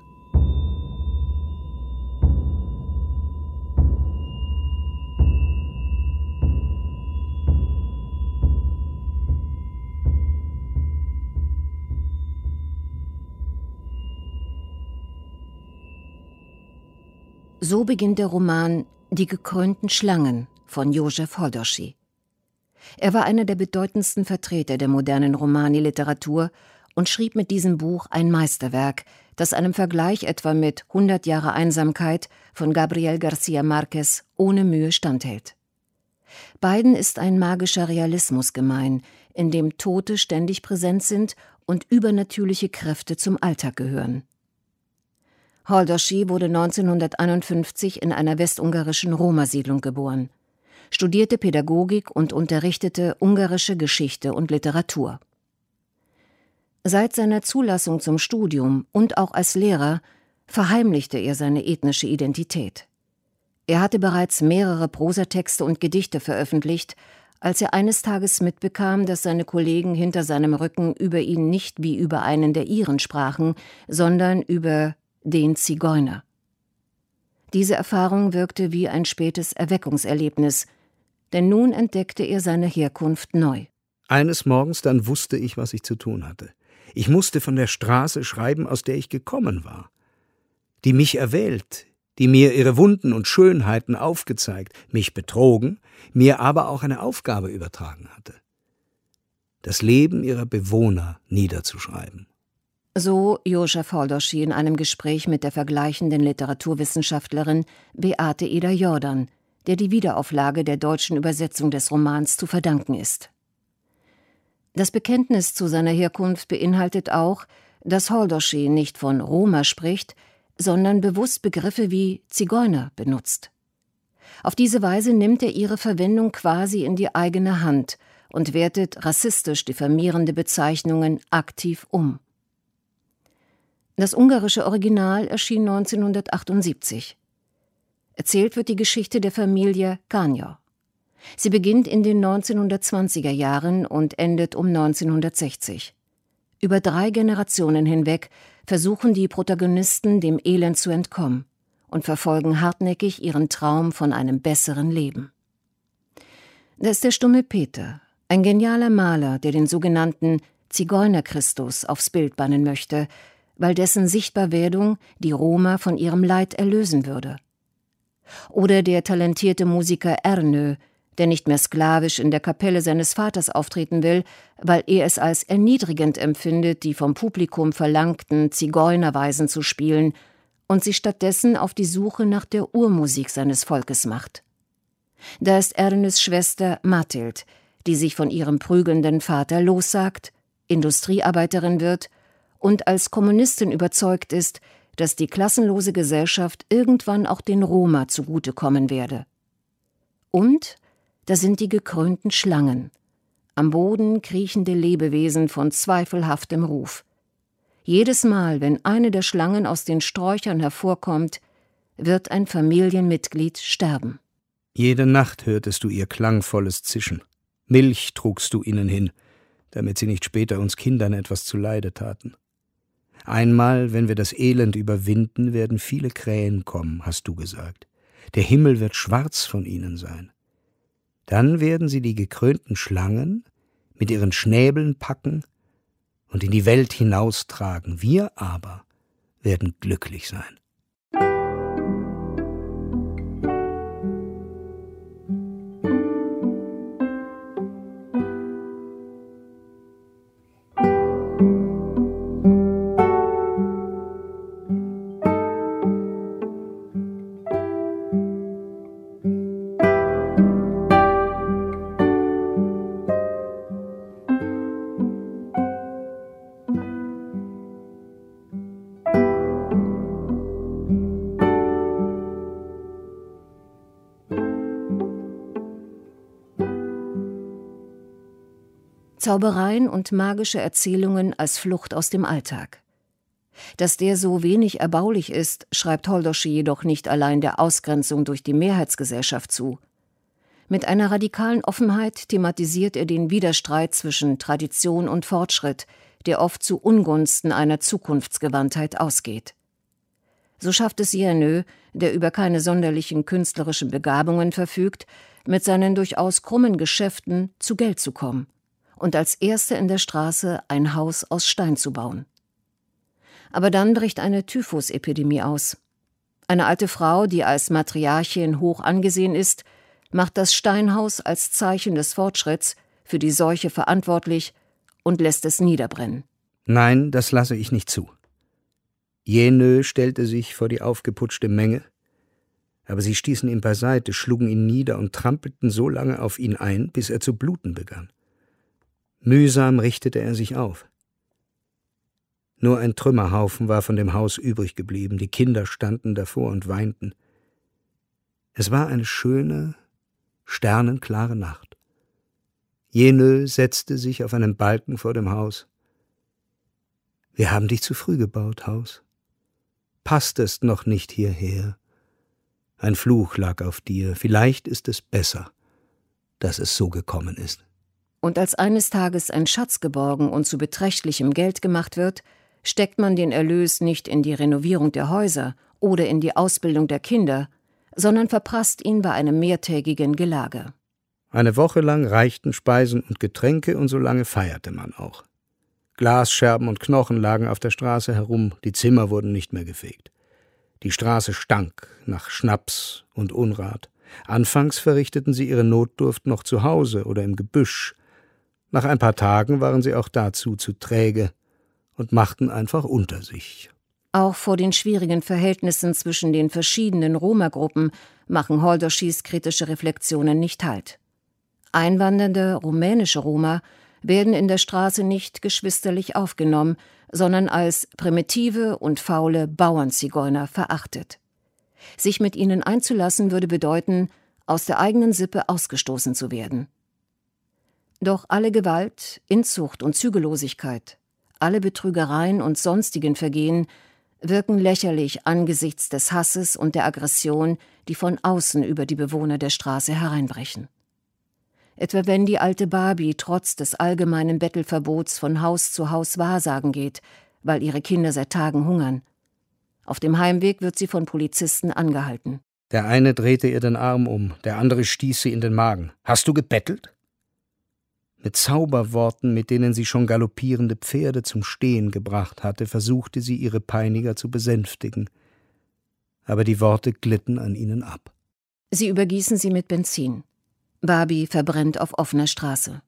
So beginnt der Roman »Die gekrönten Schlangen« von József Holdosy. Er war einer der bedeutendsten Vertreter der modernen Romani-Literatur und schrieb mit diesem Buch ein Meisterwerk, das einem Vergleich etwa mit 100 Jahre Einsamkeit von Gabriel García Márquez ohne Mühe standhält. Beiden ist ein magischer Realismus gemein, in dem Tote ständig präsent sind und übernatürliche Kräfte zum Alltag gehören. Holdosy wurde 1951 in einer westungarischen Roma-Siedlung geboren, studierte Pädagogik und unterrichtete ungarische Geschichte und Literatur. Seit seiner Zulassung zum Studium und auch als Lehrer verheimlichte er seine ethnische Identität. Er hatte bereits mehrere Prosatexte und Gedichte veröffentlicht, als er eines Tages mitbekam, dass seine Kollegen hinter seinem Rücken über ihn nicht wie über einen der Iren sprachen, sondern über den Zigeuner. Diese Erfahrung wirkte wie ein spätes Erweckungserlebnis, denn nun entdeckte er seine Herkunft neu. Eines Morgens dann wusste ich, was ich zu tun hatte. Ich musste von der Straße schreiben, aus der ich gekommen war, die mich erwählt, die mir ihre Wunden und Schönheiten aufgezeigt, mich betrogen, mir aber auch eine Aufgabe übertragen hatte: das Leben ihrer Bewohner niederzuschreiben. So József Holdosy in einem Gespräch mit der vergleichenden Literaturwissenschaftlerin Beate Eder-Jordan, der die Wiederauflage der deutschen Übersetzung des Romans zu verdanken ist. Das Bekenntnis zu seiner Herkunft beinhaltet auch, dass Holdosy nicht von Roma spricht, sondern bewusst Begriffe wie Zigeuner benutzt. Auf diese Weise nimmt er ihre Verwendung quasi in die eigene Hand und wertet rassistisch diffamierende Bezeichnungen aktiv um. Das ungarische Original erschien 1978. Erzählt wird die Geschichte der Familie Kányó. Sie beginnt in den 1920er Jahren und endet um 1960. Über 3 Generationen hinweg versuchen die Protagonisten, dem Elend zu entkommen und verfolgen hartnäckig ihren Traum von einem besseren Leben. Da ist der stumme Peter, ein genialer Maler, der den sogenannten Zigeuner-Christus aufs Bild bannen möchte, weil dessen Sichtbarwerdung die Roma von ihrem Leid erlösen würde. Oder der talentierte Musiker Ernő, der nicht mehr sklavisch in der Kapelle seines Vaters auftreten will, weil er es als erniedrigend empfindet, die vom Publikum verlangten Zigeunerweisen zu spielen und sich stattdessen auf die Suche nach der Urmusik seines Volkes macht. Da ist Ernős Schwester Mathild, die sich von ihrem prügelnden Vater lossagt, Industriearbeiterin wird und als Kommunistin überzeugt ist, dass die klassenlose Gesellschaft irgendwann auch den Roma zugutekommen werde. Und da sind die gekrönten Schlangen, am Boden kriechende Lebewesen von zweifelhaftem Ruf. Jedes Mal, wenn eine der Schlangen aus den Sträuchern hervorkommt, wird ein Familienmitglied sterben. Jede Nacht hörtest du ihr klangvolles Zischen. Milch trugst du ihnen hin. damit sie nicht später uns Kindern etwas zuleide taten. Einmal, wenn wir das Elend überwinden, werden viele Krähen kommen, hast du gesagt. Der Himmel wird schwarz von ihnen sein. Dann werden sie die gekrönten Schlangen mit ihren Schnäbeln packen und in die Welt hinaustragen. Wir aber werden glücklich sein. Zaubereien und magische Erzählungen als Flucht aus dem Alltag. Dass der so wenig erbaulich ist, schreibt Holdoschi jedoch nicht allein der Ausgrenzung durch die Mehrheitsgesellschaft zu. Mit einer radikalen Offenheit thematisiert er den Widerstreit zwischen Tradition und Fortschritt, der oft zu Ungunsten einer Zukunftsgewandtheit ausgeht. So schafft es Jenö, der über keine sonderlichen künstlerischen Begabungen verfügt, mit seinen durchaus krummen Geschäften zu Geld zu kommen und als Erster in der Straße ein Haus aus Stein zu bauen. Aber dann bricht eine Typhusepidemie aus. Eine alte Frau, die als Matriarchin hoch angesehen ist, macht das Steinhaus als Zeichen des Fortschritts für die Seuche verantwortlich und lässt es niederbrennen. Nein, das lasse ich nicht zu. Jenö stellte sich vor die aufgeputschte Menge, aber sie stießen ihn beiseite, schlugen ihn nieder und trampelten so lange auf ihn ein, bis er zu bluten begann. Mühsam richtete er sich auf. Nur ein Trümmerhaufen war von dem Haus übrig geblieben, die Kinder standen davor und weinten. Es war eine schöne, sternenklare Nacht. Jenö setzte sich auf einen Balken vor dem Haus. »Wir haben dich zu früh gebaut, Haus. Passtest noch nicht hierher. Ein Fluch lag auf dir, vielleicht ist es besser, dass es so gekommen ist.« Und als eines Tages ein Schatz geborgen und zu beträchtlichem Geld gemacht wird, steckt man den Erlös nicht in die Renovierung der Häuser oder in die Ausbildung der Kinder, sondern verprasst ihn bei einem mehrtägigen Gelage. Eine Woche lang reichten Speisen und Getränke und so lange feierte man auch. Glasscherben und Knochen lagen auf der Straße herum, die Zimmer wurden nicht mehr gefegt. Die Straße stank nach Schnaps und Unrat. Anfangs verrichteten sie ihre Notdurft noch zu Hause oder im Gebüsch. Nach ein paar Tagen waren sie auch dazu zu träge und machten einfach unter sich. Auch vor den schwierigen Verhältnissen zwischen den verschiedenen Roma-Gruppen machen Holdoschis kritische Reflexionen nicht Halt. Einwandernde rumänische Roma werden in der Straße nicht geschwisterlich aufgenommen, sondern als primitive und faule Bauernzigeuner verachtet. Sich mit ihnen einzulassen würde bedeuten, aus der eigenen Sippe ausgestoßen zu werden. Doch alle Gewalt, Inzucht und Zügellosigkeit, alle Betrügereien und sonstigen Vergehen wirken lächerlich angesichts des Hasses und der Aggression, die von außen über die Bewohner der Straße hereinbrechen. Etwa wenn die alte Babi trotz des allgemeinen Bettelverbots von Haus zu Haus wahrsagen geht, weil ihre Kinder seit Tagen hungern. Auf dem Heimweg wird sie von Polizisten angehalten. Der eine drehte ihr den Arm um, der andere stieß sie in den Magen. »Hast du gebettelt?« Mit Zauberworten, mit denen sie schon galoppierende Pferde zum Stehen gebracht hatte, versuchte sie, ihre Peiniger zu besänftigen. Aber die Worte glitten an ihnen ab. Sie übergießen sie mit Benzin. Babi verbrennt auf offener Straße.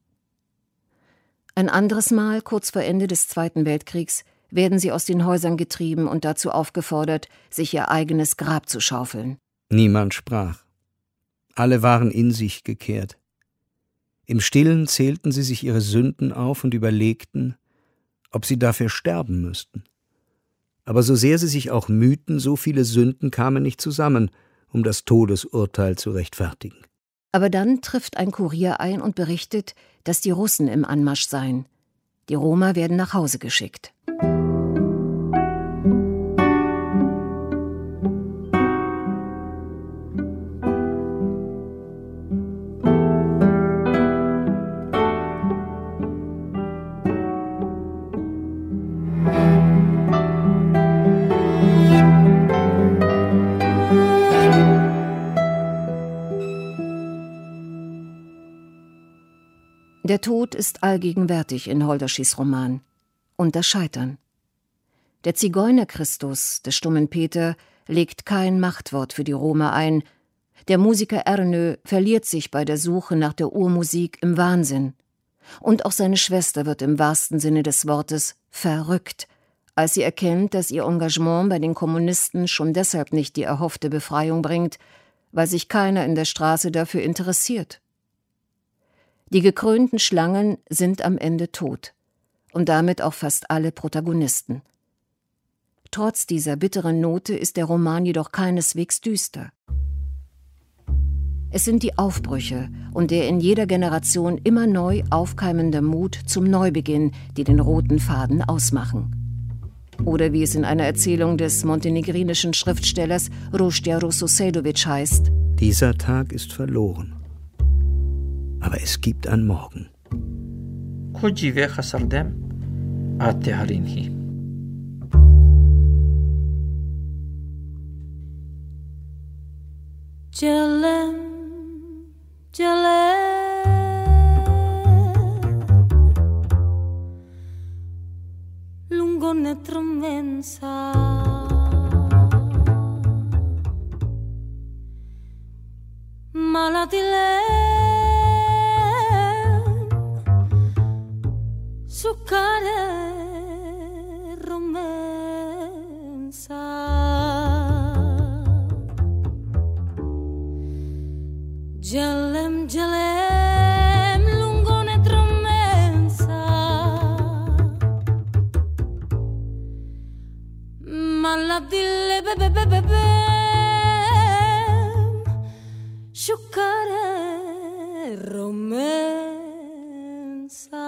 Ein anderes Mal, kurz vor Ende des Zweiten Weltkriegs, werden sie aus den Häusern getrieben und dazu aufgefordert, sich ihr eigenes Grab zu schaufeln. Niemand sprach. Alle waren in sich gekehrt. Im Stillen zählten sie sich ihre Sünden auf und überlegten, ob sie dafür sterben müssten. Aber so sehr sie sich auch mühten, so viele Sünden kamen nicht zusammen, um das Todesurteil zu rechtfertigen. Aber dann trifft ein Kurier ein und berichtet, dass die Russen im Anmarsch seien. Die Roma werden nach Hause geschickt. Der Tod ist allgegenwärtig in Holderschys Roman. Und das Scheitern. Der Zigeuner-Christus des stummen Peter legt kein Machtwort für die Roma ein. Der Musiker Ernö verliert sich bei der Suche nach der Urmusik im Wahnsinn. Und auch seine Schwester wird im wahrsten Sinne des Wortes verrückt, als sie erkennt, dass ihr Engagement bei den Kommunisten schon deshalb nicht die erhoffte Befreiung bringt, weil sich keiner in der Straße dafür interessiert. Die gekrönten Schlangen sind am Ende tot und damit auch fast alle Protagonisten. Trotz dieser bitteren Note ist der Roman jedoch keineswegs düster. Es sind die Aufbrüche und der in jeder Generation immer neu aufkeimende Mut zum Neubeginn, die den roten Faden ausmachen. Oder wie es in einer Erzählung des montenegrinischen Schriftstellers Ruždija Rusosedović heißt: Dieser Tag ist verloren, aber es gibt ein Morgen. Jelem, jelem, lungo ne trămența, malatile su care romența. Gelem, gelem, lungo ne trămența, malatile bebe, șucare romența.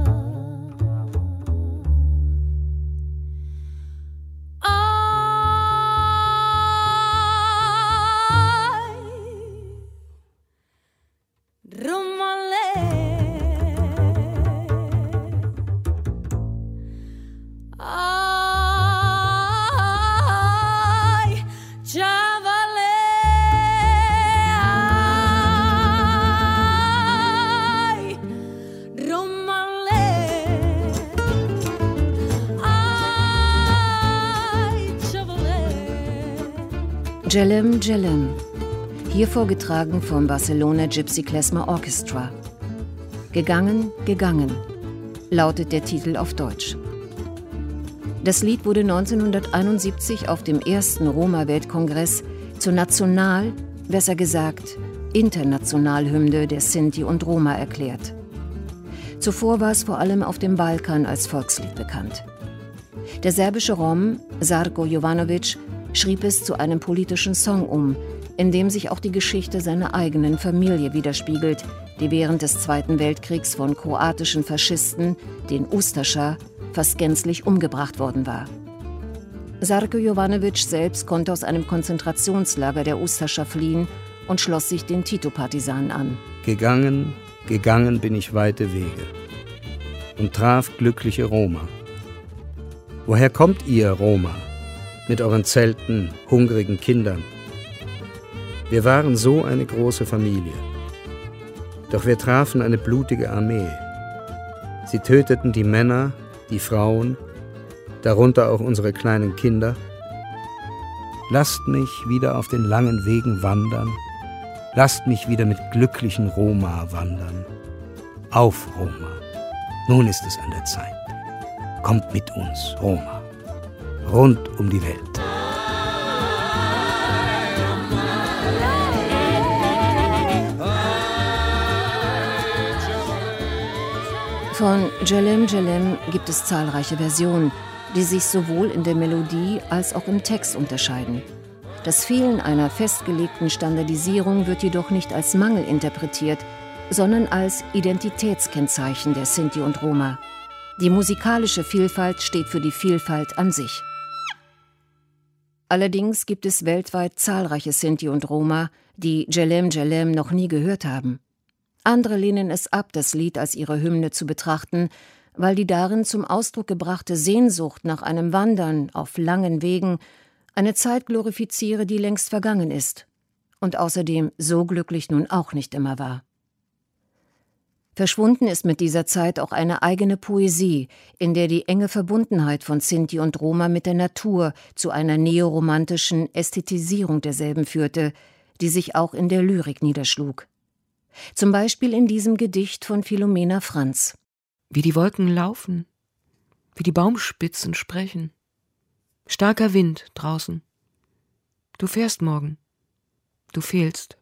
Jelem, jelem, hier vorgetragen vom Barcelona Gypsy Klezmer Orchestra. Gegangen, gegangen, lautet der Titel auf Deutsch. Das Lied wurde 1971 auf dem ersten Roma-Weltkongress zur National-, besser gesagt Internationalhymne der Sinti und Roma erklärt. Zuvor war es vor allem auf dem Balkan als Volkslied bekannt. Der serbische Rom, Žarko Jovanović, schrieb es zu einem politischen Song um, in dem sich auch die Geschichte seiner eigenen Familie widerspiegelt, die während des Zweiten Weltkriegs von kroatischen Faschisten, den Ustaša, fast gänzlich umgebracht worden war. Žarko Jovanović selbst konnte aus einem Konzentrationslager der Ustaša fliehen und schloss sich den Tito-Partisanen an. Gegangen, gegangen bin ich weite Wege und traf glückliche Roma. Woher kommt ihr, Roma? Mit euren Zelten, hungrigen Kindern. Wir waren so eine große Familie. Doch wir trafen eine blutige Armee. Sie töteten die Männer, die Frauen, darunter auch unsere kleinen Kinder. Lasst mich wieder auf den langen Wegen wandern. Lasst mich wieder mit glücklichen Roma wandern. Auf, Roma. Nun ist es an der Zeit. Kommt mit uns, Roma. Rund um die Welt. Von Jelem, jelem gibt es zahlreiche Versionen, die sich sowohl in der Melodie als auch im Text unterscheiden. Das Fehlen einer festgelegten Standardisierung wird jedoch nicht als Mangel interpretiert, sondern als Identitätskennzeichen der Sinti und Roma. Die musikalische Vielfalt steht für die Vielfalt an sich. Allerdings gibt es weltweit zahlreiche Sinti und Roma, die Jelem, jelem noch nie gehört haben. Andere lehnen es ab, das Lied als ihre Hymne zu betrachten, weil die darin zum Ausdruck gebrachte Sehnsucht nach einem Wandern auf langen Wegen eine Zeit glorifiziere, die längst vergangen ist und außerdem so glücklich nun auch nicht immer war. Verschwunden ist mit dieser Zeit auch eine eigene Poesie, in der die enge Verbundenheit von Sinti und Roma mit der Natur zu einer neoromantischen Ästhetisierung derselben führte, die sich auch in der Lyrik niederschlug. Zum Beispiel in diesem Gedicht von Philomena Franz. Wie die Wolken laufen, wie die Baumspitzen sprechen. Starker Wind draußen. Du fährst morgen. Du fehlst.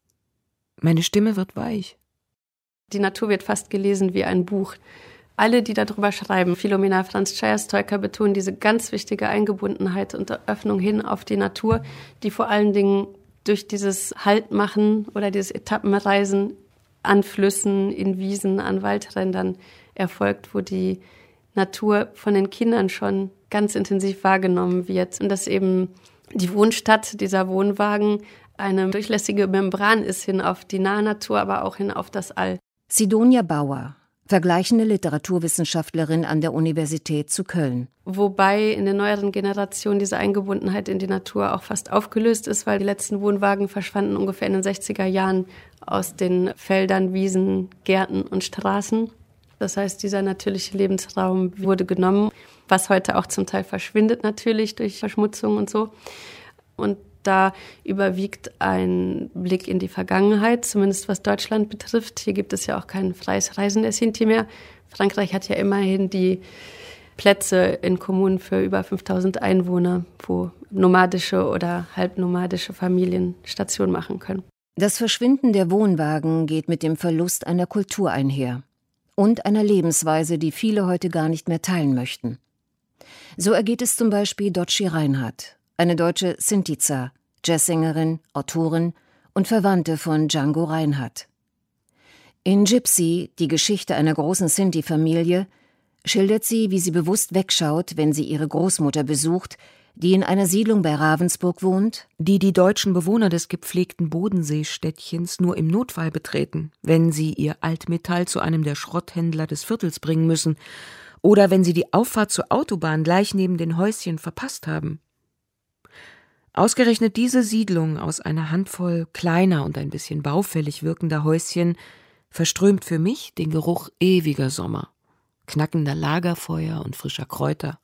Meine Stimme wird weich. Die Natur wird fast gelesen wie ein Buch. Alle, die darüber schreiben, Philomena Franz, Chaya Stojka, betonen diese ganz wichtige Eingebundenheit und Öffnung hin auf die Natur, die vor allen Dingen durch dieses Haltmachen oder dieses Etappenreisen an Flüssen, in Wiesen, an Waldrändern erfolgt, wo die Natur von den Kindern schon ganz intensiv wahrgenommen wird. Und dass eben die Wohnstadt, dieser Wohnwagen, eine durchlässige Membran ist hin auf die nahe Natur, aber auch hin auf das All. Sidonia Bauer, vergleichende Literaturwissenschaftlerin an der Universität zu Köln. Wobei in der neueren Generation diese Eingebundenheit in die Natur auch fast aufgelöst ist, weil die letzten Wohnwagen verschwanden ungefähr in den 60er Jahren aus den Feldern, Wiesen, Gärten und Straßen. Das heißt, dieser natürliche Lebensraum wurde genommen, was heute auch zum Teil verschwindet natürlich durch Verschmutzung und so. Und da überwiegt ein Blick in die Vergangenheit, zumindest was Deutschland betrifft. Hier gibt es ja auch kein freies Reisen der Sinti mehr. Frankreich hat ja immerhin die Plätze in Kommunen für über 5000 Einwohner, wo nomadische oder halbnomadische Familien Station machen können. Das Verschwinden der Wohnwagen geht mit dem Verlust einer Kultur einher und einer Lebensweise, die viele heute gar nicht mehr teilen möchten. So ergeht es zum Beispiel Dotschi Reinhardt, eine deutsche Sintica, Jazzsängerin, Autorin und Verwandte von Django Reinhardt. In Gypsy, die Geschichte einer großen Sinti-Familie, schildert sie, wie sie bewusst wegschaut, wenn sie ihre Großmutter besucht, die in einer Siedlung bei Ravensburg wohnt, die deutschen Bewohner des gepflegten Bodenseestädtchens nur im Notfall betreten, wenn sie ihr Altmetall zu einem der Schrotthändler des Viertels bringen müssen oder wenn sie die Auffahrt zur Autobahn gleich neben den Häuschen verpasst haben. Ausgerechnet diese Siedlung aus einer Handvoll kleiner und ein bisschen baufällig wirkender Häuschen verströmt für mich den Geruch ewiger Sommer, knackender Lagerfeuer und frischer Kräuter.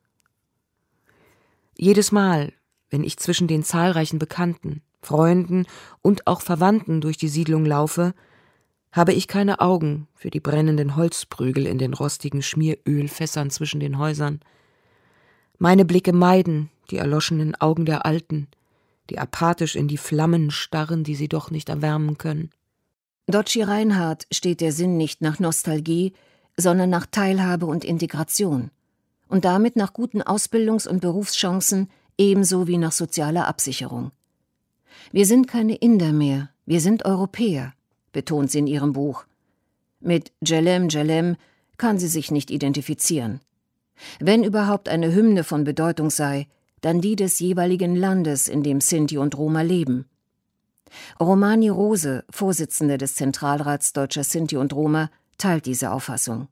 Jedes Mal, wenn ich zwischen den zahlreichen Bekannten, Freunden und auch Verwandten durch die Siedlung laufe, habe ich keine Augen für die brennenden Holzprügel in den rostigen Schmierölfässern zwischen den Häusern. Meine Blicke meiden die erloschenen Augen der Alten, die apathisch in die Flammen starren, die sie doch nicht erwärmen können. Dotschi Reinhardt steht der Sinn nicht nach Nostalgie, sondern nach Teilhabe und Integration und damit nach guten Ausbildungs- und Berufschancen ebenso wie nach sozialer Absicherung. Wir sind keine Inder mehr, wir sind Europäer, betont sie in ihrem Buch. Mit Djelem Djelem kann sie sich nicht identifizieren. Wenn überhaupt eine Hymne von Bedeutung sei, dann die des jeweiligen Landes, in dem Sinti und Roma leben. Romani Rose, Vorsitzende des Zentralrats Deutscher Sinti und Roma, teilt diese Auffassung.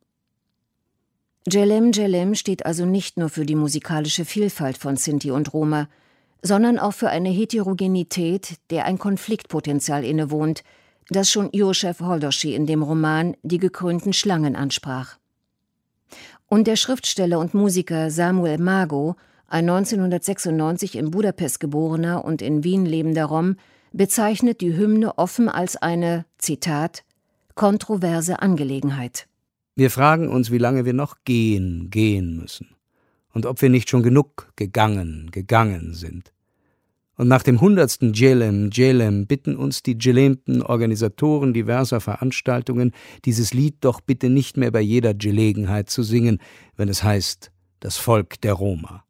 Djelem Djelem steht also nicht nur für die musikalische Vielfalt von Sinti und Roma, sondern auch für eine Heterogenität, der ein Konfliktpotenzial innewohnt, das schon Josef Holdoschi in dem Roman Die gekrönten Schlangen ansprach. Und der Schriftsteller und Musiker Samuel Mago, ein 1996 in Budapest geborener und in Wien lebender Rom, bezeichnet die Hymne offen als eine, Zitat, kontroverse Angelegenheit. Wir fragen uns, wie lange wir noch gehen müssen und ob wir nicht schon genug gegangen sind. Und nach dem 100. Djelem bitten uns die Djelemten Organisatoren diverser Veranstaltungen, dieses Lied doch bitte nicht mehr bei jeder Gelegenheit zu singen, wenn es heißt, das Volk der Roma.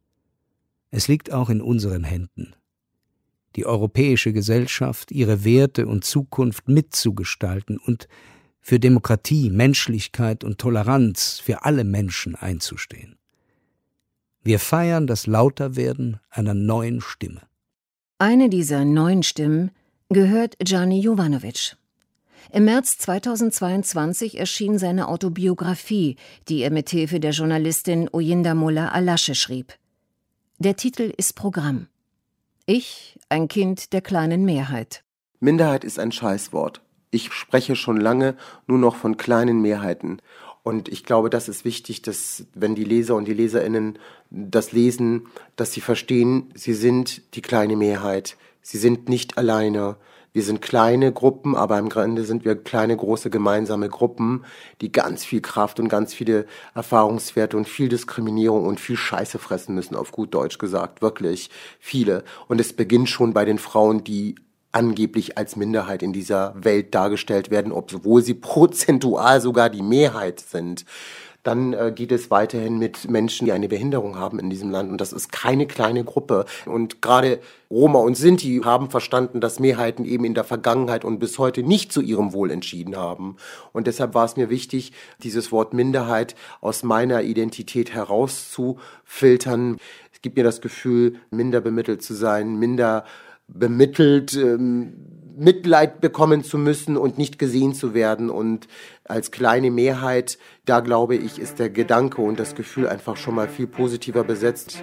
Es liegt auch in unseren Händen, die europäische Gesellschaft, ihre Werte und Zukunft mitzugestalten und für Demokratie, Menschlichkeit und Toleranz für alle Menschen einzustehen. Wir feiern das Lauterwerden einer neuen Stimme. Eine dieser neuen Stimmen gehört Gianni Jovanovic. Im März 2022 erschien seine Autobiografie, die er mit Hilfe der Journalistin Oyindamola Alasche schrieb. Der Titel ist Programm. Ich, ein Kind der kleinen Mehrheit. Minderheit ist ein Scheißwort. Ich spreche schon lange nur noch von kleinen Mehrheiten. Und ich glaube, das ist wichtig, dass, wenn die Leser und die LeserInnen das lesen, dass sie verstehen, sie sind die kleine Mehrheit. Sie sind nicht alleine. Wir sind kleine Gruppen, aber im Grunde sind wir kleine, große gemeinsame Gruppen, die ganz viel Kraft und ganz viele Erfahrungswerte und viel Diskriminierung und viel Scheiße fressen müssen, auf gut Deutsch gesagt. Wirklich viele. Und es beginnt schon bei den Frauen, die angeblich als Minderheit in dieser Welt dargestellt werden, obwohl sie prozentual sogar die Mehrheit sind. Dann geht es weiterhin mit Menschen, die eine Behinderung haben in diesem Land. Und das ist keine kleine Gruppe. Und gerade Roma und Sinti haben verstanden, dass Mehrheiten eben in der Vergangenheit und bis heute nicht zu ihrem Wohl entschieden haben. Und deshalb war es mir wichtig, dieses Wort Minderheit aus meiner Identität herauszufiltern. Es gibt mir das Gefühl, minder bemittelt zu sein, minder bemittelt, Mitleid bekommen zu müssen und nicht gesehen zu werden. Und als kleine Mehrheit, da glaube ich, ist der Gedanke und das Gefühl einfach schon mal viel positiver besetzt.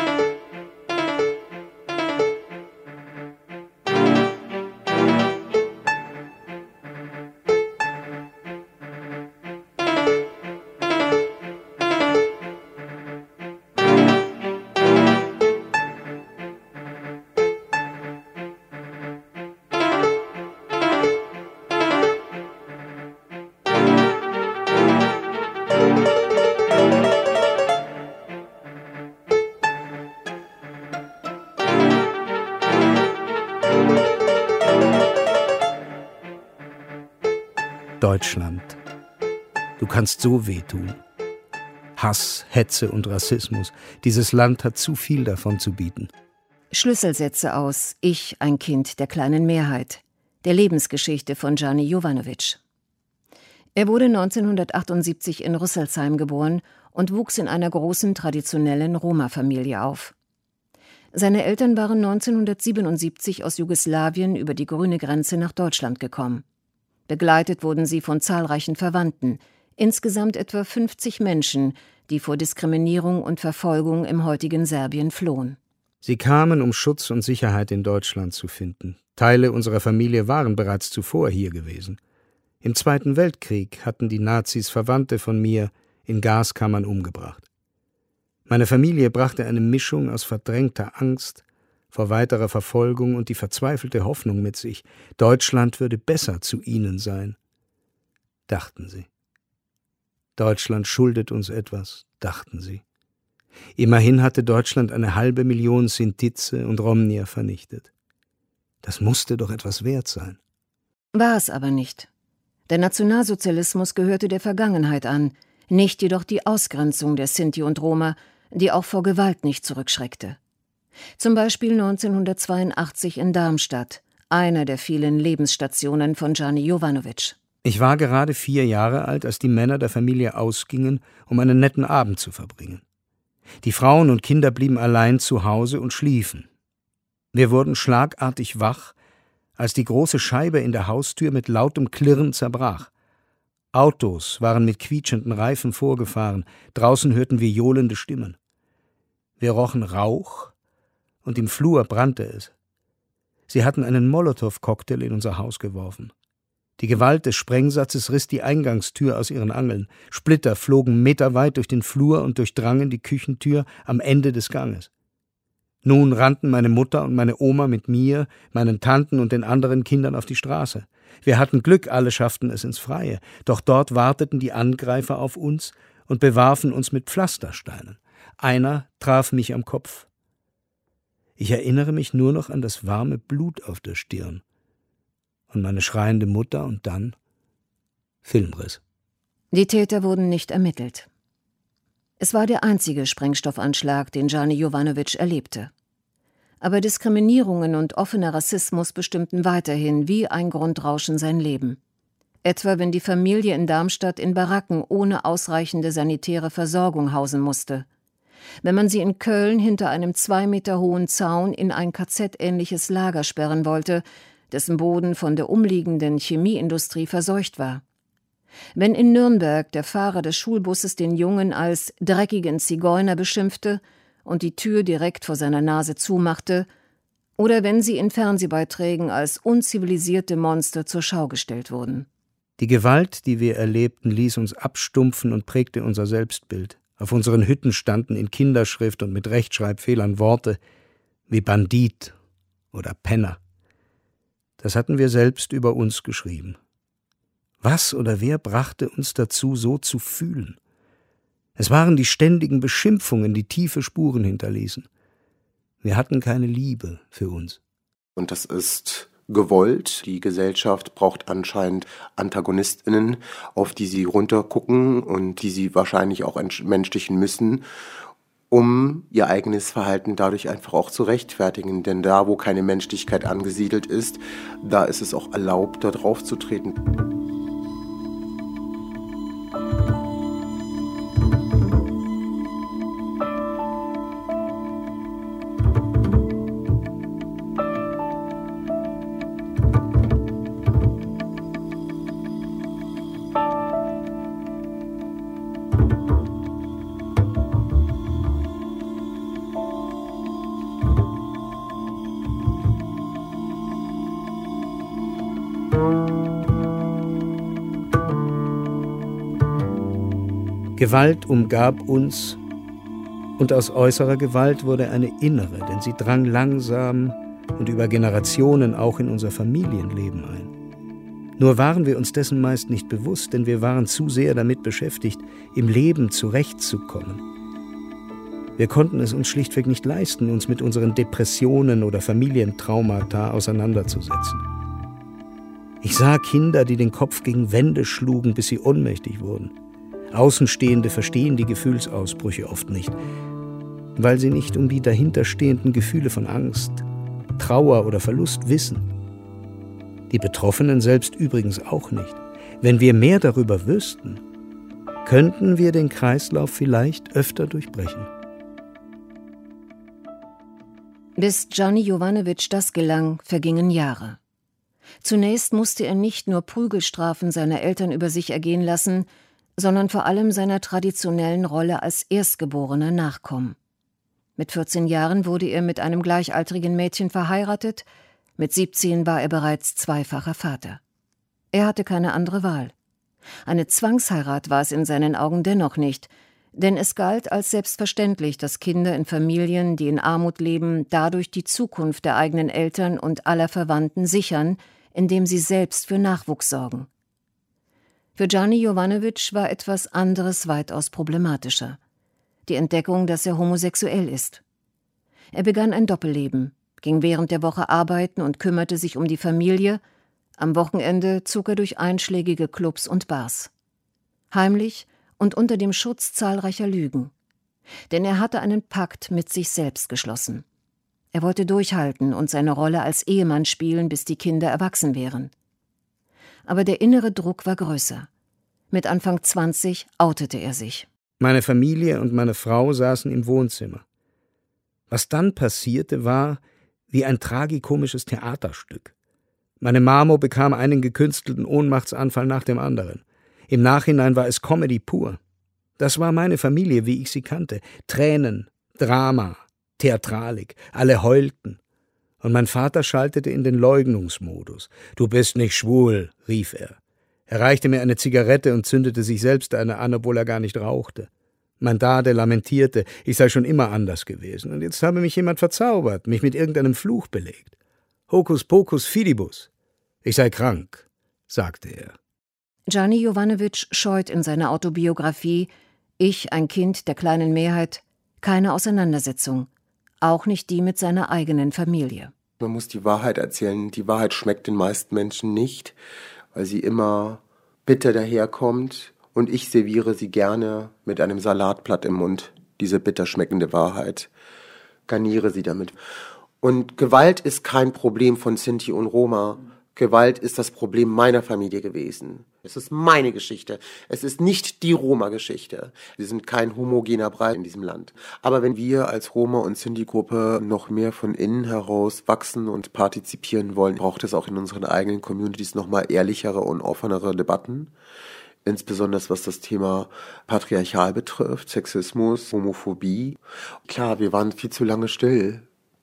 Deutschland. Du kannst so wehtun. Hass, Hetze und Rassismus. Dieses Land hat zu viel davon zu bieten. Schlüsselsätze aus Ich, ein Kind der kleinen Mehrheit. Der Lebensgeschichte von Gianni Jovanovic. Er wurde 1978 in Rüsselsheim geboren und wuchs in einer großen traditionellen Roma-Familie auf. Seine Eltern waren 1977 aus Jugoslawien über die grüne Grenze nach Deutschland gekommen. Begleitet wurden sie von zahlreichen Verwandten, insgesamt etwa 50 Menschen, die vor Diskriminierung und Verfolgung im heutigen Serbien flohen. Sie kamen, um Schutz und Sicherheit in Deutschland zu finden. Teile unserer Familie waren bereits zuvor hier gewesen. Im Zweiten Weltkrieg hatten die Nazis Verwandte von mir in Gaskammern umgebracht. Meine Familie brachte eine Mischung aus verdrängter Angst vor weiterer Verfolgung und die verzweifelte Hoffnung mit sich, Deutschland würde besser zu ihnen sein, dachten sie. Deutschland schuldet uns etwas, dachten sie. Immerhin hatte Deutschland 500.000 Sintize und Romnier vernichtet. Das musste doch etwas wert sein. War es aber nicht. Der Nationalsozialismus gehörte der Vergangenheit an, nicht jedoch die Ausgrenzung der Sinti und Roma, die auch vor Gewalt nicht zurückschreckte. Zum Beispiel 1982 in Darmstadt, einer der vielen Lebensstationen von Gianni Jovanovic. Ich war gerade 4 Jahre alt, als die Männer der Familie ausgingen, um einen netten Abend zu verbringen. Die Frauen und Kinder blieben allein zu Hause und schliefen. Wir wurden schlagartig wach, als die große Scheibe in der Haustür mit lautem Klirren zerbrach. Autos waren mit quietschenden Reifen vorgefahren, draußen hörten wir johlende Stimmen. Wir rochen Rauch, und im Flur brannte es. Sie hatten einen Molotow-Cocktail in unser Haus geworfen. Die Gewalt des Sprengsatzes riss die Eingangstür aus ihren Angeln. Splitter flogen meterweit durch den Flur und durchdrangen die Küchentür am Ende des Ganges. Nun rannten meine Mutter und meine Oma mit mir, meinen Tanten und den anderen Kindern auf die Straße. Wir hatten Glück, alle schafften es ins Freie. Doch dort warteten die Angreifer auf uns und bewarfen uns mit Pflastersteinen. Einer traf mich am Kopf. Ich erinnere mich nur noch an das warme Blut auf der Stirn und meine schreiende Mutter und dann Filmriss. Die Täter wurden nicht ermittelt. Es war der einzige Sprengstoffanschlag, den Gianni Jovanovic erlebte. Aber Diskriminierungen und offener Rassismus bestimmten weiterhin wie ein Grundrauschen sein Leben. Etwa wenn die Familie in Darmstadt in Baracken ohne ausreichende sanitäre Versorgung hausen musste. Wenn man sie in Köln hinter einem 2 Meter hohen Zaun in ein KZ-ähnliches Lager sperren wollte, dessen Boden von der umliegenden Chemieindustrie verseucht war. Wenn in Nürnberg der Fahrer des Schulbusses den Jungen als dreckigen Zigeuner beschimpfte und die Tür direkt vor seiner Nase zumachte, Oder wenn sie in Fernsehbeiträgen als unzivilisierte Monster zur Schau gestellt wurden. Die Gewalt, die wir erlebten, ließ uns abstumpfen und prägte unser Selbstbild. Auf unseren Hütten standen in Kinderschrift und mit Rechtschreibfehlern Worte wie Bandit oder Penner. Das hatten wir selbst über uns geschrieben. Was oder wer brachte uns dazu, so zu fühlen? Es waren die ständigen Beschimpfungen, die tiefe Spuren hinterließen. Wir hatten keine Liebe für uns. Und das ist gewollt. Die Gesellschaft braucht anscheinend AntagonistInnen, auf die sie runtergucken und die sie wahrscheinlich auch entmenschlichen müssen, um ihr eigenes Verhalten dadurch einfach auch zu rechtfertigen. Denn da, wo keine Menschlichkeit angesiedelt ist, da ist es auch erlaubt, da drauf zu treten. Gewalt umgab uns, und aus äußerer Gewalt wurde eine innere, denn sie drang langsam und über Generationen auch in unser Familienleben ein. Nur waren wir uns dessen meist nicht bewusst, denn wir waren zu sehr damit beschäftigt, im Leben zurechtzukommen. Wir konnten es uns schlichtweg nicht leisten, uns mit unseren Depressionen oder Familientraumata auseinanderzusetzen. Ich sah Kinder, die den Kopf gegen Wände schlugen, bis sie ohnmächtig wurden. Außenstehende verstehen die Gefühlsausbrüche oft nicht, weil sie nicht um die dahinterstehenden Gefühle von Angst, Trauer oder Verlust wissen. Die Betroffenen selbst übrigens auch nicht. Wenn wir mehr darüber wüssten, könnten wir den Kreislauf vielleicht öfter durchbrechen. Bis Gianni Jovanovic das gelang, vergingen Jahre. Zunächst musste er nicht nur Prügelstrafen seiner Eltern über sich ergehen lassen, sondern vor allem seiner traditionellen Rolle als Erstgeborener nachkommen. Mit 14 Jahren wurde er mit einem gleichaltrigen Mädchen verheiratet, mit 17 war er bereits zweifacher Vater. Er hatte keine andere Wahl. Eine Zwangsheirat war es in seinen Augen dennoch nicht, denn es galt als selbstverständlich, dass Kinder in Familien, die in Armut leben, dadurch die Zukunft der eigenen Eltern und aller Verwandten sichern, indem sie selbst für Nachwuchs sorgen. Für Gianni Jovanovic war etwas anderes weitaus problematischer: die Entdeckung, dass er homosexuell ist. Er begann ein Doppelleben, ging während der Woche arbeiten und kümmerte sich um die Familie. Am Wochenende zog er durch einschlägige Clubs und Bars. Heimlich und unter dem Schutz zahlreicher Lügen. Denn er hatte einen Pakt mit sich selbst geschlossen. Er wollte durchhalten und seine Rolle als Ehemann spielen, bis die Kinder erwachsen wären. Aber der innere Druck war größer. Mit Anfang 20 outete er sich. Meine Familie und meine Frau saßen im Wohnzimmer. Was dann passierte, war wie ein tragikomisches Theaterstück. Meine Mamo bekam einen gekünstelten Ohnmachtsanfall nach dem anderen. Im Nachhinein war es Comedy pur. Das war meine Familie, wie ich sie kannte. Tränen, Drama, Theatralik, alle heulten. Und mein Vater schaltete in den Leugnungsmodus. »Du bist nicht schwul«, rief er. Er reichte mir eine Zigarette und zündete sich selbst eine an, obwohl er gar nicht rauchte. Mein Dade lamentierte, ich sei schon immer anders gewesen. Und jetzt habe mich jemand verzaubert, mich mit irgendeinem Fluch belegt. Hokus pokus fidibus. Ich sei krank, sagte er. Gianni Jovanovic scheut in seiner Autobiografie »Ich, ein Kind der kleinen Mehrheit« keine Auseinandersetzung. Auch nicht die mit seiner eigenen Familie. Man muss die Wahrheit erzählen. Die Wahrheit schmeckt den meisten Menschen nicht, weil sie immer bitter daherkommt. Und ich serviere sie gerne mit einem Salatblatt im Mund, diese bitter schmeckende Wahrheit. Garniere sie damit. Und Gewalt ist kein Problem von Sinti und Roma. Gewalt ist das Problem meiner Familie gewesen. Es ist meine Geschichte. Es ist nicht die Roma-Geschichte. Wir sind kein homogener Brei in diesem Land. Aber wenn wir als Roma- und Sinti-Gruppe noch mehr von innen heraus wachsen und partizipieren wollen, braucht es auch in unseren eigenen Communities nochmal ehrlichere und offenere Debatten. Insbesondere was das Thema Patriarchal betrifft, Sexismus, Homophobie. Klar, wir waren viel zu lange still.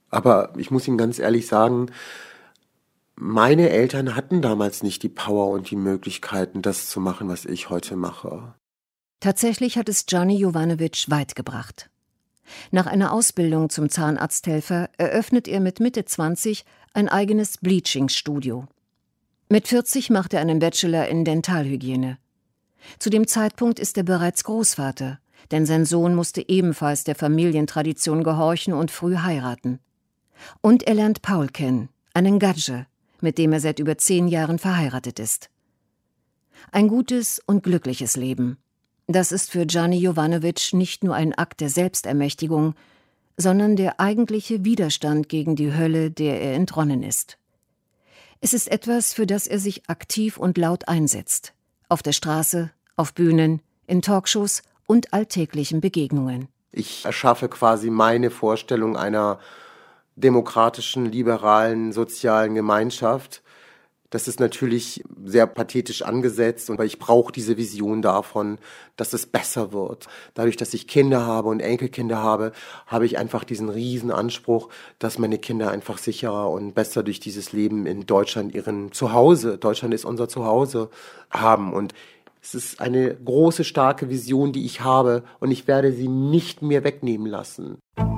Aber ich muss Ihnen ganz ehrlich sagen, meine Eltern hatten damals nicht die Power und die Möglichkeiten, das zu machen, was ich heute mache. Tatsächlich hat es Gianni Jovanovic weit gebracht. Nach einer Ausbildung zum Zahnarzthelfer eröffnet er mit Mitte 20 ein eigenes Bleaching-Studio. Mit 40 macht er einen Bachelor in Dentalhygiene. Zu dem Zeitpunkt ist er bereits Großvater, denn sein Sohn musste ebenfalls der Familientradition gehorchen und früh heiraten. Und er lernt Paul kennen, einen Gadje, mit dem er seit über 10 Jahren verheiratet ist. Ein gutes und glückliches Leben. Das ist für Gianni Jovanovic nicht nur ein Akt der Selbstermächtigung, sondern der eigentliche Widerstand gegen die Hölle, der er entronnen ist. Es ist etwas, für das er sich aktiv und laut einsetzt. Auf der Straße, auf Bühnen, in Talkshows und alltäglichen Begegnungen. Ich erschaffe quasi meine Vorstellung einer demokratischen, liberalen, sozialen Gemeinschaft. Das ist natürlich sehr pathetisch angesetzt, aber ich brauche diese Vision davon, dass es besser wird. Dadurch, dass ich Kinder habe und Enkelkinder habe, habe ich einfach diesen riesen Anspruch, dass meine Kinder einfach sicherer und besser durch dieses Leben in Deutschland ihren Zuhause, Deutschland ist unser Zuhause, haben. Und es ist eine große, starke Vision, die ich habe, und ich werde sie nicht mehr wegnehmen lassen.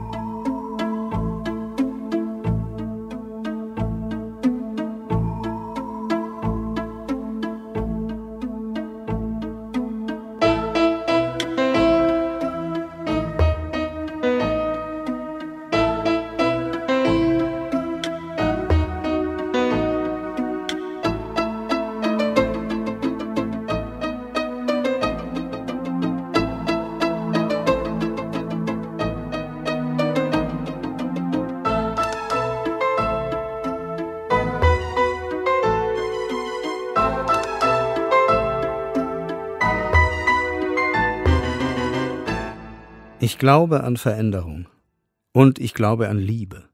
Ich glaube an Veränderung und ich glaube an Liebe.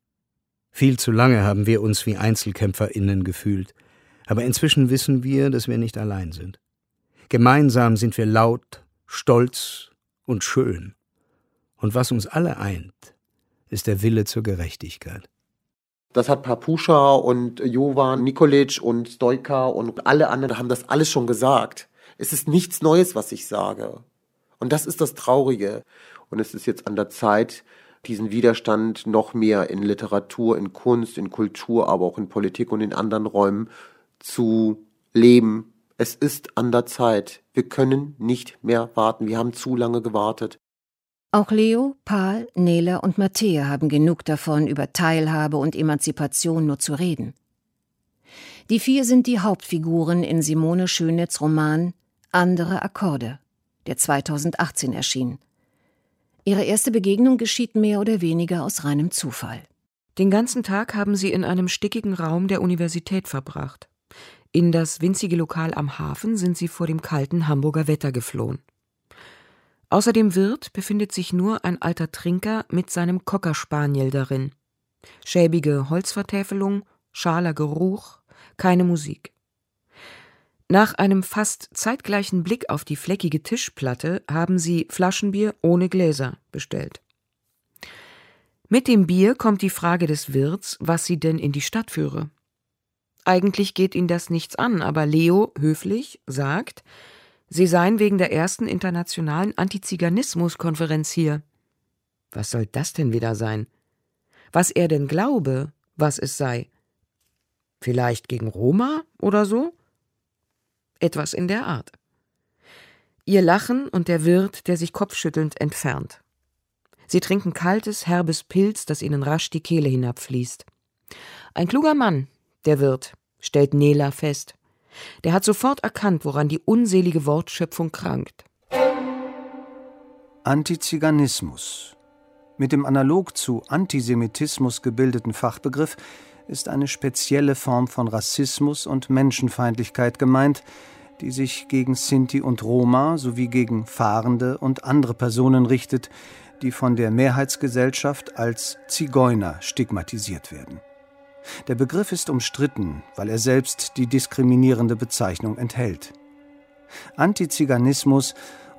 Viel zu lange haben wir uns wie EinzelkämpferInnen gefühlt, aber inzwischen wissen wir, dass wir nicht allein sind. Gemeinsam sind wir laut, stolz und schön. Und was uns alle eint, ist der Wille zur Gerechtigkeit. Das hat Papuscha und Jovan Nikolic und Stojka und alle anderen haben das alles schon gesagt. Es ist nichts Neues, was ich sage. Und das ist das Traurige. Und es ist jetzt an der Zeit, diesen Widerstand noch mehr in Literatur, in Kunst, in Kultur, aber auch in Politik und in anderen Räumen zu leben. Es ist an der Zeit. Wir können nicht mehr warten. Wir haben zu lange gewartet. Auch Leo, Paul, Nela und Matthäa haben genug davon, über Teilhabe und Emanzipation nur zu reden. Die 4 sind die Hauptfiguren in Simone Schönitz' Roman »Andere Akkorde«, der 2018 erschien. Ihre erste Begegnung geschieht mehr oder weniger aus reinem Zufall. Den ganzen Tag haben sie in einem stickigen Raum der Universität verbracht. In das winzige Lokal am Hafen sind sie vor dem kalten Hamburger Wetter geflohen. Außer dem Wirt befindet sich nur ein alter Trinker mit seinem Cocker Spaniel darin. Schäbige Holzvertäfelung, schaler Geruch, keine Musik. Nach einem fast zeitgleichen Blick auf die fleckige Tischplatte haben sie Flaschenbier ohne Gläser bestellt. Mit dem Bier kommt die Frage des Wirts, was sie denn in die Stadt führe. Eigentlich geht ihn das nichts an, aber Leo, höflich, sagt, sie seien wegen der ersten internationalen Antiziganismus-Konferenz hier. Was soll das denn wieder sein? Was er denn glaube, was es sei? Vielleicht gegen Roma oder so? Etwas in der Art. Ihr Lachen und der Wirt, der sich kopfschüttelnd entfernt. Sie trinken kaltes, herbes Pilz, das ihnen rasch die Kehle hinabfließt. Ein kluger Mann, der Wirt, stellt Nela fest. Der hat sofort erkannt, woran die unselige Wortschöpfung krankt. Antiziganismus. Mit dem analog zu Antisemitismus gebildeten Fachbegriff ist eine spezielle Form von Rassismus und Menschenfeindlichkeit gemeint, die sich gegen Sinti und Roma sowie gegen Fahrende und andere Personen richtet, die von der Mehrheitsgesellschaft als Zigeuner stigmatisiert werden. Der Begriff ist umstritten, weil er selbst die diskriminierende Bezeichnung enthält. Antiziganismus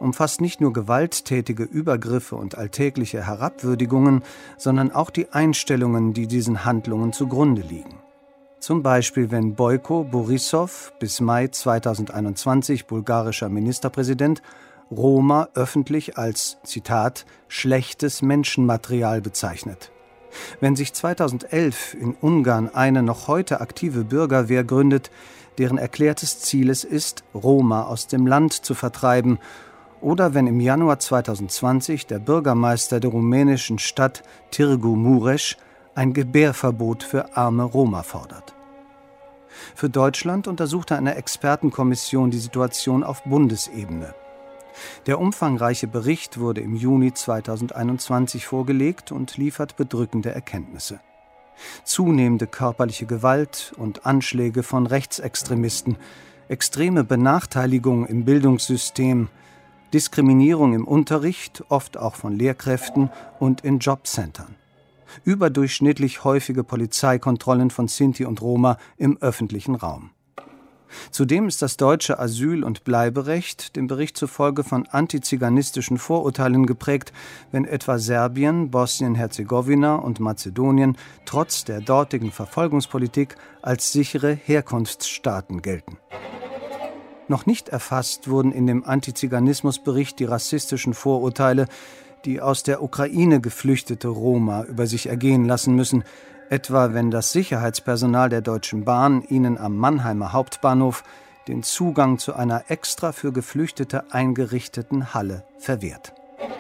umfasst nicht nur gewalttätige Übergriffe und alltägliche Herabwürdigungen, sondern auch die Einstellungen, die diesen Handlungen zugrunde liegen. Zum Beispiel, wenn Bojko Borissow, bis Mai 2021 bulgarischer Ministerpräsident, Roma öffentlich als, Zitat, schlechtes Menschenmaterial bezeichnet. Wenn sich 2011 in Ungarn eine noch heute aktive Bürgerwehr gründet, deren erklärtes Ziel es ist, Roma aus dem Land zu vertreiben, oder wenn im Januar 2020 der Bürgermeister der rumänischen Stadt Târgu Mureș ein Gebärverbot für arme Roma fordert. Für Deutschland untersuchte eine Expertenkommission die Situation auf Bundesebene. Der umfangreiche Bericht wurde im Juni 2021 vorgelegt und liefert bedrückende Erkenntnisse. Zunehmende körperliche Gewalt und Anschläge von Rechtsextremisten, extreme Benachteiligung im Bildungssystem, Diskriminierung im Unterricht, oft auch von Lehrkräften und in Jobcentern. Überdurchschnittlich häufige Polizeikontrollen von Sinti und Roma im öffentlichen Raum. Zudem ist das deutsche Asyl- und Bleiberecht dem Bericht zufolge von antiziganistischen Vorurteilen geprägt, wenn etwa Serbien, Bosnien-Herzegowina und Mazedonien trotz der dortigen Verfolgungspolitik als sichere Herkunftsstaaten gelten. Noch nicht erfasst wurden in dem Antiziganismusbericht die rassistischen Vorurteile, die aus der Ukraine geflüchtete Roma über sich ergehen lassen müssen, etwa wenn das Sicherheitspersonal der Deutschen Bahn ihnen am Mannheimer Hauptbahnhof den Zugang zu einer extra für Geflüchtete eingerichteten Halle verwehrt.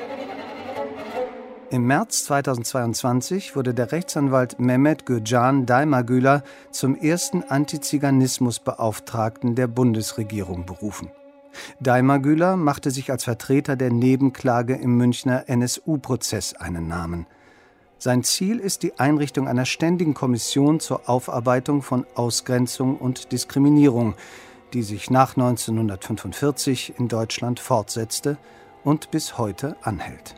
Im März 2022 wurde der Rechtsanwalt Mehmet Gürcan Daimagüler zum ersten Antiziganismusbeauftragten der Bundesregierung berufen. Daimagüler machte sich als Vertreter der Nebenklage im Münchner NSU-Prozess einen Namen. Sein Ziel ist die Einrichtung einer ständigen Kommission zur Aufarbeitung von Ausgrenzung und Diskriminierung, die sich nach 1945 in Deutschland fortsetzte und bis heute anhält.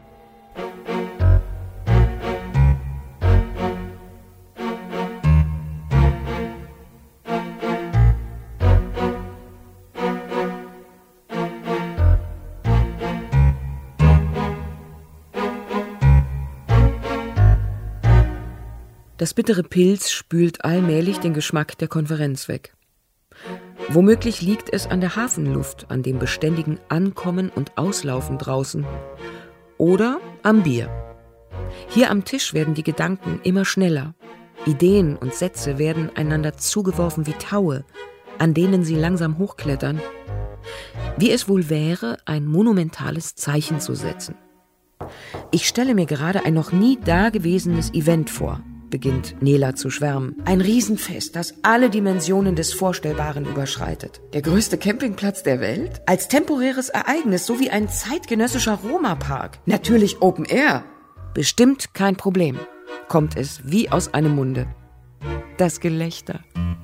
Das bittere Pilz spült allmählich den Geschmack der Konferenz weg. Womöglich liegt es an der Hafenluft, an dem beständigen Ankommen und Auslaufen draußen. Oder am Bier. Hier am Tisch werden die Gedanken immer schneller. Ideen und Sätze werden einander zugeworfen wie Taue, an denen sie langsam hochklettern. Wie es wohl wäre, ein monumentales Zeichen zu setzen. Ich stelle mir gerade ein noch nie dagewesenes Event vor, beginnt Nela zu schwärmen. Ein Riesenfest, das alle Dimensionen des Vorstellbaren überschreitet. Der größte Campingplatz der Welt? Als temporäres Ereignis, so wie ein zeitgenössischer Roma-Park. Natürlich Open Air. Bestimmt kein Problem, kommt es wie aus einem Munde. Das Gelächter.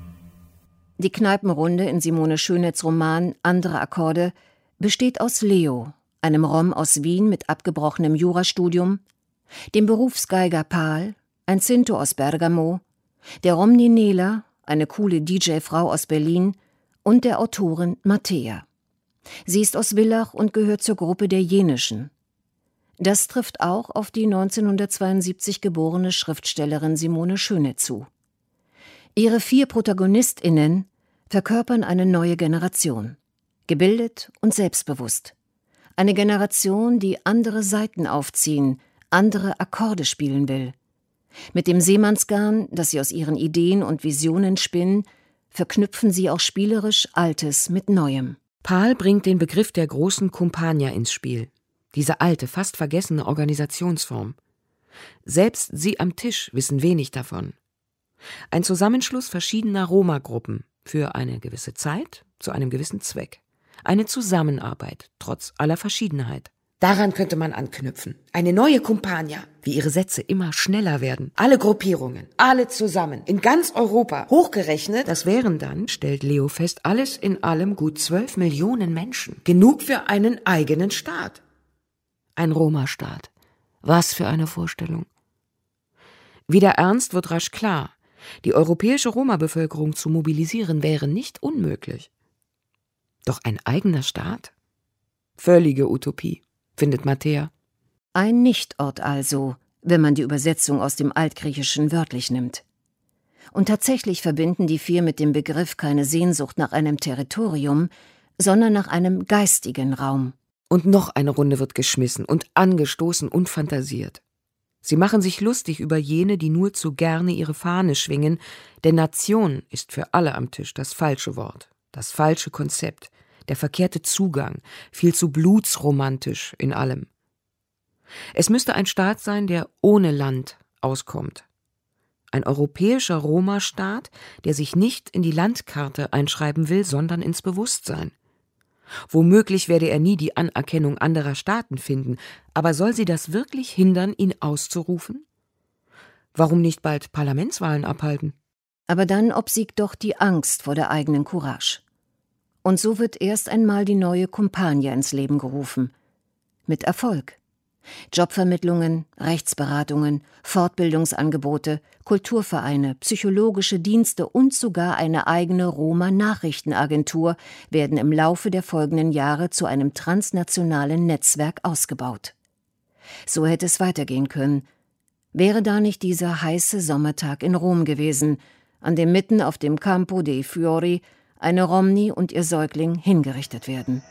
Die Kneipenrunde in Simone Schönets Roman »Andere Akkorde« besteht aus Leo, einem Rom aus Wien mit abgebrochenem Jurastudium, dem Berufsgeiger Pal, ein Sinto aus Bergamo, der Romni Nela, eine coole DJ-Frau aus Berlin und der Autorin Mattea. Sie ist aus Villach und gehört zur Gruppe der Jenischen. Das trifft auch auf die 1972 geborene Schriftstellerin Simone Schönet zu. Ihre 4 ProtagonistInnen verkörpern eine neue Generation, gebildet und selbstbewusst. Eine Generation, die andere Saiten aufziehen, andere Akkorde spielen will. Mit dem Seemannsgarn, das sie aus ihren Ideen und Visionen spinnen, verknüpfen sie auch spielerisch Altes mit Neuem. Pal bringt den Begriff der großen Compagna ins Spiel. Diese alte, fast vergessene Organisationsform. Selbst sie am Tisch wissen wenig davon. Ein Zusammenschluss verschiedener Roma-Gruppen für eine gewisse Zeit zu einem gewissen Zweck. Eine Zusammenarbeit, trotz aller Verschiedenheit. Daran könnte man anknüpfen. Eine neue Compagna, wie ihre Sätze immer schneller werden. Alle Gruppierungen, alle zusammen, in ganz Europa, hochgerechnet. Das wären dann, stellt Leo fest, alles in allem gut 12 Millionen Menschen. Genug für einen eigenen Staat. Ein Roma-Staat. Was für eine Vorstellung. Wieder ernst wird rasch klar. Die europäische Roma-Bevölkerung zu mobilisieren wäre nicht unmöglich. Doch ein eigener Staat? Völlige Utopie, findet Mattea. Ein Nichtort also, wenn man die Übersetzung aus dem Altgriechischen wörtlich nimmt. Und tatsächlich verbinden die 4 mit dem Begriff keine Sehnsucht nach einem Territorium, sondern nach einem geistigen Raum. Und noch eine Runde wird geschmissen und angestoßen und fantasiert. Sie machen sich lustig über jene, die nur zu gerne ihre Fahne schwingen, denn Nation ist für alle am Tisch das falsche Wort, das falsche Konzept, der verkehrte Zugang, viel zu blutsromantisch in allem. Es müsste ein Staat sein, der ohne Land auskommt. Ein europäischer Roma-Staat, der sich nicht in die Landkarte einschreiben will, sondern ins Bewusstsein. Womöglich werde er nie die Anerkennung anderer Staaten finden, aber soll sie das wirklich hindern, ihn auszurufen? Warum nicht bald Parlamentswahlen abhalten? Aber dann obsiegt doch die Angst vor der eigenen Courage. Und so wird erst einmal die neue Compagna ins Leben gerufen. Mit Erfolg. Jobvermittlungen, Rechtsberatungen, Fortbildungsangebote, Kulturvereine, psychologische Dienste und sogar eine eigene Roma-Nachrichtenagentur werden im Laufe der folgenden Jahre zu einem transnationalen Netzwerk ausgebaut. So hätte es weitergehen können. Wäre da nicht dieser heiße Sommertag in Rom gewesen, an dem mitten auf dem Campo dei Fiori eine Romni und ihr Säugling hingerichtet werden.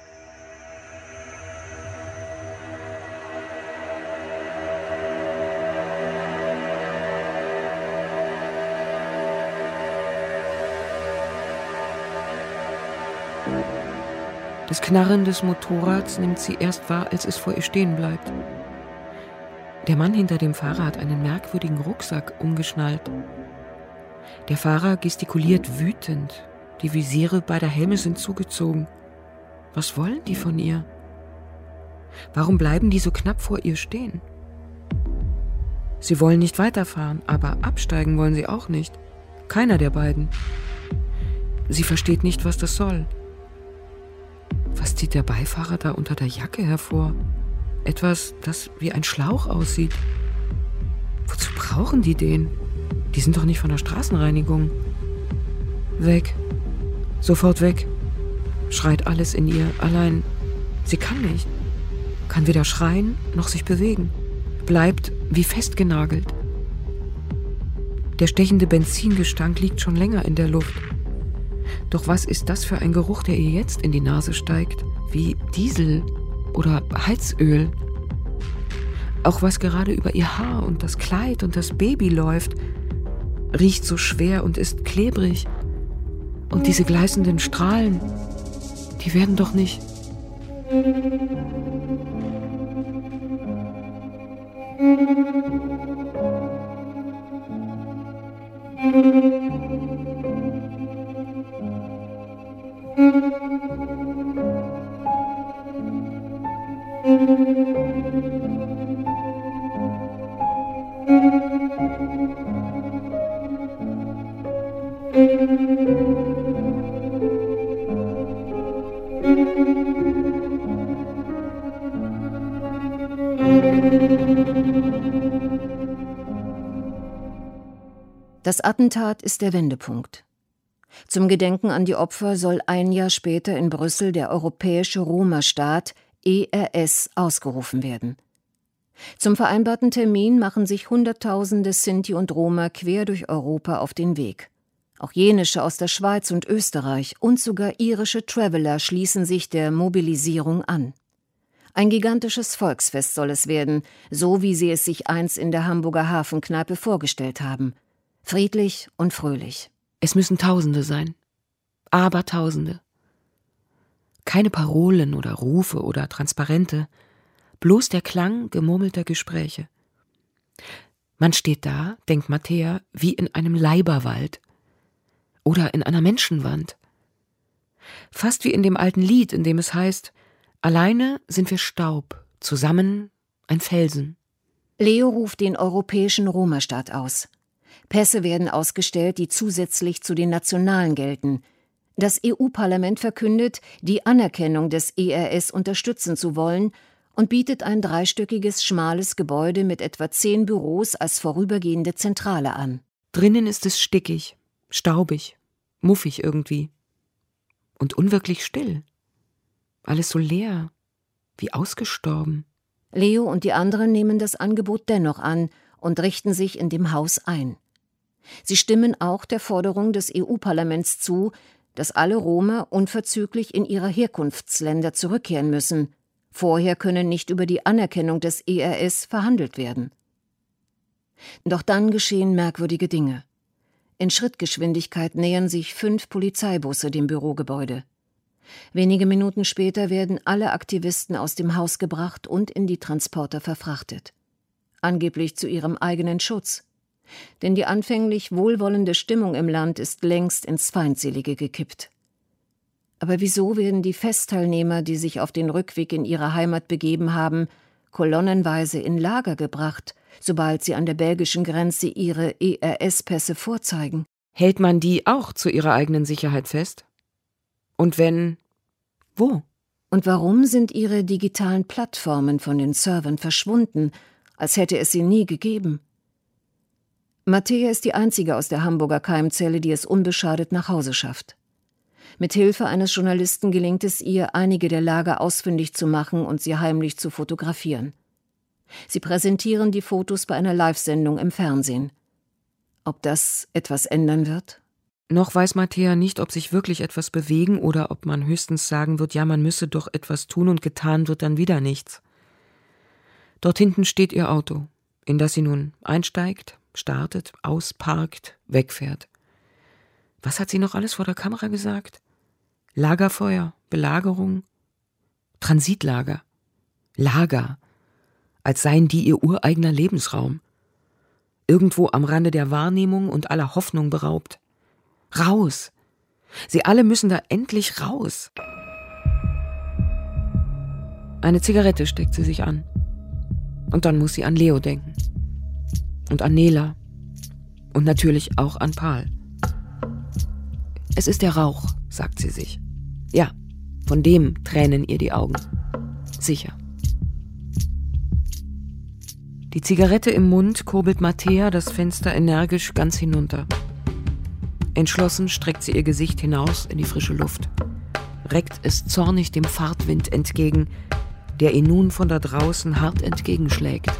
Das Knarren des Motorrads nimmt sie erst wahr, als es vor ihr stehen bleibt. Der Mann hinter dem Fahrer hat einen merkwürdigen Rucksack umgeschnallt. Der Fahrer gestikuliert wütend. Die Visiere beider Helme sind zugezogen. Was wollen die von ihr? Warum bleiben die so knapp vor ihr stehen? Sie wollen nicht weiterfahren, aber absteigen wollen sie auch nicht. Keiner der beiden. Sie versteht nicht, was das soll. Was zieht der Beifahrer da unter der Jacke hervor? Etwas, das wie ein Schlauch aussieht. Wozu brauchen die den? Die sind doch nicht von der Straßenreinigung. Weg. Sofort weg. Schreit alles in ihr. Allein, sie kann nicht. Kann weder schreien, noch sich bewegen. Bleibt wie festgenagelt. Der stechende Benzingestank liegt schon länger in der Luft. Doch was ist das für ein Geruch, der ihr jetzt in die Nase steigt? Wie Diesel oder Heizöl. Auch was gerade über ihr Haar und das Kleid und das Baby läuft, riecht so schwer und ist klebrig. Und diese gleißenden Strahlen, die werden doch nicht... Das Attentat ist der Wendepunkt. Zum Gedenken an die Opfer soll ein Jahr später in Brüssel der Europäische Roma-Staat ERS ausgerufen werden. Zum vereinbarten Termin machen sich Hunderttausende Sinti und Roma quer durch Europa auf den Weg. Auch jenische aus der Schweiz und Österreich und sogar irische Traveller schließen sich der Mobilisierung an. Ein gigantisches Volksfest soll es werden, so wie sie es sich einst in der Hamburger Hafenkneipe vorgestellt haben. Friedlich und fröhlich. Es müssen Tausende sein. Abertausende. Keine Parolen oder Rufe oder Transparente, bloß der Klang gemurmelter Gespräche. Man steht da, denkt Mattea, wie in einem Leiberwald oder in einer Menschenwand. Fast wie in dem alten Lied, in dem es heißt, alleine sind wir Staub, zusammen ein Felsen. Leo ruft den Europäischen Roma-Staat aus. Pässe werden ausgestellt, die zusätzlich zu den nationalen gelten. Das EU-Parlament verkündet, die Anerkennung des ERS unterstützen zu wollen und bietet ein dreistöckiges, schmales Gebäude mit etwa 10 Büros als vorübergehende Zentrale an. Drinnen ist es stickig, staubig, muffig irgendwie. Und unwirklich still. Alles so leer, Wie ausgestorben. Leo und die anderen nehmen das Angebot dennoch an und richten sich in dem Haus ein. Sie stimmen auch der Forderung des EU-Parlaments zu, dass alle Roma unverzüglich in ihre Herkunftsländer zurückkehren müssen. Vorher können nicht über die Anerkennung des ERS verhandelt werden. Doch dann geschehen merkwürdige Dinge. In Schrittgeschwindigkeit nähern sich 5 Polizeibusse dem Bürogebäude. Wenige Minuten später werden alle Aktivisten aus dem Haus gebracht und in die Transporter verfrachtet. Angeblich zu ihrem eigenen Schutz. Denn die anfänglich wohlwollende Stimmung im Land ist längst ins Feindselige gekippt. Aber wieso werden die Festteilnehmer, die sich auf den Rückweg in ihre Heimat begeben haben, kolonnenweise in Lager gebracht, sobald sie an der belgischen Grenze ihre ERS-Pässe vorzeigen? Hält man die auch zu ihrer eigenen Sicherheit fest? Und wenn, wo? Und warum sind ihre digitalen Plattformen von den Servern verschwunden, als hätte es sie nie gegeben? Mattea ist die einzige aus der Hamburger Keimzelle, die es unbeschadet nach Hause schafft. Mit Hilfe eines Journalisten gelingt es ihr, einige der Lager ausfindig zu machen und sie heimlich zu fotografieren. Sie präsentieren die Fotos bei einer Live-Sendung im Fernsehen. Ob das etwas ändern wird? Noch weiß Mattea nicht, ob sich wirklich etwas bewegen oder ob man höchstens sagen wird, ja, man müsse doch etwas tun und getan wird dann wieder nichts. Dort hinten steht ihr Auto, in das sie nun einsteigt, startet, ausparkt, wegfährt. Was hat sie noch alles vor der Kamera gesagt? Lagerfeuer, Belagerung, Transitlager, Lager, als seien die ihr ureigener Lebensraum. Irgendwo am Rande der Wahrnehmung und aller Hoffnung beraubt. Raus! Sie alle müssen da endlich raus! Eine Zigarette steckt sie sich an. Und dann muss sie an Leo denken. Und an Nela. Und natürlich auch an Paul. Es ist der Rauch, sagt sie sich. Ja, von dem tränen ihr die Augen. Sicher. Die Zigarette im Mund kurbelt Mattea das Fenster energisch ganz hinunter. Entschlossen streckt sie ihr Gesicht hinaus in die frische Luft, reckt es zornig dem Fahrtwind entgegen, der ihr nun von da draußen hart entgegenschlägt.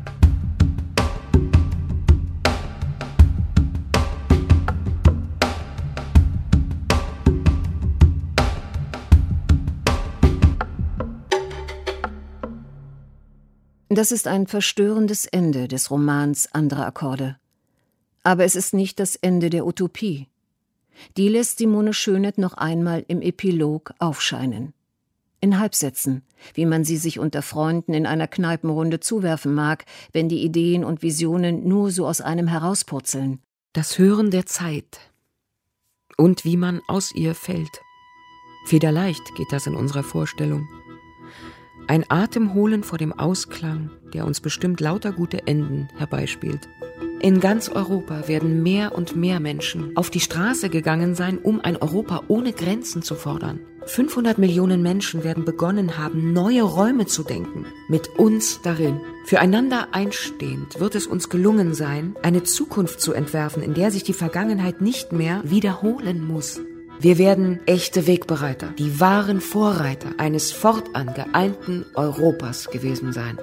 Das ist ein verstörendes Ende des Romans Andere Akkorde. Aber es ist nicht das Ende der Utopie. Die lässt Simone Schöneth noch einmal im Epilog aufscheinen. In Halbsätzen, wie man sie sich unter Freunden in einer Kneipenrunde zuwerfen mag, wenn die Ideen und Visionen nur so aus einem herauspurzeln. Das Hören der Zeit. Und wie man aus ihr fällt. Federleicht geht das in unserer Vorstellung. Ein Atemholen vor dem Ausklang, der uns bestimmt lauter gute Enden herbeispielt. In ganz Europa werden mehr und mehr Menschen auf die Straße gegangen sein, um ein Europa ohne Grenzen zu fordern. 500 Millionen Menschen werden begonnen haben, neue Räume zu denken, mit uns darin. Füreinander einstehend wird es uns gelungen sein, eine Zukunft zu entwerfen, in der sich die Vergangenheit nicht mehr wiederholen muss. Wir werden echte Wegbereiter, die wahren Vorreiter eines fortan geeinten Europas gewesen sein.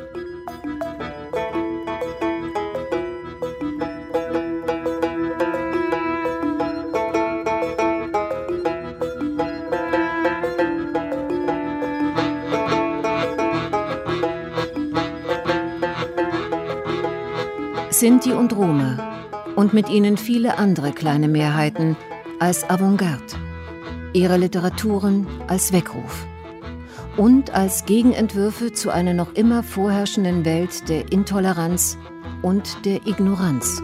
Sinti und Roma und mit ihnen viele andere kleine Mehrheiten als Avantgarde, ihre Literaturen als Weckruf und als Gegenentwürfe zu einer noch immer vorherrschenden Welt der Intoleranz und der Ignoranz.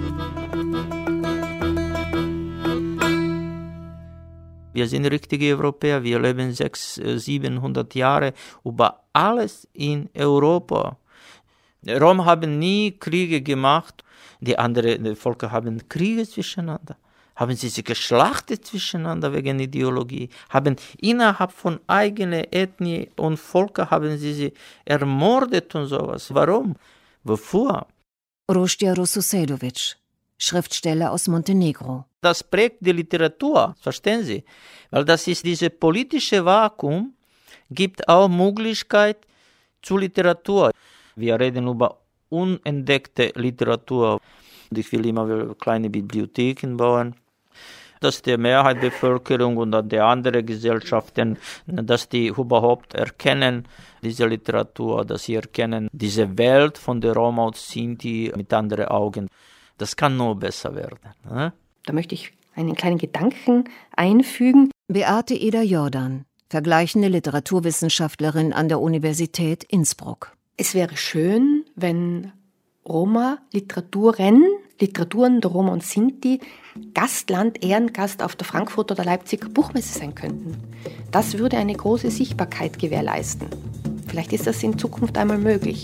Wir sind richtige Europäer, wir leben 600, 700 Jahre über alles in Europa. Rom haben nie Kriege gemacht, die anderen Völker haben Kriege zwischeneinander. Haben sie sich geschlachtet zwischeneinander wegen Ideologie, haben innerhalb von eigener Ethnie und Völker haben sie ermordet und sowas. Warum? Wofür? Rostja Rosusedovic, Schriftsteller aus Montenegro. Das prägt die Literatur, verstehen Sie? Weil das ist dieses politische Vakuum. gibt auch Möglichkeit zur Literatur. Wir reden über unentdeckte Literatur. Ich will immer kleine Bibliotheken bauen, dass die Mehrheit der Bevölkerung und der anderen Gesellschaften, dass die überhaupt erkennen diese Literatur, dass sie erkennen diese Welt von der Roma und Sinti mit anderen Augen. Das kann nur besser werden. Ne? Da möchte ich einen kleinen Gedanken einfügen. Beate Eder-Jordan, vergleichende Literaturwissenschaftlerin an der Universität Innsbruck. Es wäre schön, wenn Roma-Literaturen der Roma und Sinti Gastland, Ehrengast auf der Frankfurter oder Leipziger Buchmesse sein könnten. Das würde eine große Sichtbarkeit gewährleisten. Vielleicht ist das in Zukunft einmal möglich.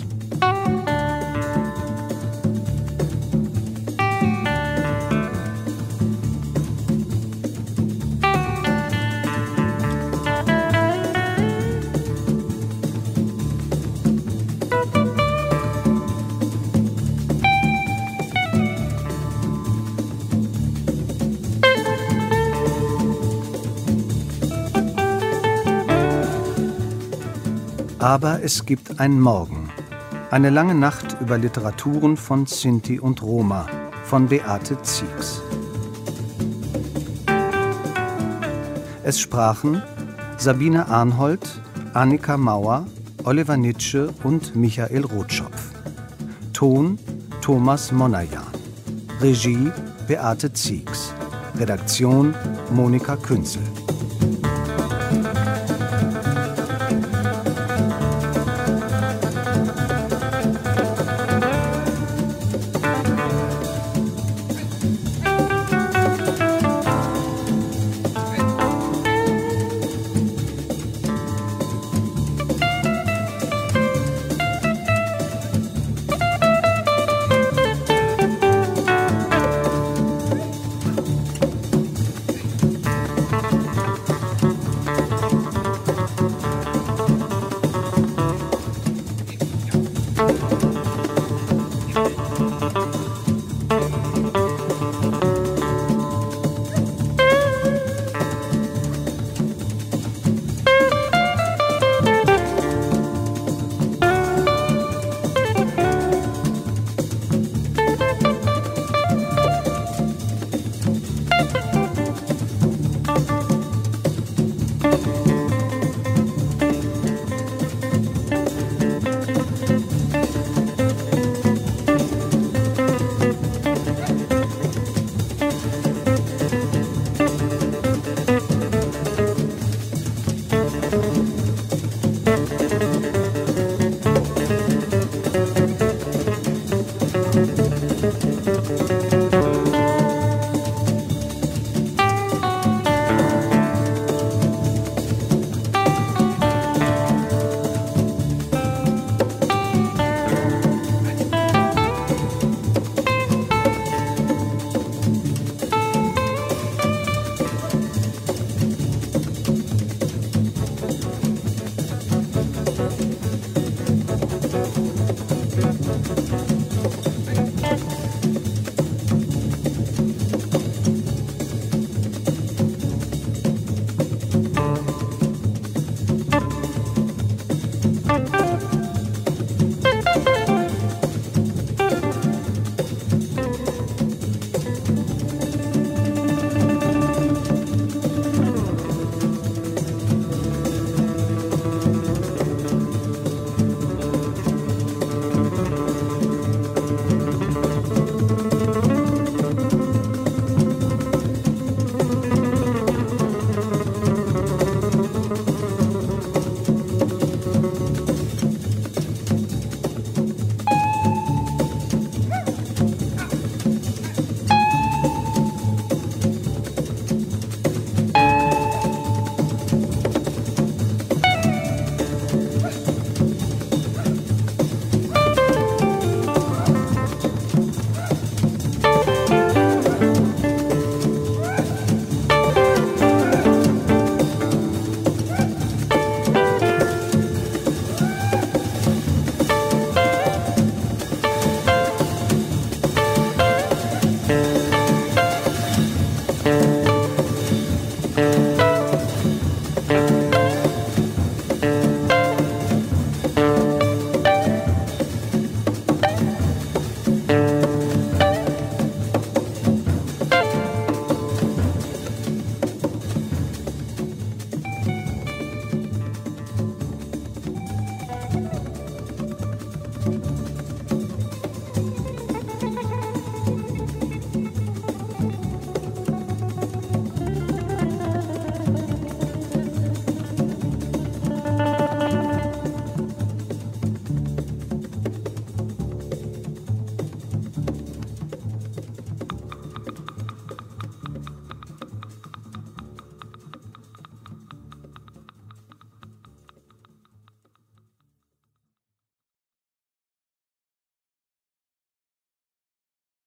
Aber es gibt ein Morgen. Eine lange Nacht über Literaturen von Sinti und Roma von Beate Ziegs. Es sprachen Sabine Arnhold, Annika Mauer, Oliver Nitsche und Michael Rotschopf. Ton Thomas Monajan. Regie Beate Ziegs. Redaktion Monika Künzel.